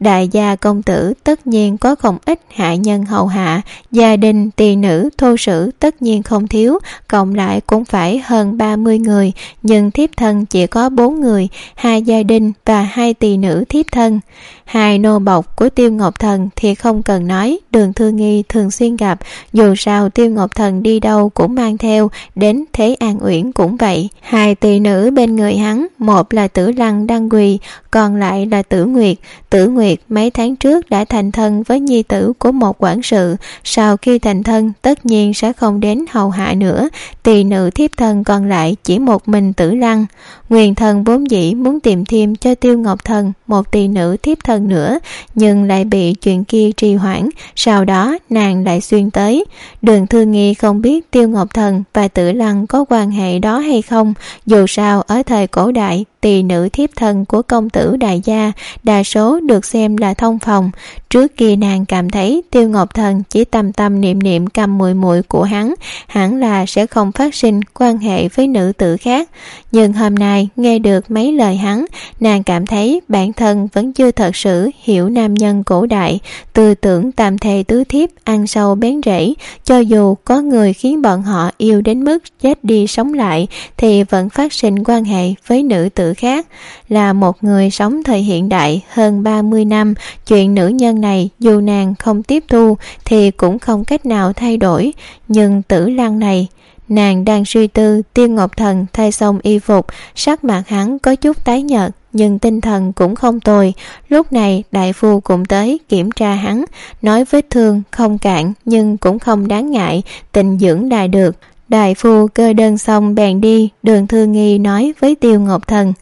đại gia công tử tất nhiên có không ít hạ nhân hầu hạ, gia đình tỳ nữ thô sử tất nhiên không thiếu, cộng lại cũng phải hơn ba mươi người, nhưng thiếp thân chỉ có bốn người, hai gia đình và hai tỳ nữ thiếp thân. Hai nô bộc của Tiêu Ngọc Thần thì không cần nói, Đường Thư Nghi thường xuyên gặp, dù sao Tiêu Ngọc Thần đi đâu cũng mang theo, đến Thế An Uyển cũng vậy. Hai tỳ nữ bên người hắn, một là Tử Lăng đang quỳ, còn lại là Tử Nguyệt. Tử Nguyệt mấy tháng trước đã thành thân với nhi tử của một quản sự, sau khi thành thân tất nhiên sẽ không đến hầu hạ nữa. Tỳ nữ thiếp thân còn lại chỉ một mình Tử Lăng. Nguyên Thần vốn dĩ muốn tìm thêm cho Tiêu Ngọc Thần một tỳ nữ thiếp thân nữa, nhưng lại bị chuyện kia trì hoãn, sau đó nàng lại xuyên tới. Đường Thư Nghi không biết Tiêu Ngọc Thần và Tử Lăng có quan hệ đó hay không, dù sao ở thời cổ đại, tỳ nữ thiếp thân của công tử đại gia đa số được xem là thông phòng. Trước kia nàng cảm thấy Tiêu Ngọc Thần chỉ tâm tâm niệm niệm cầm muội muội của hắn, hẳn là sẽ không phát sinh quan hệ với nữ tử khác. Nhưng hôm nay nghe được mấy lời hắn, nàng cảm thấy bản thân vẫn chưa thật sự hiểu nam nhân cổ đại, tư tưởng tam thê tứ thiếp ăn sâu bén rễ, cho dù có người khiến bọn họ yêu đến mức chết đi sống lại thì vẫn phát sinh quan hệ với nữ tử khác. Là một người sống thời hiện đại hơn ba mươi năm, chuyện nữ nhân này dù nàng không tiếp thu thì cũng không cách nào thay đổi. Nhưng Tử Lăng này, nàng đang suy tư. Tiêu Ngọc Thần thay xong y phục, sắc mặt hắn có chút tái nhợt nhưng tinh thần cũng không tồi. Lúc này đại phu cũng tới kiểm tra hắn, nói vết thương không cạn nhưng cũng không đáng ngại, tịnh dưỡng đài được. Đại phu kê đơn xong bèn đi. Đường Thư Nghi nói với Tiêu Ngọc Thần: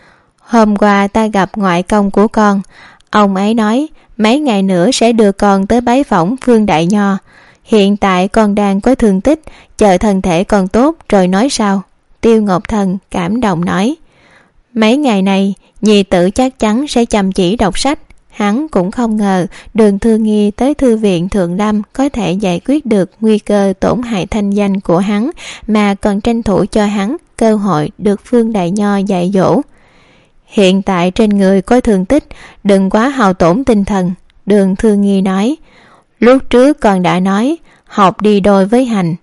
hôm qua ta gặp ngoại công của con, ông ấy nói mấy ngày nữa sẽ đưa con tới bái phỏng Phương Đại Nho. Hiện tại con đang có thương tích, chờ thân thể con tốt rồi nói sao. Tiêu Ngọc Thần cảm động nói: mấy ngày này nhi tử chắc chắn sẽ chăm chỉ đọc sách. Hắn cũng không ngờ Đường Thư Nghi tới thư viện Thượng Lâm có thể giải quyết được nguy cơ tổn hại thanh danh của hắn, mà còn tranh thủ cho hắn cơ hội được Phương Đại Nho dạy dỗ. Hiện tại trên người có thương tích, đừng quá hao tổn tinh thần. Đường Thư Nghi nói: lúc trước con đã nói học đi đôi với hành.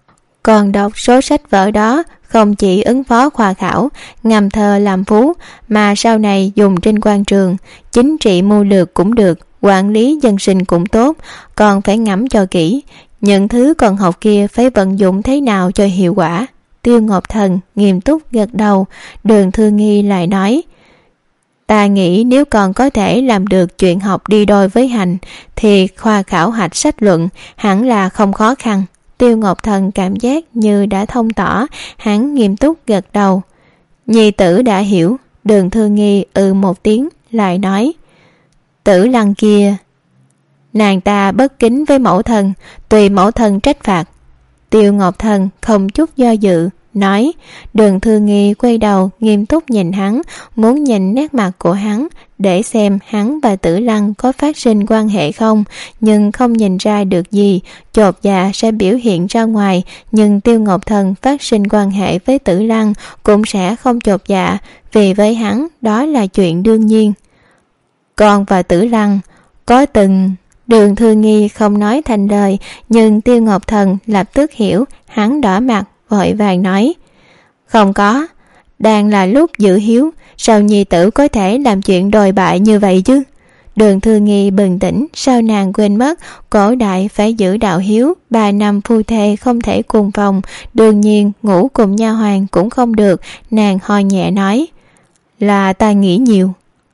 Còn đọc số sách vở đó không chỉ ứng phó khoa khảo, ngâm thơ làm phú, mà sau này dùng trên quan trường, chính trị mưu lược cũng được, quản lý dân sinh cũng tốt. Còn phải ngẫm cho kỹ, những thứ còn học kia phải vận dụng thế nào cho hiệu quả. Tiêu Ngọc Thần nghiêm túc gật đầu. Đường Thư Nghi lại nói: ta nghĩ nếu còn có thể làm được chuyện học đi đôi với hành thì khoa khảo hạch sách luận hẳn là không khó khăn. Tiêu Ngọc Thần cảm giác như đã thông tỏ, hắn nghiêm túc gật đầu. Nhi tử đã hiểu. Đường Thư Nghi ừ một tiếng lại nói: Tử Lăng kia, nàng ta bất kính với mẫu thân, tùy mẫu thân trách phạt. Tiêu Ngọc Thần không chút do dự nói. Đường Thư Nghi quay đầu nghiêm túc nhìn hắn, muốn nhìn nét mặt của hắn để xem hắn và Tử Lăng có phát sinh quan hệ không, nhưng không nhìn ra được gì. Chột dạ sẽ biểu hiện ra ngoài, nhưng Tiêu Ngọc Thần phát sinh quan hệ với Tử Lăng cũng sẽ không chột dạ, vì với hắn đó là chuyện đương nhiên. Con và Tử Lăng có từng... Đường Thư Nghi không nói thành lời, nhưng Tiêu Ngọc Thần lập tức hiểu. Hắn đỏ mặt vội vàng nói: không có, đang là lúc giữ hiếu, sao nhi tử có thể làm chuyện đồi bại như vậy chứ. Đường Thư Nghi bừng tỉnh, sao nàng quên mất cổ đại phải giữ đạo hiếu, ba năm phu thê không thể cùng phòng, đương nhiên ngủ cùng nha hoàn cũng không được. Nàng ho nhẹ nói: là ta nghĩ nhiều.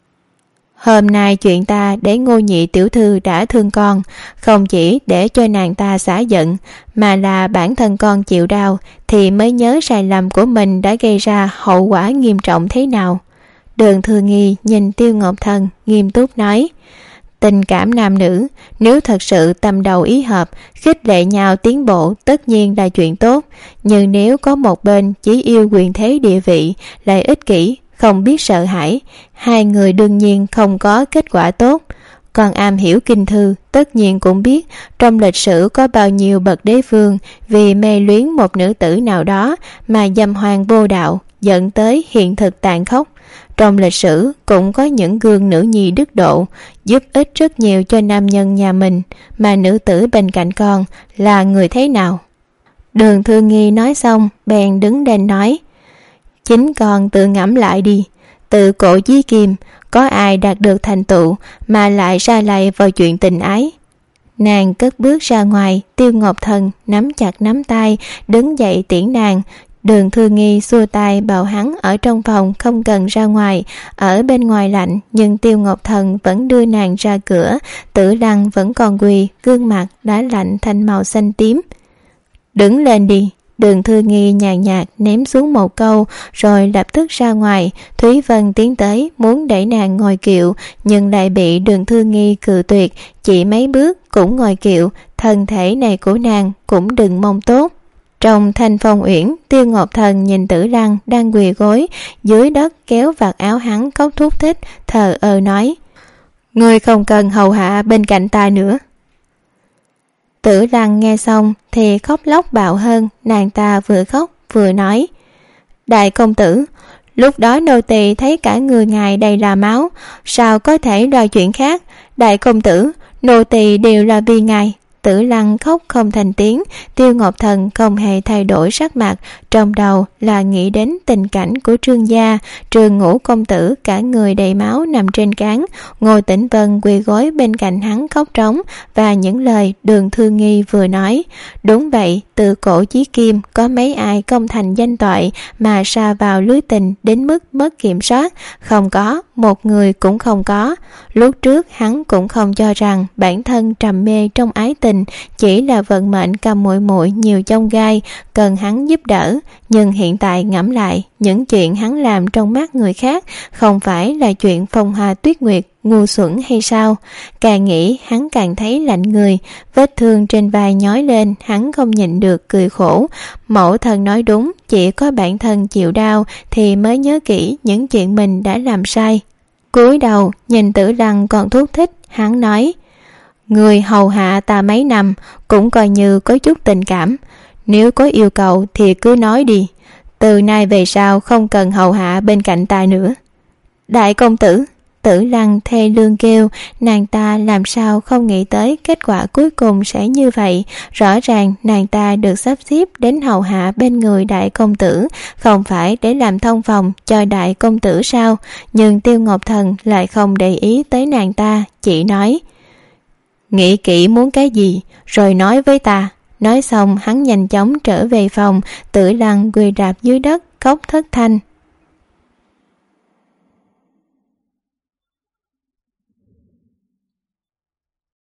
Hôm nay chuyện ta để Ngô nhị tiểu thư đã thương con, không chỉ để cho nàng ta xả giận, mà là bản thân con chịu đau thì mới nhớ sai lầm của mình đã gây ra hậu quả nghiêm trọng thế nào. Đường Thư Nghi nhìn Tiêu Ngọc Thần nghiêm túc nói: tình cảm nam nữ nếu thật sự tâm đầu ý hợp, khích lệ nhau tiến bộ tất nhiên là chuyện tốt, nhưng nếu có một bên chỉ yêu quyền thế địa vị, lại ích kỷ, không biết sợ hãi, hai người đương nhiên không có kết quả tốt. Còn am hiểu kinh thư tất nhiên cũng biết trong lịch sử có bao nhiêu bậc đế vương vì mê luyến một nữ tử nào đó mà dâm hoang vô đạo, dẫn tới hiện thực tàn khốc. trong lịch sử cũng có những gương nữ nhi đức độ, giúp ích rất nhiều cho nam nhân nhà mình, mà nữ tử bên cạnh con là người thế nào? Đường Thư Nghi nói xong bèn đứng lên nói: Chính con tự ngẫm lại đi, từ cổ chí kim có ai đạt được thành tựu mà lại sa lầy vào chuyện tình ái? Nàng cất bước ra ngoài, Tiêu Ngọc Thần nắm chặt nắm tay đứng dậy tiễn nàng. Đường Thư Nghi xua tay bảo hắn ở trong phòng không cần ra ngoài, ở bên ngoài lạnh, nhưng Tiêu Ngọc Thần vẫn đưa nàng ra cửa. Tử Lăng vẫn còn quỳ, gương mặt đã lạnh thành màu xanh tím. Đứng lên đi. Đường Thư Nghi nhàn nhạt ném xuống một câu rồi lập tức ra ngoài. Thúy Vân tiến tới muốn đẩy nàng ngồi kiệu, nhưng lại bị Đường Thư Nghi cự tuyệt, chỉ mấy bước cũng ngồi kiệu. Thân thể này của nàng cũng đừng mong tốt. Trong Thanh Phong Uyển, Tiêu Ngọc Thần nhìn Tử Lăng đang quỳ gối dưới đất, kéo vạt áo hắn khóc thút thích, thờ ơ nói: Ngươi không cần hầu hạ bên cạnh ta nữa. Tử Lăng nghe xong thì khóc lóc bạo hơn. Nàng ta vừa khóc vừa nói: Đại công tử, lúc đó nô tỳ thấy cả người ngài đầy là máu, sao có thể lo chuyện khác? Đại công tử, nô tỳ đều là vì ngài. Tử Lăng khóc không thành tiếng. Tiêu Ngọc Thần không hề thay đổi sắc mặt, trong đầu là nghĩ đến tình cảnh của Trương gia. Trương Ngũ công tử cả người đầy máu nằm trên cán, Ngô Tĩnh Vân quỳ gối bên cạnh hắn khóc trống, và những lời Đường Thư Nghi vừa nói. Đúng vậy, từ cổ chí kim có mấy ai công thành danh toại mà sa vào lưới tình đến mức mất kiểm soát? Không có, một người cũng không có. Lúc trước hắn cũng không cho rằng bản thân trầm mê trong ái tình chỉ là vận mệnh cầm muội muội nhiều chông gai, cần hắn giúp đỡ. Nhưng hiện tại ngẫm lại, những chuyện hắn làm trong mắt người khác không phải là chuyện phong hoa tuyết nguyệt ngu xuẩn hay sao? Càng nghĩ hắn càng thấy lạnh người, vết thương trên vai nhói lên, hắn không nhịn được cười khổ. Mẫu thân nói đúng, chỉ có bản thân chịu đau thì mới nhớ kỹ những chuyện mình đã làm sai. Cúi đầu nhìn Tử Lăng còn thút thích, hắn nói: Người hầu hạ ta mấy năm cũng coi như có chút tình cảm, nếu có yêu cầu thì cứ nói đi, từ nay về sau không cần hầu hạ bên cạnh ta nữa. Đại công tử, Tử Lăng thê lương kêu. Nàng ta làm sao không nghĩ tới kết quả cuối cùng sẽ như vậy. Rõ ràng nàng ta được sắp xếp đến hầu hạ bên người đại công tử, không phải để làm thông phòng cho đại công tử sao? Nhưng Tiêu Ngọc Thần lại không để ý tới nàng ta, chỉ nói: Nghĩ kỹ muốn cái gì rồi nói với ta. Nói xong hắn nhanh chóng trở về phòng. Tử Lăng quỳ rạp dưới đất khóc thất thanh.